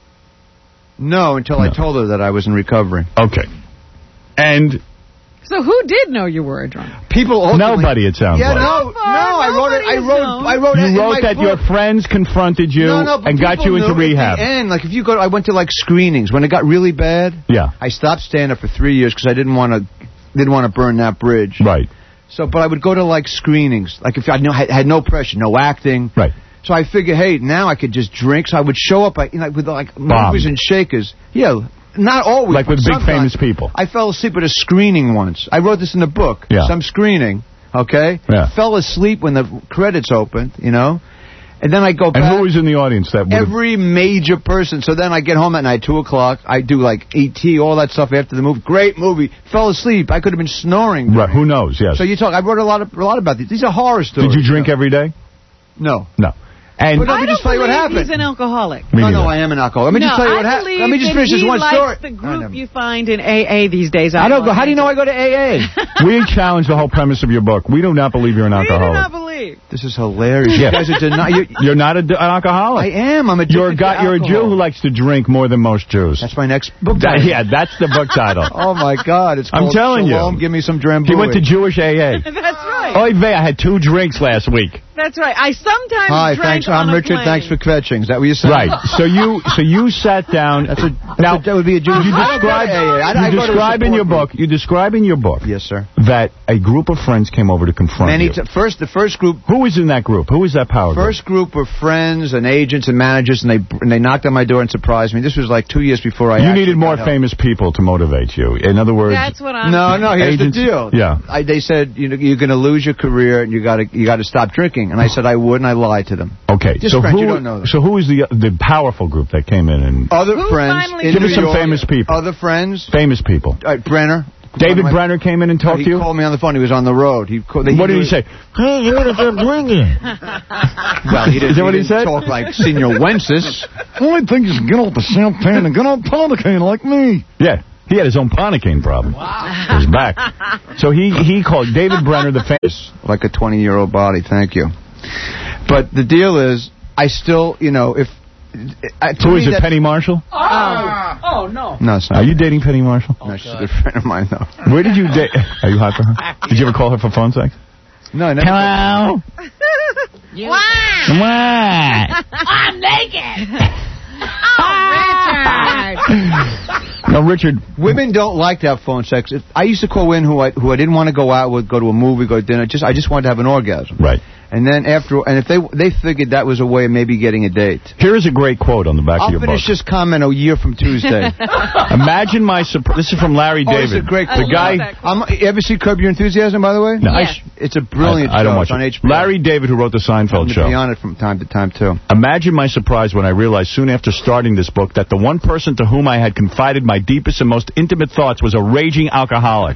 No, until No. I told her that I was in recovery. Okay. And So who did know you were a drunk? People ultimately, nobody, it sounds Yeah, like. no, no. I wrote it. I Nobody wrote. knows. I wrote. it in You wrote my that book. your friends confronted you no, no, but and got people you into knew rehab. At the end, like if you go, I went to like screenings when it got really bad. Yeah. I stopped stand up for three years because I didn't want to, didn't want to burn that bridge. Right. So, but I would go to like screenings, like if I no, had, had no pressure, no acting. Right. So I figured, hey, now I could just drink. So I would show up like, you know, with like Bomb. movers and shakers. Yeah, not always. Like with but big sometimes. famous people. I fell asleep at a screening once. I wrote this in the book. Yeah. Some screening, okay? Yeah. Fell asleep when the credits opened, you know? And then I go And back. who was in the audience that would have... Every major person. So then I get home at night, two o'clock. I do like E T, all that stuff after the movie. Great movie. Fell asleep. I could have been snoring. Right, who knows, yes. So you talk. I wrote a lot of a lot about these. These are horror stories. Did you drink every day? No. No. And But let me I just don't tell you what believe happened. he's an alcoholic. Me no, no, neither. I am an alcoholic. Let me no, just tell you what I happened. believe Let me just that finish this he one likes story. the I group never- you find in A A these days. I don't go. How do you know I go to A A? We challenge the whole premise of your book. We do not believe you're an We do alcoholic. not believe. believe. This is hilarious. Yeah. You guys are denying. You're, You're not a, an alcoholic. I am. I'm a. You're a guy. You're a Jew who likes to drink more than most Jews. That's my next book That, title. yeah, that's the book title. Oh my God! It's I'm called telling Shalom, you. Give me some drambuie. He went to Jewish A A. That's right. Oy vey, I had two drinks last week. That's right. I sometimes Hi, drank thanks. on I'm a Richard. plane. Thanks for kvetching. Is that what you said? Right. So you, so you sat down. That's a, that's now a, that would be a Jewish. you I don't go to describe. A A. I- I You go to a describe in support your group. book. You describe in your book. Yes, sir. That a group of friends came over to confront Many you. t- first, the first group. Who was in that group? Who was that power group? First group were friends and agents and managers, and they and they knocked on my door and surprised me. This was like two years before I. You actually needed more got help. famous people to motivate you. In other words, That's what I'm. No, no. Here's Agents- the deal. yeah. I, they said you know you're going to lose your career and you got to you got to stop drinking. And I said I would, and I lied to them. Okay, Just so friends, who? you don't know them. So who was the the powerful group that came in and Other Who friends. finally- in give New us some York, famous people? Other friends. Famous people. Uh, Brenner. David One of my- Brenner came in and talked he to you. called me on the phone. He was on the road. He called, What did he say? Hey, you gotta stop drinking. Well, he didn't, Is that what he didn't said? talk like Senior Wenceslas. Only thing is get off the champagne and get on Policaine like me. Yeah, he had his own Ponocaine problem. Wow. His back. So he he called David Brenner the famous. Like a twenty-year-old body. Thank you. But the deal is, I still, you know, if uh, to Who me is it? that- Penny Marshall? Oh, oh no. No, it's not. Are you dating Penny Marshall? No, she's a good friend of mine, though. Where did you date? Are you hot for her? Did you ever call her for phone sex? No, I never. Hello. What? I'm naked. No, Richard. Women don't like to have phone sex. If, I used to call women who I who I didn't want to go out with, go to a movie, go to dinner. Just I just wanted to have an orgasm. Right. And then after, and if they they figured that was a way of maybe getting a date. Here is a great quote on the back I'll of your finish book. this comment a year from Tuesday. Imagine my surprise. This is from Larry Oh, David. it's a great the quote. guy. I'm, you ever see Curb Your Enthusiasm, by the way? No. It's, it's a brilliant I, I don't show. watch It's on it. H B O. Larry David, who wrote the Seinfeld I'm show. be on it from time to time, too. Imagine my surprise when I realized soon after starting this book that the one person to whom I had confided my deepest and most intimate thoughts was a raging alcoholic.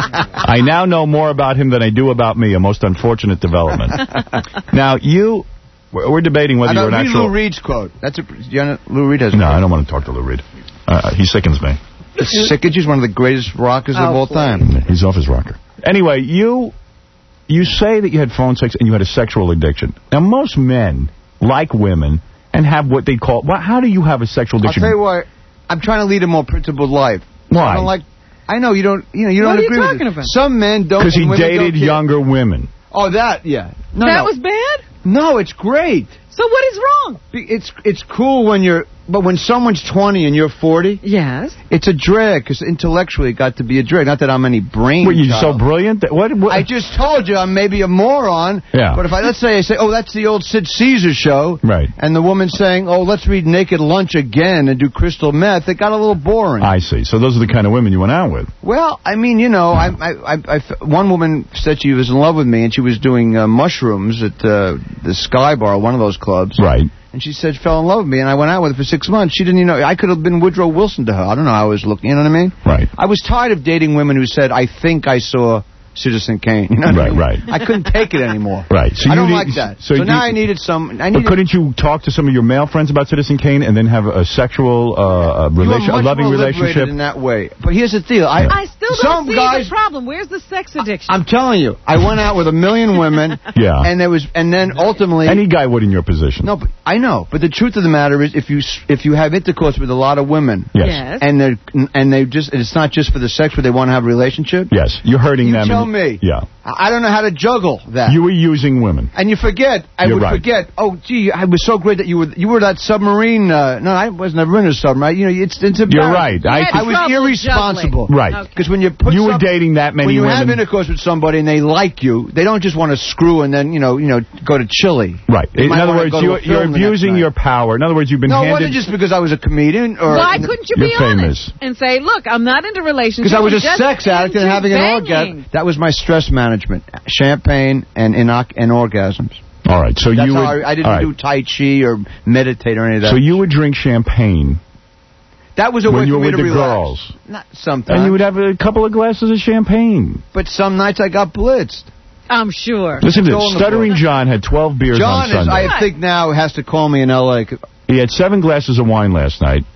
I now know more about him than I do about me, a most unfortunate development. Now, you... We're we're debating whether I you're know, an read actual... Lou Reed's quote. That's a, you know, Lou Reed has a No, quote. I don't want to talk to Lou Reed. Uh, he sickens me. Sickage is one of the greatest rockers Oh, of all please. time. He's off his rocker. Anyway, you you say that you had phone sex and you had a sexual addiction. Now, most men like women and have what they call... Well, how do you have a sexual I'll addiction? tell you what. I'm trying to lead a more principled life. Why? I don't like... I know you don't. You know you What don't are you agree with talking it. about? Some men don't. Because he and women don't dated care. younger women. Oh, that yeah. No, that no. was bad? No, it's great. So what is wrong? It's it's cool when you're, but when someone's twenty and you're forty, Yes. it's a drag because intellectually it got to be a drag. Not that I'm any brain. Were you so child. brilliant? That, what, what? I just told you I'm maybe a moron. Yeah. But if I let's say I say, oh, that's the old Sid Caesar show, Right. and the woman's saying, oh, let's read Naked Lunch again and do crystal meth, it got a little boring. I see. So those are the kind of women you went out with. Well, I mean, you know, I, I, I, I, one woman said she was in love with me, and she was doing uh, mushrooms at uh, the Sky Bar, one of those clubs. Right. And she said she fell in love with me, and I went out with her for six months. She didn't even know. I could have been Woodrow Wilson to her. I don't know how I was looking. You know what I mean? Right. I was tired of dating women who said, I think I saw Citizen Kane. You know what I Right, mean? right. I couldn't take it anymore. Right. So I you don't need- like that. so So, you- now I needed some... I But needed, couldn't you talk to some of your male friends about Citizen Kane and then have a sexual uh, a you relation, are a much loving more relationship? liberated in that way. But here's the deal. I, I still don't some see guys, the problem. Where's the sex addiction? I'm telling you, I went out with a million women. Yeah. And there was, and then ultimately... Any guy would in your position. No, but I know. But the truth of the matter is, if you s- if you have intercourse with a lot of women, Yes. Yes. and they and they just it's not just for the sex, but they want to have a relationship. Yes. You're hurting You them. tell and- me. Yeah. I I don't know how to juggle that. You were using women. and you forget. I You're would right. forget. Oh, gee, I was so great that you were you were that submarine. Uh, no, I was never in a submarine. You know, it's it's You're right. You I, had I was trouble irresponsible. juggling. Right. Okay. Because when you put You were some- dating that many when you women. have intercourse with somebody and they like you, they don't just want to screw and then you know you know go to Chile. Right. They In might other wanna words, go to you're, a film you're the next abusing night. your power. In other words, you've been No, it handed... wasn't just because I was a comedian. Or Why couldn't you be You're honest famous. and say, look, I'm not into relationships. Because I was a I'm just sex addict and into having an banging. orgasm. That was my stress management. Champagne and inoc- and orgasms. All right. So That's you how would... I, I didn't all right. do Tai Chi or meditate or any of that. So you would drink champagne that was a way when you for were me with to the relax. girls. Not sometimes. And you would have a couple of glasses of champagne. But some nights I got blitzed. I'm sure. Listen to It's all this. in the Stuttering book. John had twelve beers John on is, Sunday. I think now, has to call me in L A. He had seven glasses of wine last night.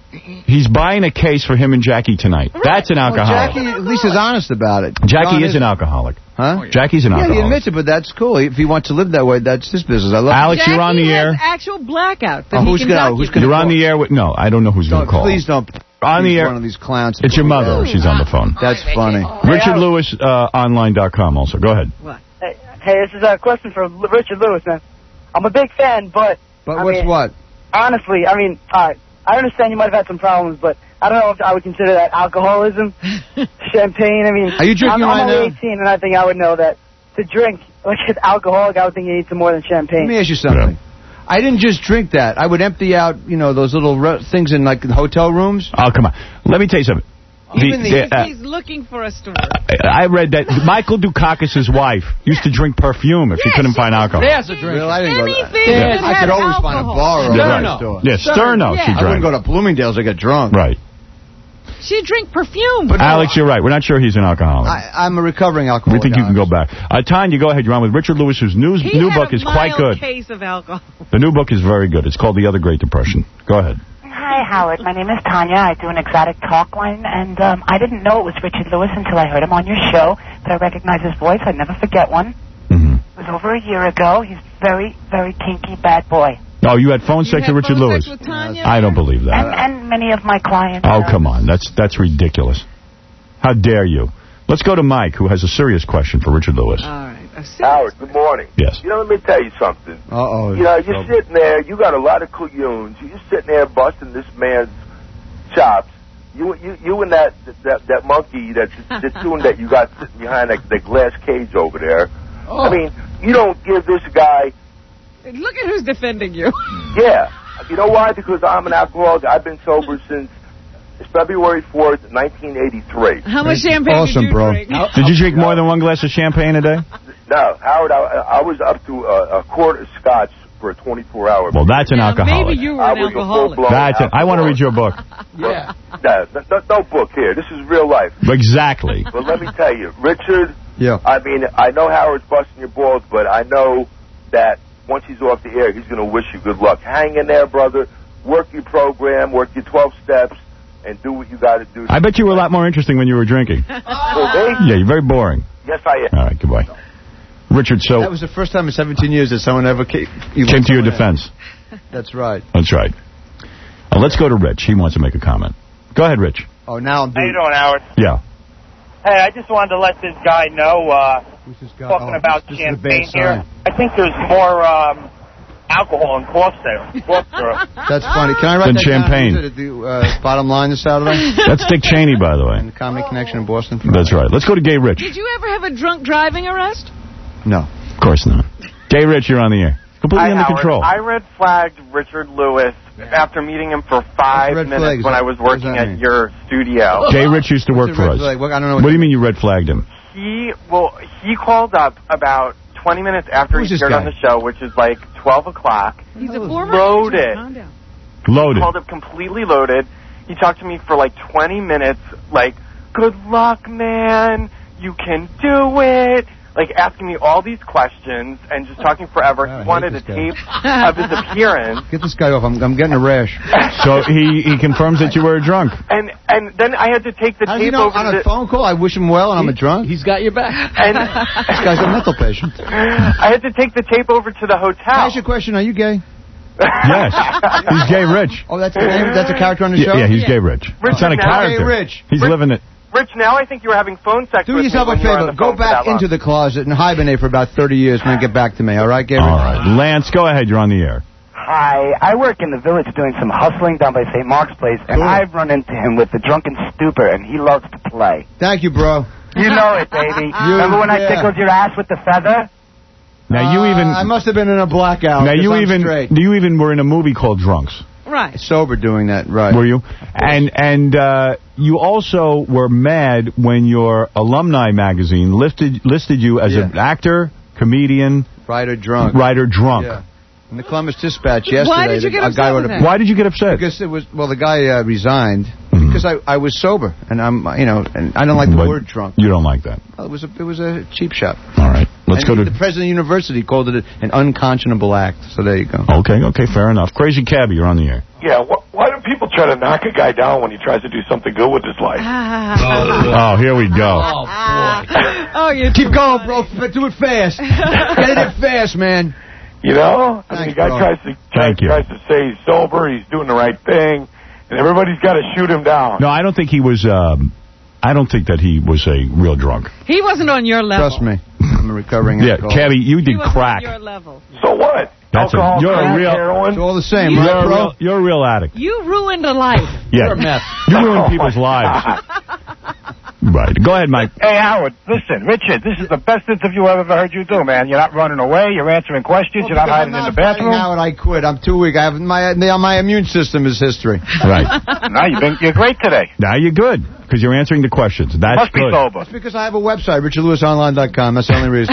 He's buying a case for him and Jackie tonight. That's an alcoholic. Well, Jackie at least is honest about it. Jackie John is an alcoholic. Huh? Jackie's an yeah, alcoholic. he admits it, but that's cool. If he wants to live that way, that's his business. I love Alex, Jackie you're on the air. has actual blackout. That Oh, he who's can gonna- who's document. gonna You're on the air with... No, I don't know who's going to call. Please don't. On the He's air. One of these clowns. It's your mother. She's on the phone. That's funny. Richard Lewis, uh, online dot com also. Go ahead. Hey, hey, this is a question for L- Richard Lewis, man. I'm a big fan, but... But I what's mean, what? Honestly, I mean, all right, I understand you might have had some problems, but I don't know if I would consider that alcoholism. Champagne, I mean... Are you drinking I'm, right I'm now? only eighteen, and I think I would know that to drink, like an alcoholic, I would think you need some more than champagne. Let me ask you something. I didn't just drink that. I would empty out, you know, those little ru- things in, like, hotel rooms. Oh, come on. Let me tell you something. Even The- the, uh, He's looking for a story. I read that Michael Dukakis' wife used to drink perfume if she couldn't find alcohol. There's a drink. Well, I didn't go to that. Anything Yeah, that I could has always find a alcohol. bar or a Yeah, wine right. store. Yeah, Sterno Yeah. she I wouldn't drank. go to Bloomingdale's. I get drunk. Right. She drink perfume. But no, Alex, you're right. We're not sure he's an alcoholic. I, I'm a recovering we alcoholic. think you can go back. Uh, Tanya, go ahead. You're on with Richard Lewis, whose news, He new had book a is quite mild good. case of alcohol. The new book is very good. It's called The Other Great Depression. Go ahead. Hi, Howard. My name is Tanya. I do an exotic talk line, and um, I didn't know it was Richard Lewis until I heard him on your show, but I recognize his voice. I'd never forget one. Mm-hmm. It was over a year ago. He's very, very kinky bad boy. Oh, you had phone sex had with Richard phone Lewis? sex with Tanya? I don't believe that. And, and many of my clients. Oh, uh, come on. That's that's ridiculous. How dare you? Let's go to Mike, who has a serious question for Richard Lewis. All right. Howard, good morning. Yes. You know, let me tell you something. Uh-oh. You know, you're sitting there, you got a lot of couillons. You're sitting there busting this man's chops. You you you and that that that monkey, that the tune that you got sitting behind that, that glass cage over there. Oh. I mean, you don't give this guy... Look at who's defending you. Yeah. You know why? Because I'm an alcoholic. I've been sober since February fourth, nineteen eighty-three. How much champagne awesome, did you bro. drink? Did you drink more than one glass of champagne a day? No, Howard, I, I was up to a, a quart of scotch for a twenty-four hour. Well, that's an Now, alcoholic. maybe you were an I was a alcoholic. full-blown That's it. I want to read your book. Yeah. No, no, no book here. This is real life. Exactly. But let me tell you, Richard, Yeah. I mean, I know Howard's busting your balls, but I know that once he's off the air, he's going to wish you good luck. Hang in there, brother. Work your program, work your twelve steps, and do what you got to do. I bet you were a lot more interesting when you were drinking. Oh, me? Yeah, you're very boring. Yes, I am. All right, goodbye. Richard, so... That was the first time in seventeen years that someone ever came, came to your defense. That's right. That's right. Uh, let's go to Rich. He wants to make a comment. Go ahead, Rich. Oh, now I'm How you doing, Howard? Yeah. Hey, I just wanted to let this guy know, uh, talking Oh, about this is a bad champagne sign. here, I think there's more um, alcohol in Gloucester. Gloucester. That's funny. Can I write Then that champagne. down? Is it at the uh, bottom line this Saturday? That's Dick Cheney, by the way. And the Comedy Connection in Boston. That's right. Let's go to Gay Rich. Did you ever have a drunk driving arrest? No. Of course not. Gay Rich, you're on the air. Completely Hi, under Howard. control. I red flagged Richard Lewis after meeting him for five red minutes flags? when I was What does working that at mean? your studio. Gay Rich used to work What's a for red us. flag? What- I don't know What, what do you that mean you red flagged him? He well, he called up about twenty minutes after Who's he this appeared on guy? the show, which is like twelve o'clock. He's a former Loaded. Calm down. Loaded. He called up completely loaded. He talked to me for like twenty minutes, like, good luck, man. You can do it. Like, asking me all these questions and just talking forever. I He hate wanted this a guy. tape of his appearance. Get this guy off. I'm, I'm getting a rash. So he, he confirms that you were a drunk. And and then I had to take the How does tape he know over on to a phone call? I wish him well, and I'm a drunk. He's got your back. And This guy's a mental patient. I had to take the tape over to the Can I hotel. ask you a question? Are you gay? Yes. He's Gay Rich. Oh, that's a name? That's a character on the Yeah, show? yeah, he's Gay Rich. Rich It's not a is now character. Gay Rich. He's Rich- living it. Rich, now I think you were having phone sex Do with yourself me a when you were on favor. the Go phone for back that long. into the closet and hibernate for about thirty years and then get back to me, all right, Gary? All right. Lance, go ahead. You're on the air. Hi, I work in the village doing some hustling down by Saint Mark's Place, and Cool. I've run into him with the drunken stupor, and he loves to play. Thank you, bro. You know it, baby. Remember when I yeah. tickled your ass with the feather? Now you Uh, even... I must have been in a blackout. Now 'cause you I'm even... straight. You even were in a movie called Drunks. Right. Sober doing that, right. Were you? And and uh, you also were mad when your alumni magazine listed listed you as Yeah. an actor, comedian, Writer drunk. writer drunk. Yeah. In the Columbus Dispatch yesterday, Why did you the- get a upset guy with wrote a that? Why did you get upset? Because it was well, the guy uh, resigned Mhm. because I, I was sober and I'm you know and I don't like the But word drunk. You don't like that. Well, it was a it was a cheap shot. All right. Let's And go to... the president of the university called it an unconscionable act. So there you go. Okay, okay, fair enough. Crazy Cabbie, you're on the air. Yeah, wh- why do people try to knock a guy down when he tries to do something good with his life. Oh, here we go. Oh, boy. Oh, you Keep going, bro. Do it fast. Get it fast, man. You know? I mean, Thanks, the guy bro. tries to, tries, Thank you. tries to say he's sober, he's doing the right thing, and everybody's got to shoot him down. No, I don't think he was, um, I don't think that he was a real drunk. He wasn't on your level. Trust me. I'm a recovering Yeah, alcoholic. Cabby, you He did wasn't crack. on your level. So what? That's Alcohol, a, you're crack, a real, heroin. It's all the same, you're, right, a bro? real, you're a real addict. You ruined a life. Yeah, You're a mess. you ruin people's lives. Right. Go ahead, Mike. Hey, Howard, listen, Richard, this is the best interview I've ever heard you do, man. You're not running away. You're answering questions. You're not hiding in the bathroom. Now I quit. I'm too weak. I have my my immune system is history. Right. No, you've been, you're great today. Now you're good, because you're answering the questions. That's Must be good. sober. It's because I have a website, richard lewis online dot com. That's the only reason.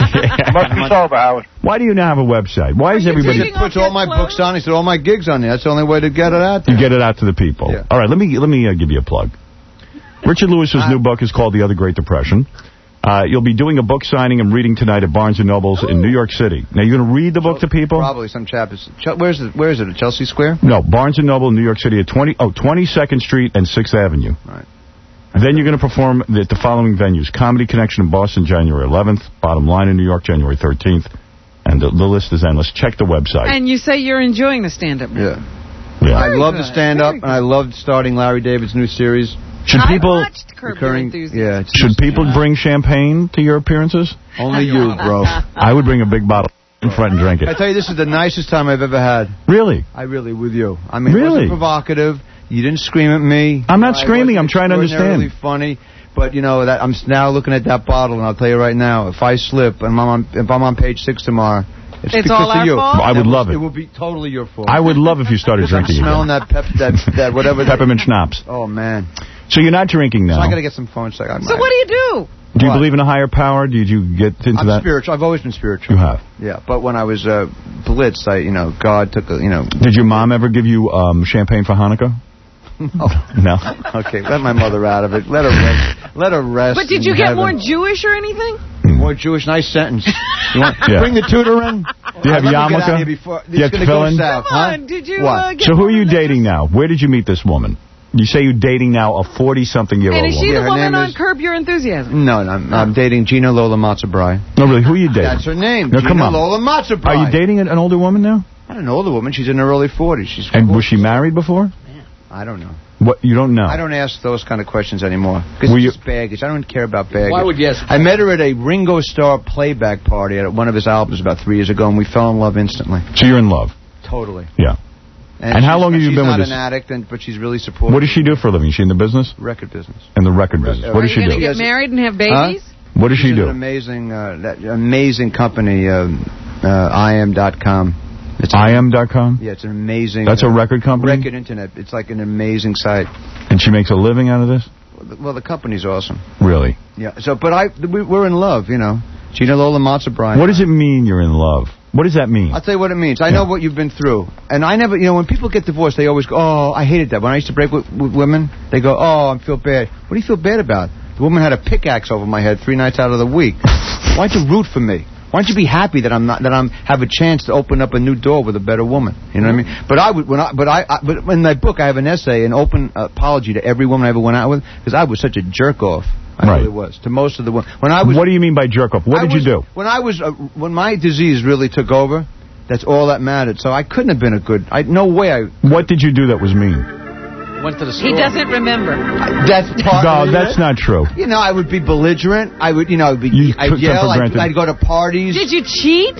Must be sober, Howard. Why do you now have a website? Why is everybody... He puts all my books on. He said all my gigs on there. That's the only way to get it out there. You get it out to the people. Yeah. All right, let me let me uh, give you a plug. Richard Lewis's new book is called The Other Great Depression. Uh, you'll be doing a book signing and reading tonight at Barnes and Noble's in New York City. Now, you're going to read the book to people? Probably some chap is... Ch- where's it? Where is it? At Chelsea Square? No, Barnes and Noble in New York City at twenty oh twenty-second Street and sixth Avenue. Right. Then you're going to perform at the following venues: Comedy Connection in Boston, January eleventh. Bottom Line in New York, January thirteenth. And the, the list is endless. Check the website. And you say you're enjoying the stand-up. Yeah. Yeah. I love good. to stand up, and I loved starting Larry David's new series. Should I people watched Curb Your Recurring, Enthusiasm. yeah, it's should people bring champagne to your appearances? only you, bro. I would bring a big bottle in front and drink I it. tell you, this is the nicest time I've ever had. Really? I really, with you. I mean, it Really? wasn't provocative. You didn't scream at me. I'm not I screaming. wasn't I'm trying to understand. extraordinarily funny. But, you know, that I'm now looking at that bottle, and I'll tell you right now, if I slip and I'm on, if I'm on page six tomorrow, it's, It's because all our of you. fault? I would That love was- it. It would be totally your fault. I would love if you started Because I'm drinking smelling again. that, pep, that, that whatever. that- Peppermint schnapps. Oh, man. So you're not drinking now. So I got to get some phone sex. So what do you do? Do you What? believe in a higher power? Did you get into I'm that? spiritual. I've always been spiritual. You have. Yeah, but when I was uh, blitzed, I, you know, God took, a, you know. Did your mom ever give you um, champagne for Hanukkah? No. No. Okay, let my mother out of it. Let her rest. Let her rest. But did in you get heaven. more Jewish or anything? More Jewish? Nice sentence. You want, Yeah. Bring the tutor in. Do you have Let me get out yarmulke? of here before- Do you have it's gonna go tefillin? south, Come huh? on, did you What? uh, get So who are more you religious? dating now? Where did you meet this woman? You say you're dating now a forty-something-year-old And is she woman. Yeah, the her woman name on is- Curb Your Enthusiasm? No, no, I'm, I'm dating Gina Lola Matzabrai. No, really, who are you dating? That's her name. No, Gina come on. Lola Matzabrai. Are you dating an an older woman now? Not an older woman. She's in her early forties. She's. And was she married before? I don't know. What, you don't know? I don't ask those kind of questions anymore. Because Were it's you- just baggage. I don't care about baggage. Why would you ask? I met her at a Ringo Starr playback party at one of his albums about three years ago, and we fell in love instantly. So you're in love? Totally. Yeah. And how she's- long have you she's been with not this? an addict, and, but she's really supportive. What does she do for a living? Is she in the business? Record business. In the record business. What does Are she you going do? to get married and have babies? What does she She's do? An amazing, uh, that amazing company, uh, uh, I am dot com. It's I am dot com? Yeah, it's an amazing. That's uh, a record company? Record internet. It's like an amazing site. And she makes a living out of this? Well, the, well, the company's awesome. Really? Yeah. So, but I, we, we're in love, you know. Gina Lola Matzabrai. What does it mean you're in love? What does that mean? I'll tell you what it means. I know what you've been through. And I never, you know, when people get divorced, they always go, oh, I hated that. When I used to break with, with women, they go, oh, I feel bad. What do you feel bad about? The woman had a pickaxe over my head three nights out of the week. Why don't you root for me? Why don't you be happy that I'm not that I'm have a chance to open up a new door with a better woman? You know what I mean? But I would when I but I, I but in my book I have an essay, an open apology to every woman I ever went out with because I was such a jerk off. I Right. really was to most of the women. When I was, What do you mean by jerk off? What I did was- you do? When I was uh, when my disease really took over, that's all that mattered. So I couldn't have been a good. I no way I. What did you do that was mean? Went to the store. He doesn't remember. That's part No, of that's it. not true. You know, I would be belligerent. I would, you know, I'd, be, You I'd took them yell. for I'd, granted. I'd go to parties. Did you cheat?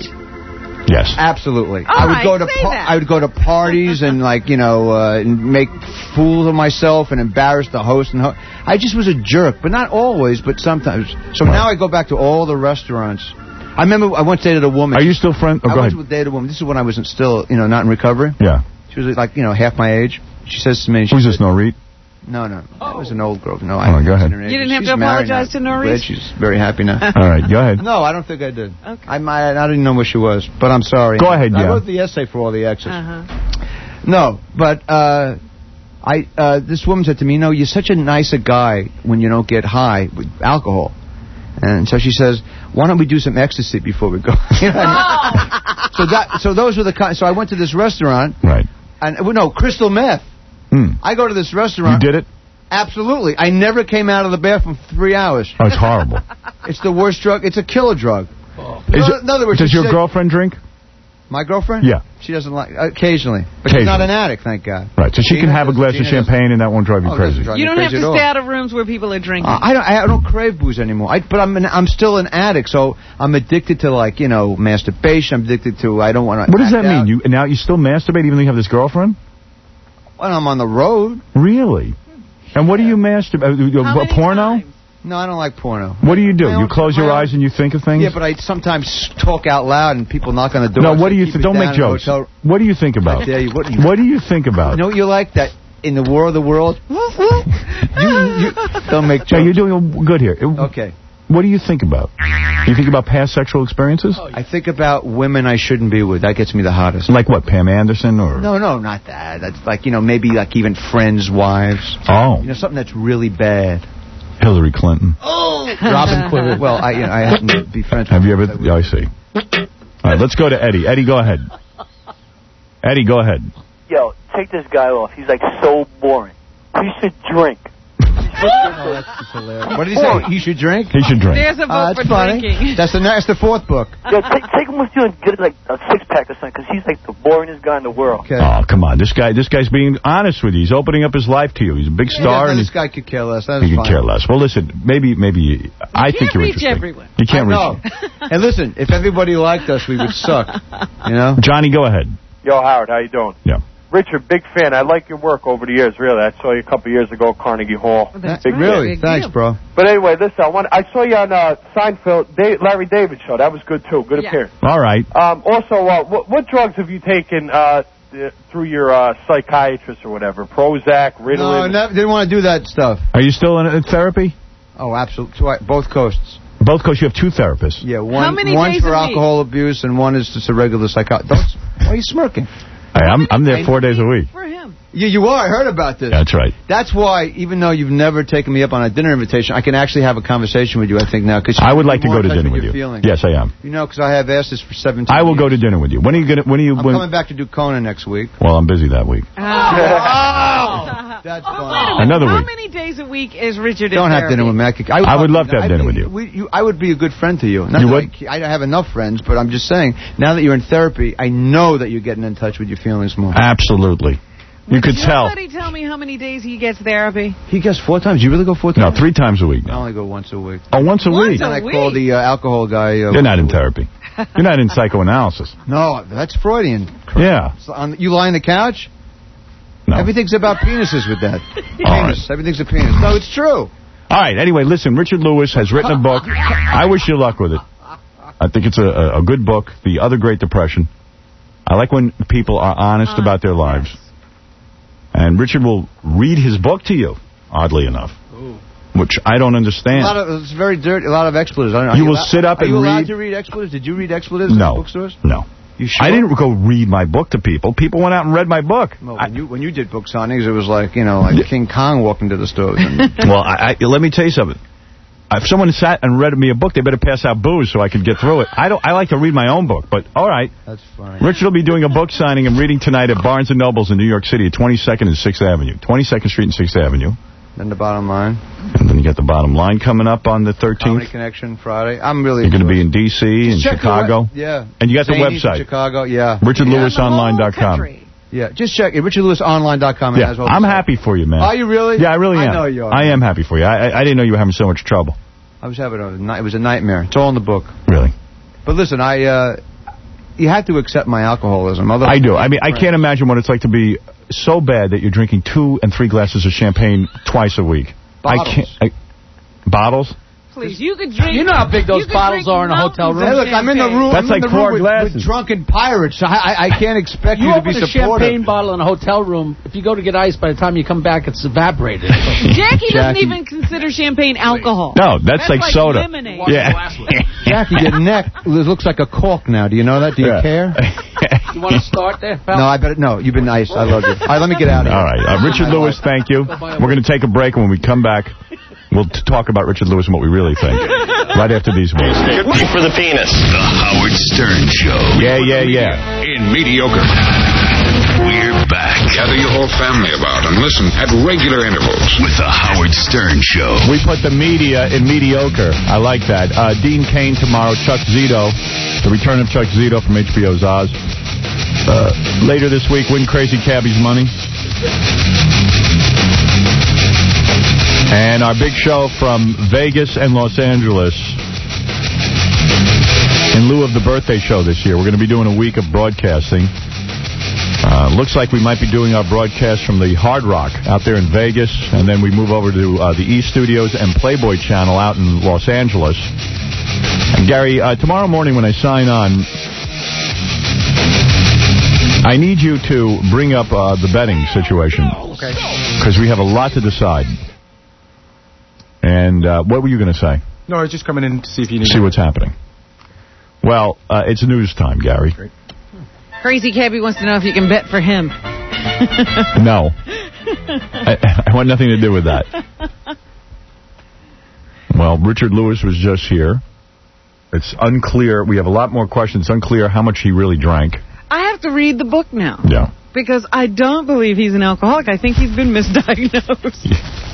Yes. Absolutely. All I would right, go to say par- that. I would go to parties and like you know uh, and make fools of myself and embarrass the host and ho- I just was a jerk, but not always, but sometimes. So now I go back to all the restaurants. I remember I once dated a woman. Are you still friends? Oh, I go once ahead. dated a woman. This is when I was still you know not in recovery. Yeah. She was like you know half my age. She says to me, she Who's said, this, Norit? No, no, that was an old girl. No, Oh, I. go ahead. You didn't have She's to married apologize now. to Norris? Glad she's very happy now. All right, go ahead. No, I don't think I did. Okay. I might. I didn't know where she was, but I'm sorry. Go ahead, I yeah. wrote the essay for all the exes. Uh-huh. No, but uh, I. Uh, this woman said to me, "You know, you're such a nicer guy when you don't get high with alcohol." And so she says, "Why don't we do some ecstasy before we go?" You know what I mean? So that. So those were the kind. So I went to this restaurant. Right. And well, no crystal meth. Mm. I go to this restaurant. You did it? Absolutely. I never came out of the bathroom for three hours. Oh, it's horrible. It's the worst drug. It's a killer drug. Oh. In, Is other, it, in other words, does your said, girlfriend drink? My girlfriend? Yeah. She doesn't like, occasionally. But Occasionally. she's not an addict, thank God. Right, so she Gina can have a glass Gina of champagne and that won't drive you Oh, crazy. drive You me don't have crazy to at all. stay out of rooms where people are drinking. Uh, I don't. I don't crave booze anymore. I, but I'm. An, I'm still an addict. So I'm addicted to like you know masturbation. I'm addicted to. I don't want to. What does that mean? You now you still masturbate even though you have this girlfriend? When I'm on the road. Really? And what do you masturbate? Uh, porno? Times? No, I don't like porno. What do you do? My You own- close your my own- eyes and you think of things? Yeah, but I sometimes talk out loud and people knock on the door. No, and what say, do you? "Keep Th- it don't down make in the jokes. hotel." What do you think about? I tell you, what do you, What do you think about? You know what you like? That in the war of the world. you, you don't make jokes. Yeah, you're doing good here. It- Okay. What do you think about? You think about past sexual experiences? I think about women I shouldn't be with. That gets me the hottest. Like what, Pam Anderson or? No, no, not that. That's like, you know, maybe like even friends' wives. Oh. You know, something that's really bad. Hillary Clinton. Oh. Robin Quivers. Well, I, you know, I happen to be friends with Have you ever? her. Yeah, I see. All right, let's go to Eddie. Eddie, go ahead. Eddie, go ahead. Yo, take this guy off. He's like so boring. He should drink. Oh, that's hilarious. What did he say? He should drink? He should drink. There's a book Uh, for that's funny. drinking. That's the that's the fourth book. Yo, take, take him with you and get like a six pack or something, because he's like the boringest guy in the world. Okay. Oh, come on. This guy, this guy's being honest with you. He's opening up his life to you. He's a big star, Yeah, and this he's, guy could care less. That's he can fine. care less. Well, listen, maybe, maybe, I think can't you're reach interesting. everyone. You can't I reach. know. And listen, if everybody liked us, we would suck. You know? Johnny, go ahead. Yo, Howard, how you doing? Yeah. Richard, big fan. I like your work over the years, really. I saw you a couple years ago at Carnegie Hall. That's Big right. Really? Big Thanks, deal. bro. But anyway, listen, I, want, I saw you on uh, Seinfeld, Dave, Larry David show. That was good, too. Good Yeah. appearance. All right. Um, also, uh, what, what drugs have you taken uh, th- through your uh, psychiatrist or whatever? Prozac, No, Ritalin? never, didn't want to do that stuff. Are you still in, in therapy? Oh, absolutely. Both coasts. Both coasts, you have two therapists. Yeah, one, How many one's days for a week? alcohol abuse and one is just a regular psychiatrist. Why are you smirking? Hey, I'm, I'm there four days a week. For him. Yeah, you are. I heard about this. That's right. That's why, even though you've never taken me up on a dinner invitation, I can actually have a conversation with you, I think, now. Cause I would like to more go to in touch dinner with your you. feelings. Yes, I am. You know, because I have asked this for seventeen I will years. go to dinner with you. When are you going to, when are you, I'm when, coming back to do Conan next week. well, I'm busy that week. Oh. That's Wait a fun. minute. Another How week. many days a week is Richard in Don't have therapy? dinner with me. I, could, I would love to have I dinner think with you. We, you. I would be a good friend to you. Not You that would? I, I have enough friends, but I'm just saying, now that you're in therapy, I know that you're getting in touch with your feelings more. Absolutely. You Would could tell. somebody tell me how many days he gets therapy? He gets four times. You really go four No, times? three times a week I now. only go once a week. Oh, once a Once week. a And I week? call the uh, alcohol guy. Uh, You're not in therapy. You're not in psychoanalysis. No, that's Freudian. Yeah. So on, you lie on the couch? No. Everything's about penises with that. All Penis. Everything's a penis. No, it's true. All right. Anyway, listen. Richard Lewis has written a book. I wish you luck with it. I think it's a, a, a good book. The Other Great Depression. I like when people are honest Uh, about their lives. yes. And Richard will read his book to you, oddly enough, which I don't A understand. lot of it's very dirty. A lot of expletives. I don't, are You will allo- sit up are and you allowed read- to read expletives? Did you read expletives in No. the bookstores? No. You sure? I didn't go read my book to people. People went out and read my book. Well, I- when you when you did book signings, it was like you know, like King Kong walking to the stores. And well, I, I, let me tell you something. If someone sat and read me a book, they better pass out booze so I could get through it. I don't. I like to read my own book, but all right. that's funny. Richard will be doing a book signing and reading tonight at Barnes and Nobles in New York City at twenty-second and sixth Avenue. twenty-second Street and sixth Avenue. Then the bottom line. And then you got the Bottom Line coming up on the Comedy thirteenth. Connection Friday. I'm really. You're going to be in D C and Just check the Chicago. web- yeah. And you got the Zanies in website. Chicago. Yeah. richard lewis online dot com. Country. Yeah. Just check it. richard lewis online dot com. Yeah, I'm happy for you, man. Are you really? Yeah, I really am. I know you are. I am happy for you. I, I, I didn't know you were having so much trouble. I was having a night. It was a nightmare. It's all in the book. Really? But listen, I. Uh, you have to accept my alcoholism. Otherwise, I do. I mean, I can't imagine what it's like to be so bad that you're drinking two and three glasses of champagne twice a week. Bottles. I can't. I, bottles? Please, you could drink. You know how big those you could bottles drink are in a hotel mountains room? Hey, of look, I'm in the champagne. room. That's I'm in like the room four with, glasses. with drunken pirates. I, I, I can't expect you, You to be open a supportive. champagne bottle in a hotel room. If you go to get ice, by the time you come back, it's evaporated. Jackie doesn't Jackie. even consider champagne alcohol. No, that's, like, soda. lemonade. Yeah. Jackie, your neck looks like a cork now. Do you know that? Do you Yeah. care? You want to start there, pal? No, I better. No, you've been nice. I love you. All right, let me get out of here. All right. Uh, Richard Lewis, thank you. We're going to take a break, and when we come back, we'll t- talk about Richard Lewis and what we really think. Right after these words. Good for the penis. The Howard Stern Show. Yeah, yeah, yeah. In mediocre. We're back. Gather your whole family about and listen at regular intervals. With the Howard Stern Show. We put the media in mediocre. I like that. Uh, Dean Cain tomorrow. Chuck Zito. The return of Chuck Zito from H B O's Oz. Uh, later this week, win Crazy Cabbie's money. And our big show from Vegas and Los Angeles. In lieu of the birthday show this year, we're going to be doing a week of broadcasting. Uh, looks like we might be doing our broadcast from the Hard Rock out there in Vegas, and then we move over to uh, the E Studios and Playboy Channel out in Los Angeles. And Gary, uh, tomorrow morning when I sign on, I need you to bring up uh, the betting situation. Okay. Because we have a lot to decide. And uh, what were you going to say? No, I was just coming in to see if you need See what's happening. Well, uh, it's news time, Gary. Great. Crazy Cabbie wants to know if you can bet for him. No. I, I want nothing to do with that. Well, Richard Lewis was just here. It's unclear. We have a lot more questions. It's unclear how much he really drank. I have to read the book now. Yeah. Because I don't believe he's an alcoholic. I think he's been misdiagnosed.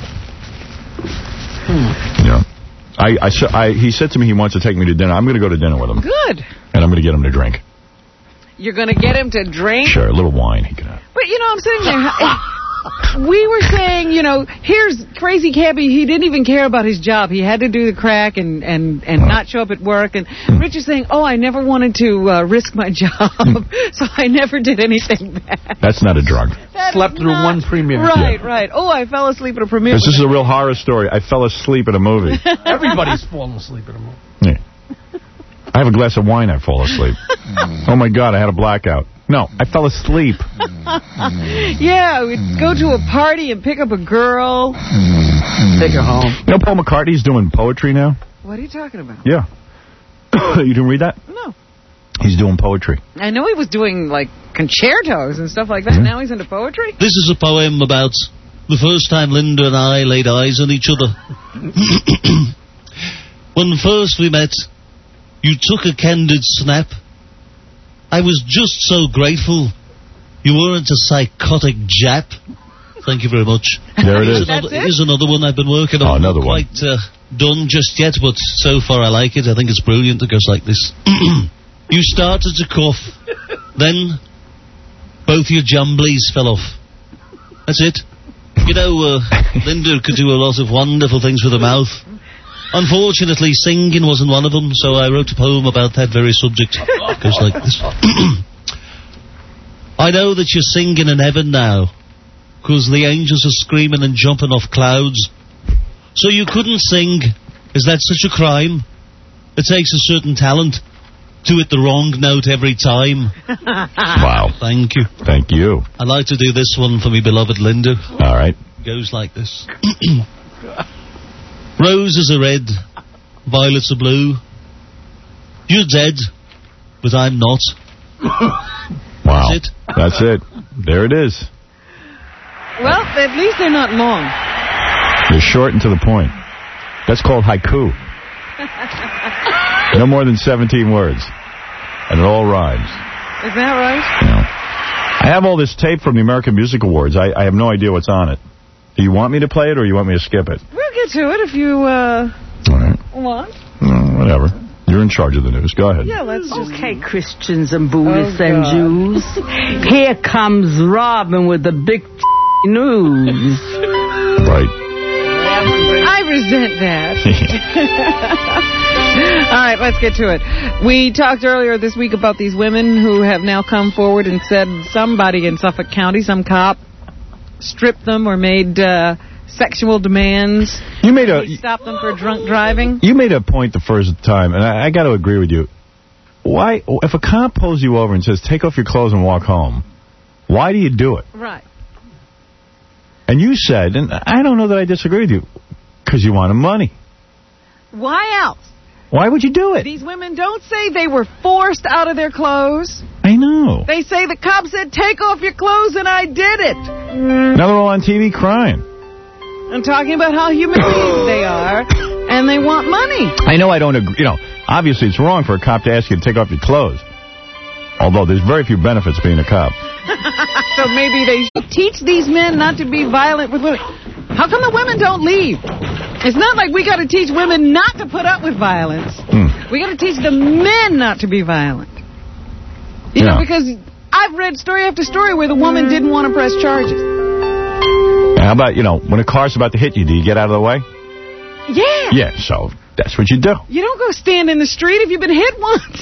Yeah. I, I, I, he said to me he wants to take me to dinner. I'm going to go to dinner with him. Good. And I'm going to get him to drink. You're going to get him to drink? Sure, a little wine he can have. But, you know, I'm sitting there. We were saying, you know, here's Crazy Cabbie. He didn't even care about his job. He had to do the crack and, and, and not show up at work. And Rich is saying, oh, I never wanted to uh, risk my job, so I never did anything bad. That's not a drug. That Slept through not, one premiere. Right, Yeah. right. Oh, I fell asleep at a premiere. This is a real horror story. I fell asleep at a movie. Everybody's falling asleep at a movie. Yeah. I have a glass of wine, I fall asleep. Oh, my God, I had a blackout. No, I fell asleep. Yeah, we'd go to a party and pick up a girl. Take her home. You know Paul McCartney's doing poetry now? What are you talking about? Yeah. You didn't read that? No. He's doing poetry. I know he was doing, like, concertos and stuff like that. Mm-hmm. Now he's into poetry? This is a poem about the first time Linda and I laid eyes on each other. When first we met, you took a candid snap. I was just so grateful you weren't a psychotic Jap. Thank you very much. There it is. Here's another, here's another one I've been working on. Oh, another Not quite uh, done just yet, but so far I like it. I think it's brilliant. It goes like this. You started to cough. Then both your jumblies fell off. That's it. You know, uh, Linda could do a lot of wonderful things with her mouth. Unfortunately, singing wasn't one of them, so I wrote a poem about that very subject. It goes like this. I know that you're singing in heaven now, because the angels are screaming and jumping off clouds. So you couldn't sing. Is that such a crime? It takes a certain talent to hit the wrong note every time. Wow. Thank you. Thank you. I'd like to do this one for me beloved Linda. All right. It goes like this. Roses are red, violets are blue. You're dead, but I'm not. Wow. That's it. That's it. There it is. Well, at least they're not long. They're short and to the point. That's called haiku. No more than seventeen words. And it all rhymes. Is that right? You know. I have all this tape from the American Music Awards. I, I have no idea what's on it. Do you want me to play it or you want me to skip it? We'll get to it if you uh, all right. want. No, whatever. You're in charge of the news. Go ahead. Yeah, let's just... Okay, Christians and Buddhists Oh, and God. Jews. Here comes Robin with the big news. Right. I resent that. All right, let's get to it. We talked earlier this week about these women who have now come forward and said somebody in Suffolk County, some cop, stripped them or made uh, sexual demands. You made a... He stopped them for drunk driving. You made a point the first time, and I, I got to agree with you. Why, if a cop pulls you over and says, take off your clothes and walk home, why do you do it? Right. And you said, and I don't know that I disagree with you, because you wanted money. Why else? Why would you do it? These women don't say they were forced out of their clothes. I know. They say the cop said, take off your clothes, and I did it. Now they're all on T V crying. I'm talking about how human beings they are, and they want money. I know I don't agree. You know, obviously it's wrong for a cop to ask you to take off your clothes. Although there's very few benefits being a cop. So maybe they should teach these men not to be violent with women. How come the women don't leave? It's not like we got to teach women not to put up with violence. Hmm. We got to teach the men not to be violent. You yeah. know, because I've read story after story where the woman didn't want to press charges. How about, you know, when a car's about to hit you, do you get out of the way? Yeah. Yeah, so that's what you do. You don't go stand in the street if you've been hit once.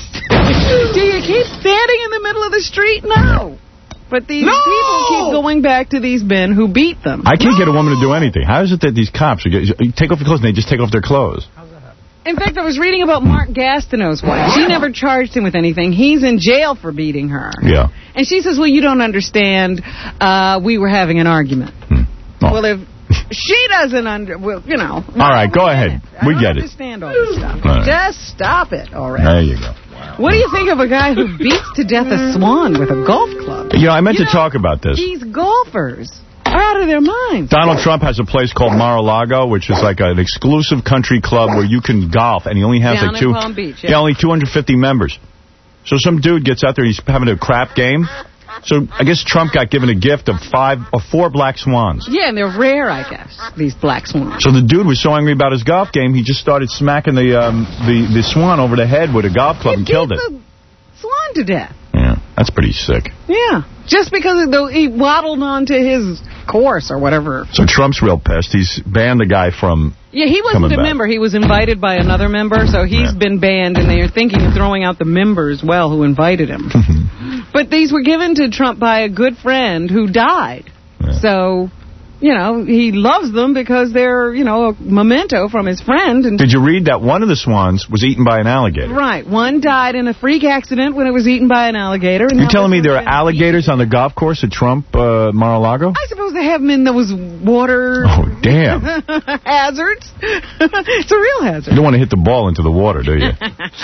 Do you keep standing in the middle of the street? No. But these no! people keep going back to these men who beat them. I can't no! get a woman to do anything. How is it that these cops, are get, you take off your clothes and they just take off their clothes? In fact, I was reading about Mark Gastineau's wife. She never charged him with anything. He's in jail for beating her. Yeah. And she says, well, you don't understand. Uh, we were having an argument. Hmm. Oh. Well, if she doesn't under... Well, you know. All right, go ahead. We get it. I don't understand all this stuff. Right. Just stop it already. There you go. What do you think of a guy who beats to death a swan with a golf club? You know, I meant you to know, talk about this. These golfers are out of their minds. Donald Trump has a place called Mar-a-Lago, which is like an exclusive country club where you can golf, and he only has Down like two, in Palm Beach, yeah. yeah, only two hundred fifty members. So some dude gets out there, he's having a crap game. So I guess Trump got given a gift of five or four black swans. Yeah, and they're rare, I guess, these black swans. So the dude was so angry about his golf game, he just started smacking the um, the, the swan over the head with a golf club he and killed it. The swan to death. Yeah, that's pretty sick. Yeah, just because the, he waddled onto his course or whatever. So Trump's real pissed. He's banned the guy from Yeah, he wasn't a back. member. He was invited by another member, so he's yeah. been been banned, and they are thinking of throwing out the member as well who invited him. But these were given to Trump by a good friend who died. Yeah. So, you know, he loves them because they're, you know, a memento from his friend. And did you read that one of the swans was eaten by an alligator? Right. One died in a freak accident when it was eaten by an alligator. And you're telling me there are alligators on the golf course at Trump uh, Mar-a-Lago? I suppose they have them in those water... Oh, damn. hazards. It's a real hazard. You don't want to hit the ball into the water, do you?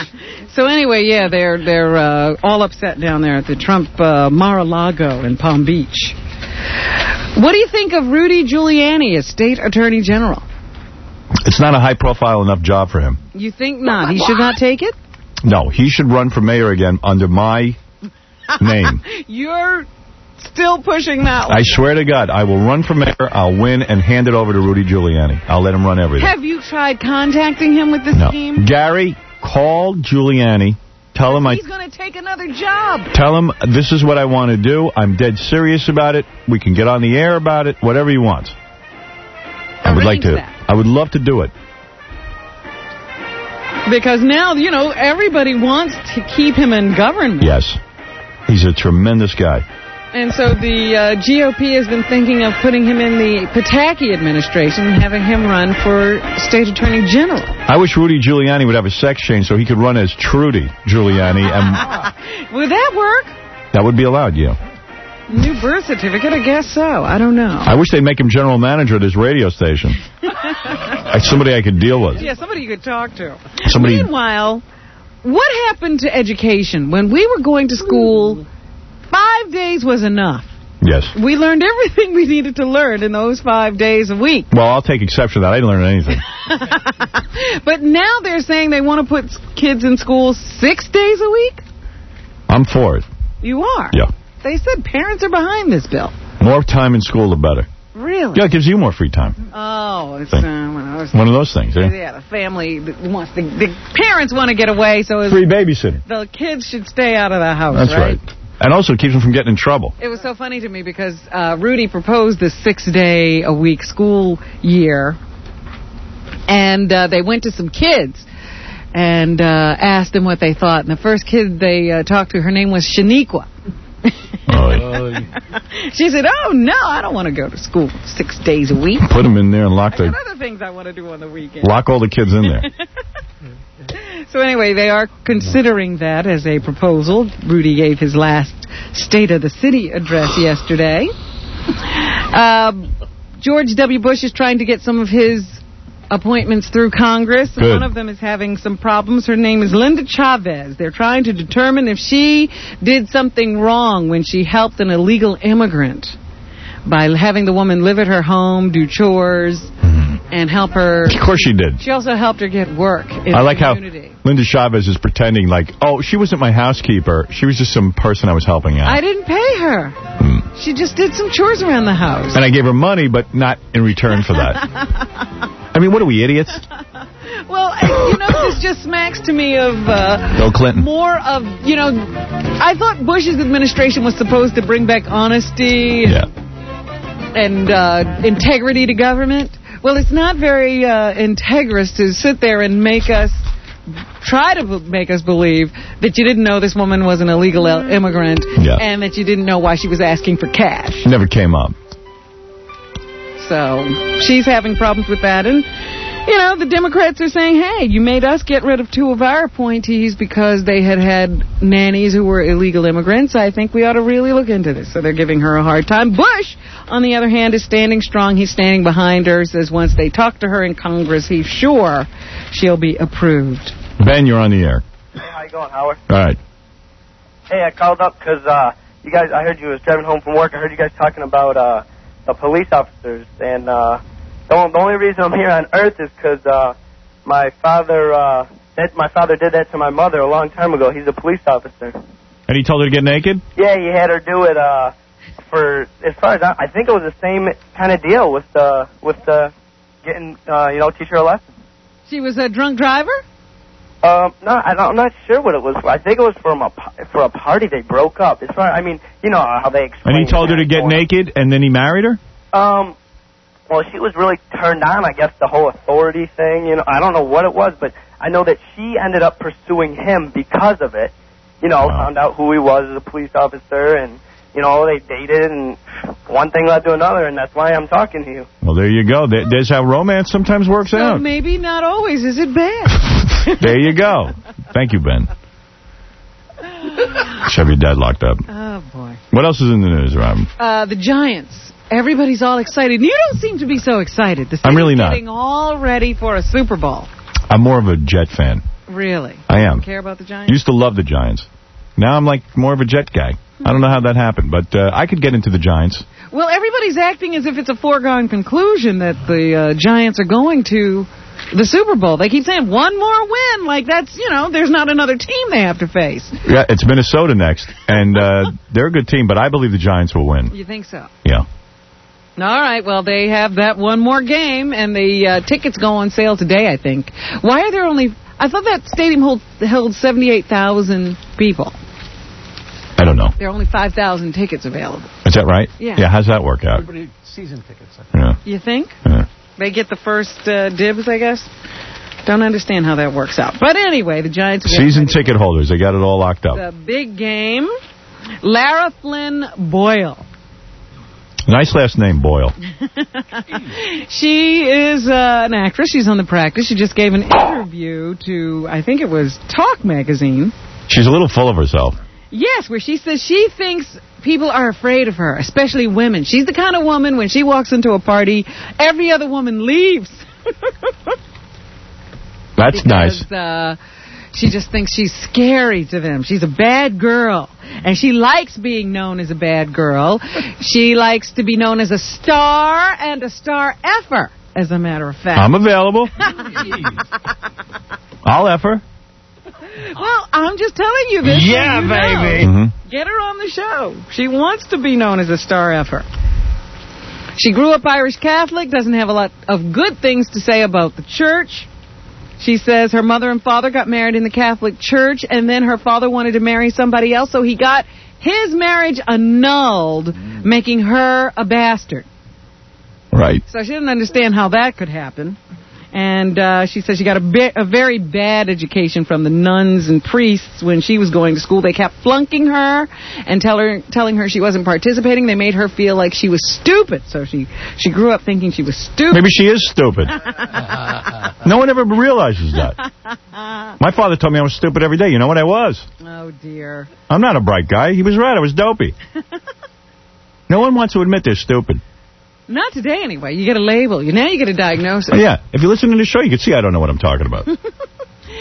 So anyway, yeah, they're they're uh, all upset down there at the Trump uh, Mar-a-Lago in Palm Beach. What do you think of Rudy Giuliani as state attorney general? It's not a high-profile enough job for him. You think not? He should not take it? No, he should run for mayor again under my name. You're still pushing that one. I swear to God, I will run for mayor, I'll win, and hand it over to Rudy Giuliani. I'll let him run everything. Have you tried contacting him with this no. scheme? Gary, call Giuliani. Tell him He's I... going to take another job. Tell him this is what I want to do. I'm dead serious about it. We can get on the air about it. Whatever he wants. I would like to. That. I would love to do it. Because now, you know, everybody wants to keep him in government. Yes. He's a tremendous guy. And so the uh, G O P has been thinking of putting him in the Pataki administration and having him run for state attorney general. I wish Rudy Giuliani would have a sex change so he could run as Trudy Giuliani. And would that work? That would be allowed, yeah. New birth certificate? I guess so. I don't know. I wish they'd make him general manager at his radio station. Like somebody I could deal with. Yeah, somebody you could talk to. Somebody... Meanwhile, what happened to education? When we were going to school... Five days was enough. Yes. We learned everything we needed to learn in those five days a week. Well, I'll take exception to that. I didn't learn anything. But now they're saying they want to put kids in school six days a week? I'm for it. You are? Yeah. They said parents are behind this bill. More time in school, the better. Really? Yeah, it gives you more free time. Oh, it's uh, one, of those one of those things, yeah? Yeah, the family wants the, the parents want to get away, so free babysitting. The kids should stay out of the house, That's right? right. And also keeps them from getting in trouble. It was so funny to me because uh, Rudy proposed this six-day-a-week school year, and uh, they went to some kids and uh, asked them what they thought. And the first kid they uh, talked to, her name was Shaniqua. Oh. She said, oh, no, I don't want to go to school six days a week. Put them in there and lock the... the... other things I want to do on the weekend. Lock all the kids in there. So anyway, they are considering that as a proposal. Rudy gave his last State of the City address yesterday. Uh, George W. Bush is trying to get some of his appointments through Congress. Good. One of them is having some problems. Her name is Linda Chavez. They're trying to determine if she did something wrong when she helped an illegal immigrant by having the woman live at her home, do chores, and help her. Of course she did. She also helped her get work in I like the how community. Linda Chavez is pretending like, oh, she wasn't my housekeeper. She was just some person I was helping out. I didn't pay her. Hmm. She just did some chores around the house. And I gave her money, but not in return for that. I mean, what are we, idiots? Well, you know, this just smacks to me of uh, Bill Clinton. more of, you know, I thought Bush's administration was supposed to bring back honesty yeah. and uh, integrity to government. Well, it's not very uh, integrous to sit there and make us, try to make us believe that you didn't know this woman was an illegal immigrant yeah. and that you didn't know why she was asking for cash. Never came up. So she's having problems with that. And, you know, the Democrats are saying, hey, you made us get rid of two of our appointees because they had had nannies who were illegal immigrants. I think we ought to really look into this. So they're giving her a hard time. Bush, on the other hand, is standing strong. He's standing behind her, says once they talk to her in Congress, he's sure she'll be approved. Ben, you're on the air. Hey, how you going, Howard? All right. Hey, I called up because uh, you guys, I heard you was driving home from work. I heard you guys talking about uh, the police officers. And uh, the, the only reason I'm here on Earth is because uh, my father uh, that my father did that to my mother a long time ago. He's a police officer. And he told her to get naked? Yeah, he had her do it uh, for, as far as I, I think it was the same kind of deal with the, with the getting, uh, you know, teach her a lesson. She was a drunk driver? Um, no, I don't, I'm not sure what it was for. I think it was from a, for a party they broke up. As far, I mean, you know how they explain. And he told her to get naked, and then he married her? Um, well, she was really turned on, I guess, the whole authority thing. You know, I don't know what it was, but I know that she ended up pursuing him because of it. You know, wow. Found out who he was as a police officer, and, you know, they dated, and one thing led to another, and that's why I'm talking to you. Well, there you go. There, there's how romance sometimes works so out. Maybe not always is it bad. There you go. Thank you, Ben. Shove your dad locked up. Oh, boy. What else is in the news, Rob? Uh, the Giants. Everybody's all excited. You don't seem to be so excited. The I'm really not. Getting all ready for a Super Bowl. I'm more of a Jet fan. Really? I am. You care about the Giants? Used to love the Giants. Now I'm like more of a Jet guy. Hmm. I don't know how that happened, but uh, I could get into the Giants. Well, everybody's acting as if it's a foregone conclusion that the uh, Giants are going to the Super Bowl. They keep saying, one more win. Like, that's, you know, there's not another team they have to face. Yeah, it's Minnesota next, and uh, they're a good team, but I believe the Giants will win. You think so? Yeah. All right, well, they have that one more game, and the uh, tickets go on sale today, I think. Why are there only... I thought that stadium hold, held seventy-eight thousand people. I don't know. There are only five thousand tickets available. Is that right? Yeah. Yeah, how's that work out? Everybody season tickets. Yeah. You think? Yeah. They get the first uh, dibs, I guess? Don't understand how that works out. But anyway, the Giants... Season ticket holders, they got it all locked up. The big game. Lara Flynn Boyle. Nice last name, Boyle. She is uh, an actress. She's on The Practice. She just gave an interview to, I think it was Talk Magazine. She's a little full of herself. Yes, where she says she thinks people are afraid of her, especially women. She's the kind of woman, when she walks into a party, every other woman leaves. That's because, nice. Uh, she just thinks she's scary to them. She's a bad girl. And she likes being known as a bad girl. She likes to be known as a star and a star effer, as a matter of fact. I'm available. I'll effer. Well, I'm just telling you this. Yeah, so you baby. know. Mm-hmm. Get her on the show. She wants to be known as a star effer. She grew up Irish Catholic, doesn't have a lot of good things to say about the church. She says her mother and father got married in the Catholic Church, and then her father wanted to marry somebody else, so he got his marriage annulled, making her a bastard. Right. So she didn't understand how that could happen. And uh, she says she got a, bi- a very bad education from the nuns and priests when she was going to school. They kept flunking her and tell her, telling her she wasn't participating. They made her feel like she was stupid. So she, she grew up thinking she was stupid. Maybe she is stupid. No one ever realizes that. My father told me I was stupid every day. You know what I was? Oh, dear. I'm not a bright guy. He was right. I was dopey. No one wants to admit they're stupid. Not today, anyway. You get a label. You Now you get a diagnosis. Oh, yeah. If you listen to the show, you can see I don't know what I'm talking about.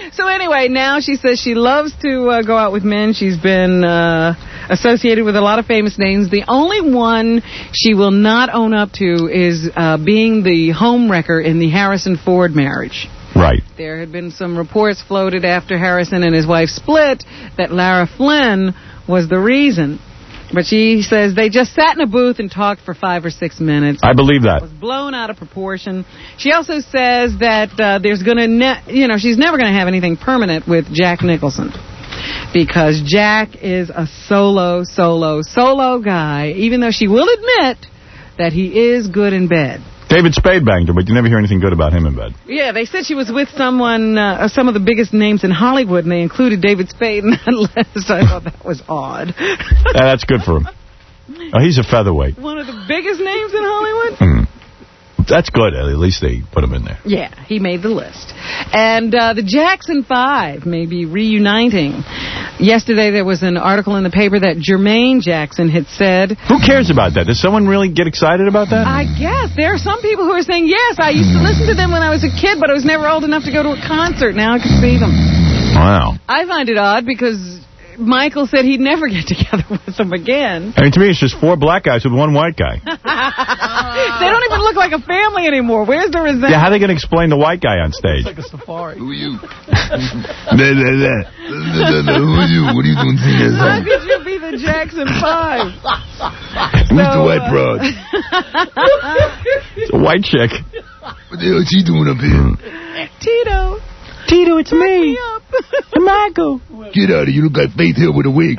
So anyway, now she says she loves to uh, go out with men. She's been uh, associated with a lot of famous names. The only one she will not own up to is uh, being the homewrecker in the Harrison Ford marriage. Right. There had been some reports floated after Harrison and his wife split that Lara Flynn was the reason. But she says they just sat in a booth and talked for five or six minutes. I believe that. It was blown out of proportion. She also says that uh, there's going to, ne- you know, she's never going to have anything permanent with Jack Nicholson. Because Jack is a solo, solo, solo guy, even though she will admit that he is good in bed. David Spade banged her, but you never hear anything good about him in bed. Yeah, they said she was with someone, uh, some of the biggest names in Hollywood, and they included David Spade in that list. I thought that was odd. Yeah, that's good for him. Oh, he's a featherweight. One of the biggest names in Hollywood? Hmm. That's good. At least they put him in there. Yeah, he made the list. And uh, the Jackson Five may be reuniting. Yesterday there was an article in the paper that Jermaine Jackson had said... Who cares about that? Does someone really get excited about that? I guess. There are some people who are saying, yes, I used to listen to them when I was a kid, but I was never old enough to go to a concert. Now I can see them. Wow. I find it odd because Michael said he'd never get together with them again. I mean, to me, it's just four black guys with one white guy. They don't even look like a family anymore. Where's the resentment? Yeah, how are they going to explain the white guy on stage? It's like a safari. Who are you? Who are you? What are you doing singing that How song? could you be the Jackson Five? Who's So, the white uh, broad? It's a white chick. What the hell is she doing up here? Tito. Tito, it's me. Michael. Get out of here. You look like Faith Hill with a wig.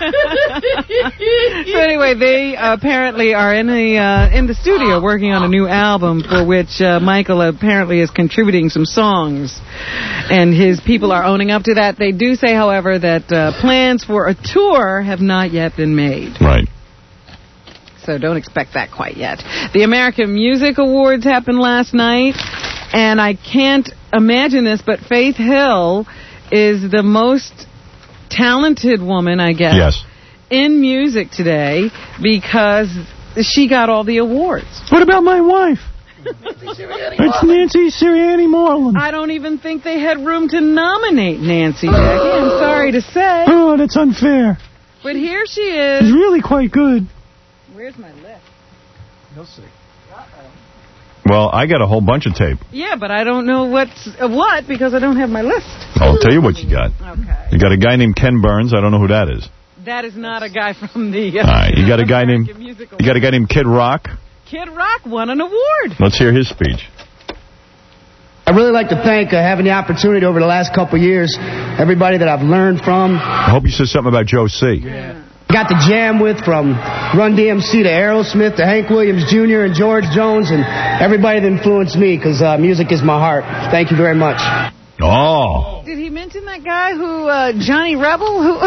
So anyway, they uh, apparently are in the uh, in the studio working on a new album for which uh, Michael apparently is contributing some songs, and his people are owning up to that. They do say, however, that uh, plans for a tour have not yet been made. Right. So don't expect that quite yet. The American Music Awards happened last night, and I can't imagine this, but Faith Hill is the most talented woman, I guess, yes, in music today because she got all the awards. What about my wife? It's Nancy Sirianni Marlin. I don't even think they had room to nominate Nancy, Jackie. I'm sorry to say. Oh, that's unfair. But here she is. She's really quite good. Where's my list? You'll see. Well, I got a whole bunch of tape. Yeah, but I don't know what's uh, what because I don't have my list. I'll tell you what you got. Okay. You got a guy named Ken Burns. I don't know who that is. That is not a guy from the... Uh, All right, you got a guy named Musical. you got a guy named Kid Rock. Kid Rock won an award. Let's hear his speech. I'd really like to thank uh, having the opportunity over the last couple of years, everybody that I've learned from. I hope you said something about Joe C. Yeah. Got to jam with from Run D M C to Aerosmith to Hank Williams Junior and George Jones and everybody that influenced me because uh, music is my heart. Thank you very much. Oh. Did he mention that guy who, uh, Johnny Rebel? Who?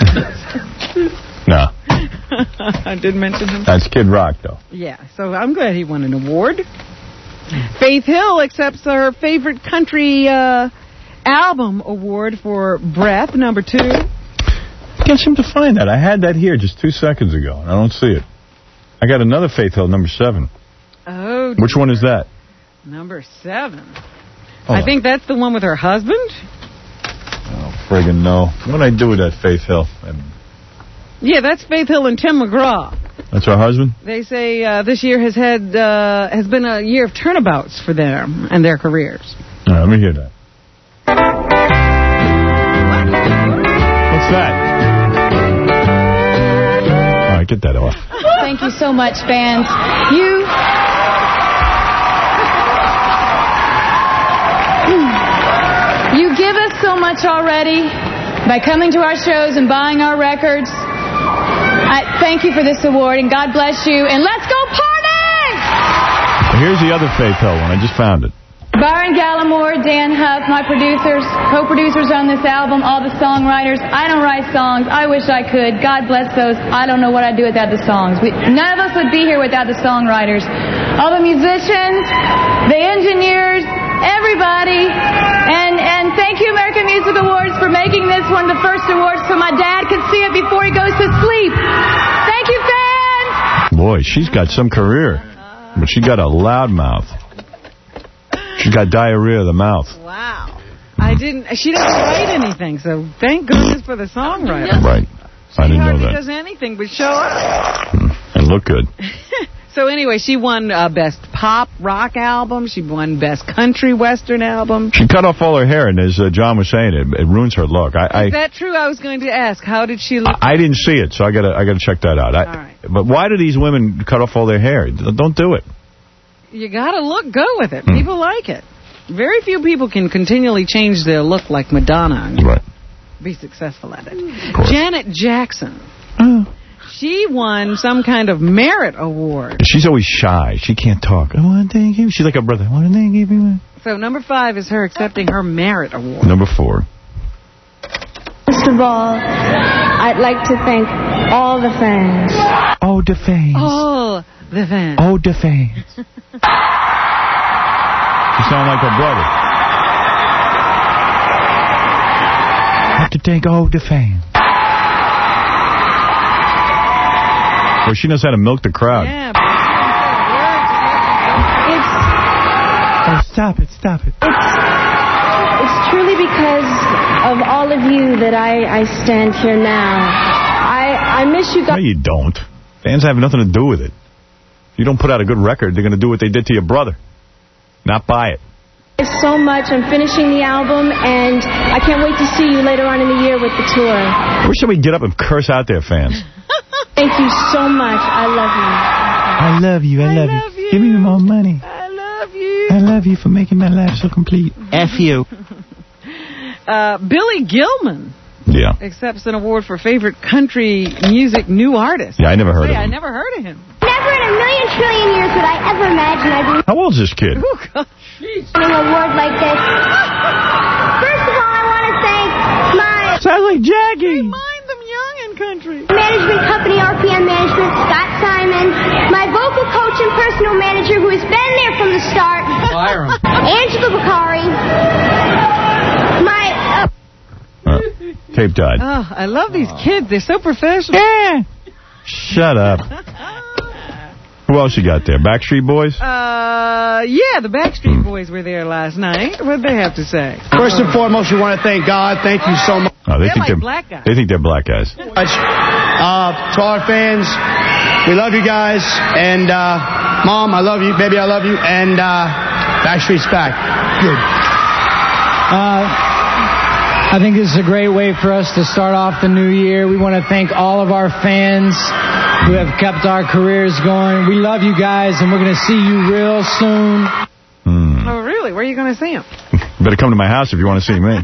No. I did mention him. That's Kid Rock, though. Yeah, so I'm glad he won an award. Faith Hill accepts her favorite country uh, album award for Breath, number two. I can't seem to find that. I had that here just two seconds ago, and I don't see it. I got another Faith Hill, number seven. Oh. Which one is that? Number seven. Hold I on. think that's the one with her husband. Oh, friggin' no. What did I do with that Faith Hill? Yeah, that's Faith Hill and Tim McGraw. That's her husband? They say uh, this year has had uh, has been a year of turnabouts for them and their careers. All right, let me hear that. What's that? All right, get that off. Thank you so much, fans. You... You give us so much already by coming to our shows and buying our records. I thank you for this award, and God bless you, and let's go party! Here's the other Faith Hill one. I just found it. Byron Gallimore, Dan Huff, my producers, co-producers on this album, all the songwriters. I don't write songs. I wish I could. God bless those. I don't know what I'd do without the songs. We, none of us would be here without the songwriters. All the musicians, the engineers, everybody. And, and thank you, American Music Awards, for making this one the first award so my dad could see it before he goes to sleep. Thank you, fans! Boy, she's got some career. But she got a loud mouth. She's got diarrhea of the mouth. Wow. I didn't. She doesn't write anything, so thank goodness for the songwriter. Right. I She didn't know hardly that. does anything but show up. And look good. So anyway, she won uh, Best Pop Rock Album. She won Best Country Western Album. She cut off all her hair, and as uh, John was saying, it, it ruins her look. I, I Is that true? I was going to ask, how did she look? I didn't see it, so I gotta I gotta check that out. I, All right. But why do these women cut off all their hair? Don't do it. You got to look, go with it. People like it. Very few people can continually change their look like Madonna and right. be successful at it. Janet Jackson. She won some kind of merit award. She's always shy. She can't talk. I want to thank you. She's like a brother. I want to thank you. So number five is her accepting her merit award. Number four. First of all, I'd like to thank all the fans. Oh, the fans. All the fans. Oh, the fans. You sound like her brother. I have to thank all the fans. Well, she knows how to milk the crowd. Yeah. Oh, stop it, stop it. It's truly because of all of you that I, I stand here now. I, I miss you guys. No, you don't. Fans have nothing to do with it. If you don't put out a good record, they're going to do what they did to your brother. Not buy it. So much. I'm finishing the album, and I can't wait to see you later on in the year with the tour. I wish somebody would get up and curse out their fans. Thank you so much. I love you. I love you. I, love, love you. you. Give me more money. I love you. I love you for making my life so complete. F you. Uh, Billy Gilman. Yeah. Accepts an award for favorite country music new artist. Yeah, I never heard Say, of him. I never heard of him. Never in a million trillion years would I ever imagine I'd be How old's this kid? Oh, gosh. winning an award like this. First of all, I want to thank my Sounds like Jackie. Mind them young in country. management company, R P M Management, Scott Simon, my vocal coach and personal manager who has been there from the start, Fire him. Angela Bakari, my... Uh, Uh, tape died. Oh, I love these kids. They're so professional. Yeah. Shut up. Who else you got there? Backstreet Boys? Uh, yeah, the Backstreet Boys were there last night. What'd they have to say? First and foremost, we want to thank God. Thank you so much. Oh, they They're think like they're black guys. They think they're black guys. Uh, to our fans, we love you guys. And, uh, Mom, I love you. Baby, I love you. And, uh, Backstreet's back. Good. Uh, I think this is a great way for us to start off the new year. We want to thank all of our fans who have kept our careers going. We love you guys, and we're going to see you real soon. Hmm. Oh, really? Where are you going to see them? Better come to my house if you want to see me.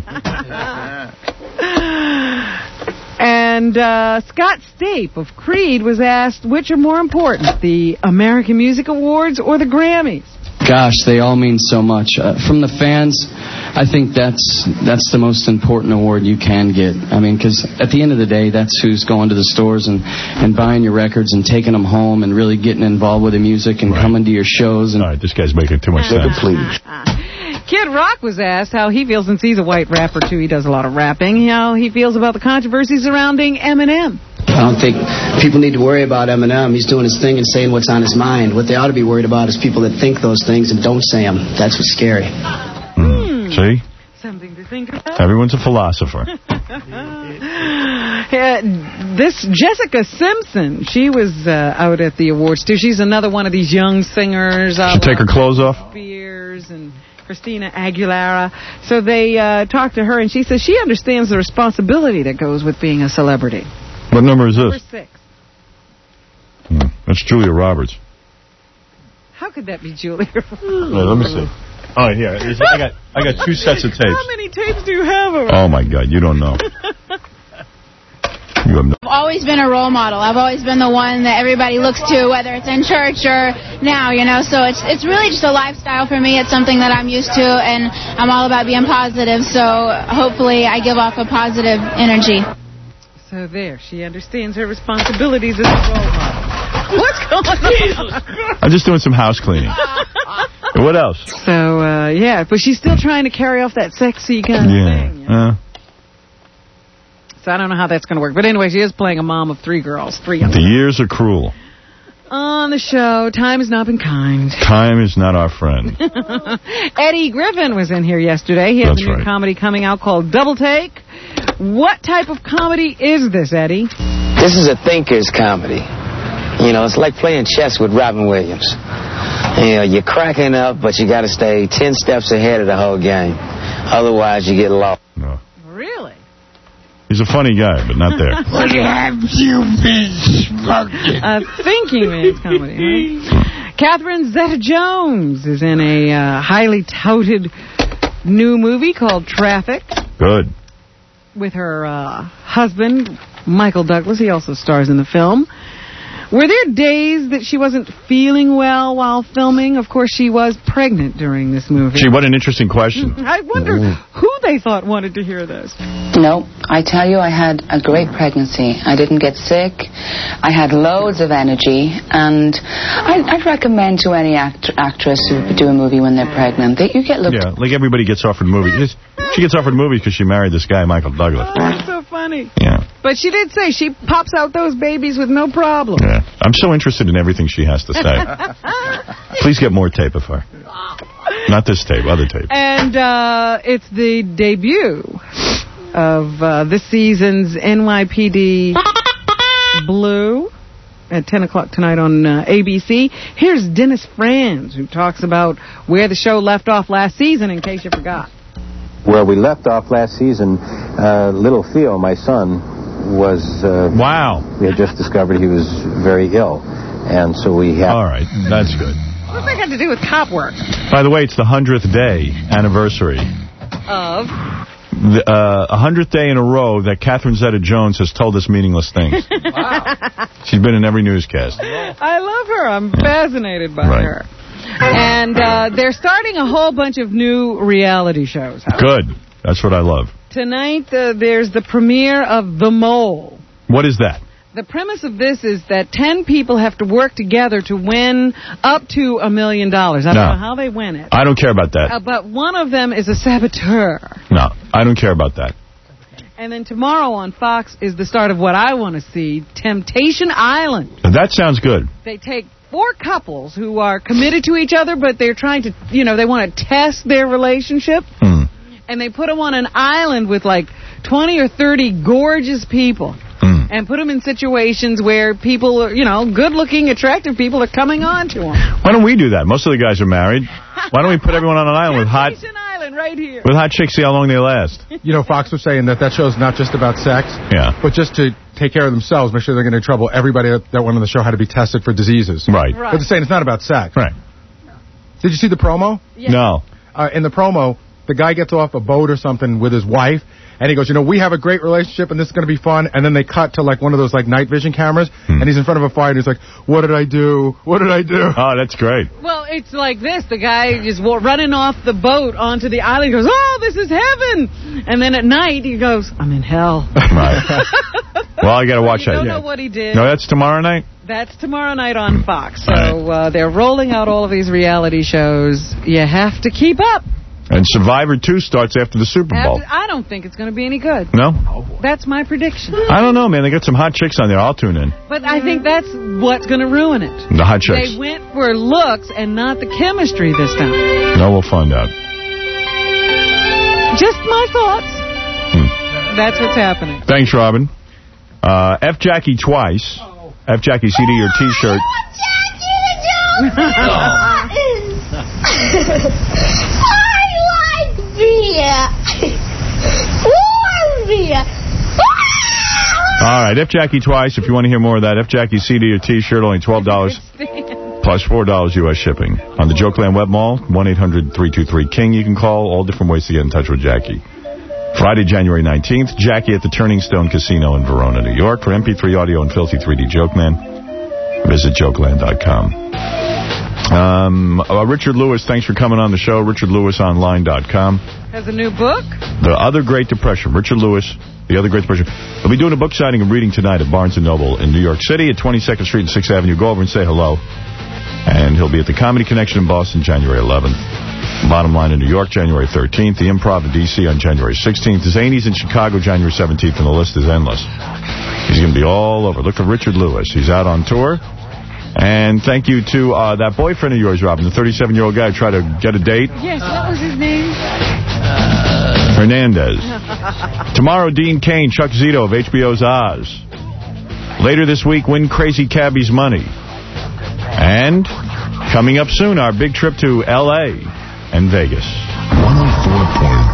And uh, Scott Stapp of Creed was asked which are more important, the American Music Awards or the Grammys? Gosh, they all mean so much. Uh, from the fans, I think that's that's the most important award you can get. I mean, because at the end of the day, that's who's going to the stores and, and buying your records and taking them home and really getting involved with the music and right. coming to your shows. And all right, this guy's making too much sense. Please. Kid Rock was asked how he feels, since he's a white rapper, too. He does a lot of rapping. How he feels about the controversy surrounding Eminem. I don't think people need to worry about Eminem. He's doing his thing and saying what's on his mind. What they ought to be worried about is people that think those things and don't say them. That's what's scary. Mm. See? Something to think about. Everyone's a philosopher. uh, this Jessica Simpson, she was uh, out at the awards, too. She's another one of these young singers. Uh, Should take her clothes off? Spears and Christina Aguilera. So they uh, talked to her, and she says she understands the responsibility that goes with being a celebrity. What number is this? Number six. Hmm. That's Julia Roberts. How could that be Julia Roberts? No, let me see. Oh, here. I got I got two sets of tapes. How many tapes do you have of her? Oh, my God. You don't know. You have no I've always been a role model. I've always been the one that everybody looks to, whether it's in church or now, you know. So it's it's really just a lifestyle for me. It's something that I'm used to, and I'm all about being positive. So hopefully I give off a positive energy. So there, she understands her responsibilities as a role model. What's going on? I'm just doing some house cleaning. What else? So, uh, yeah, but she's still trying to carry off that sexy kind of yeah. thing. You know? Uh, so I don't know how that's going to work. But anyway, she is playing a mom of three girls. Three young The years are cruel. On the show, time has not been kind. Time is not our friend. Eddie Griffin was in here yesterday. He has That's a new right. comedy coming out called Double Take. What type of comedy is this, Eddie? This is a thinker's comedy. You know, it's like playing chess with Robin Williams. You know, you're cracking up, but you got to stay ten steps ahead of the whole game. Otherwise, you get lost. No. Really? He's a funny guy, but not there. What have you been smoking? A thinking man's comedy. Huh? Catherine Zeta-Jones is in a uh, highly touted new movie called Traffic. Good. With her uh, husband, Michael Douglas. He also stars in the film. Were there days that she wasn't feeling well while filming? Of course, she was pregnant during this movie. Gee, what an interesting question. I wonder who they thought wanted to hear this. No, I tell you, I had a great pregnancy. I didn't get sick. I had loads of energy. And I, I'd recommend to any act actress who do a movie when they're pregnant that you get looked Yeah, like everybody gets offered movies. She gets offered movies because she married this guy, Michael Douglas. Oh, that's so funny. Yeah. But she did say she pops out those babies with no problem. Yeah. I'm so interested in everything she has to say. Please get more tape of her. Not this tape, other tape. And uh, it's the debut of uh, this season's N Y P D Blue at ten o'clock tonight on uh, A B C. Here's Dennis Franz, who talks about where the show left off last season, in case you forgot. Where we left off last season, uh, little Theo, my son, was... Uh, wow. We had just discovered he was very ill, and so we had... All right, that's good. What's that got to do with cop work? By the way, it's the hundredth day anniversary. Of? The uh, hundredth day in a row that Catherine Zeta-Jones has told us meaningless things. Wow. She's been in every newscast. I love her. I'm fascinated by Right. her. And uh, they're starting a whole bunch of new reality shows. Good. That's what I love. Tonight, uh, there's the premiere of The Mole. What is that? The premise of this is that ten people have to work together to win up to a million dollars. I don't No. know how they win it. I don't care about that. Uh, but one of them is a saboteur. No, I don't care about that. And then tomorrow on Fox is the start of what I want to see, Temptation Island. That sounds good. They take four couples who are committed to each other, but they're trying to, you know, they want to test their relationship. Hmm. And they put them on an island with like twenty or thirty gorgeous people. Hmm. And put them in situations where people, are, you know, good-looking, attractive people are coming on to them. Why don't we do that? Most of the guys are married. Why don't we put everyone on an island with hot Temptation Island right here. with hot chicks, see how long they last? You know, Fox was saying that that show's not just about sex, Yeah. but just to take care of themselves, make sure they're getting in trouble. Everybody that that went on the show had to be tested for diseases. Right. But they're saying it's not about sex. Right. Did you see the promo? Yeah. No. Uh, in the promo, the guy gets off a boat or something with his wife, and he goes, you know, we have a great relationship, and this is going to be fun. And then they cut to, like, one of those, like, night vision cameras, Hmm. and he's in front of a fire, and he's like, what did I do? What did I do? Oh, that's great. Well, it's like this. The guy is wa- running off the boat onto the island. He goes, oh, this is heaven. And then at night, he goes, I'm in hell. Right. Well, I got to watch you that. don't Yeah. know what he did. No, that's tomorrow night? That's tomorrow night on Fox. So uh, they're rolling out all of these reality shows. You have to keep up. And Survivor two starts after the Super Bowl. After, I don't think it's going to be any good. No? That's my prediction. I don't know, man. They got some hot chicks on there. I'll tune in. But I think that's what's going to ruin it. The hot chicks. They went for looks and not the chemistry this time. No, we'll find out. Just my thoughts. Hmm. That's what's happening. Thanks, Robin. Uh, F Jackie twice. F Jackie C D or T-shirt. All right, F Jackie twice. If you want to hear more of that, F Jackie C D or T-shirt, only twelve dollars. Plus four dollars U S shipping. On the Jokeland Web Mall, one eight hundred three two three King. You can call. All different ways to get in touch with Jackie. Friday, January nineteenth, Jackie at the Turning Stone Casino in Verona, New York. For M P three audio and Filthy three D Jokeman, visit Jokeland dot com. Um, uh, Richard Lewis, thanks for coming on the show. Richard Lewis Online dot com. Has a new book. The Other Great Depression. Richard Lewis, The Other Great Depression. He'll be doing a book signing and reading tonight at Barnes and Noble in New York City at twenty-second Street and sixth Avenue. Go over and say hello. And he'll be at the Comedy Connection in Boston January eleventh. Bottom Line in New York January thirteenth. The Improv in D C on January sixteenth. Zanies in Chicago January seventeenth. And the list is endless. He's going to be all over. Look for Richard Lewis. He's out on tour. And thank you to uh, that boyfriend of yours, Robin, the thirty-seven-year-old guy who tried to get a date. Yes, what was his name? Hernandez. Tomorrow, Dean Cain, Chuck Zito of H B O's Oz. Later this week, win Crazy Cabbie's money. And coming up soon, our big trip to L A and Vegas. one oh four point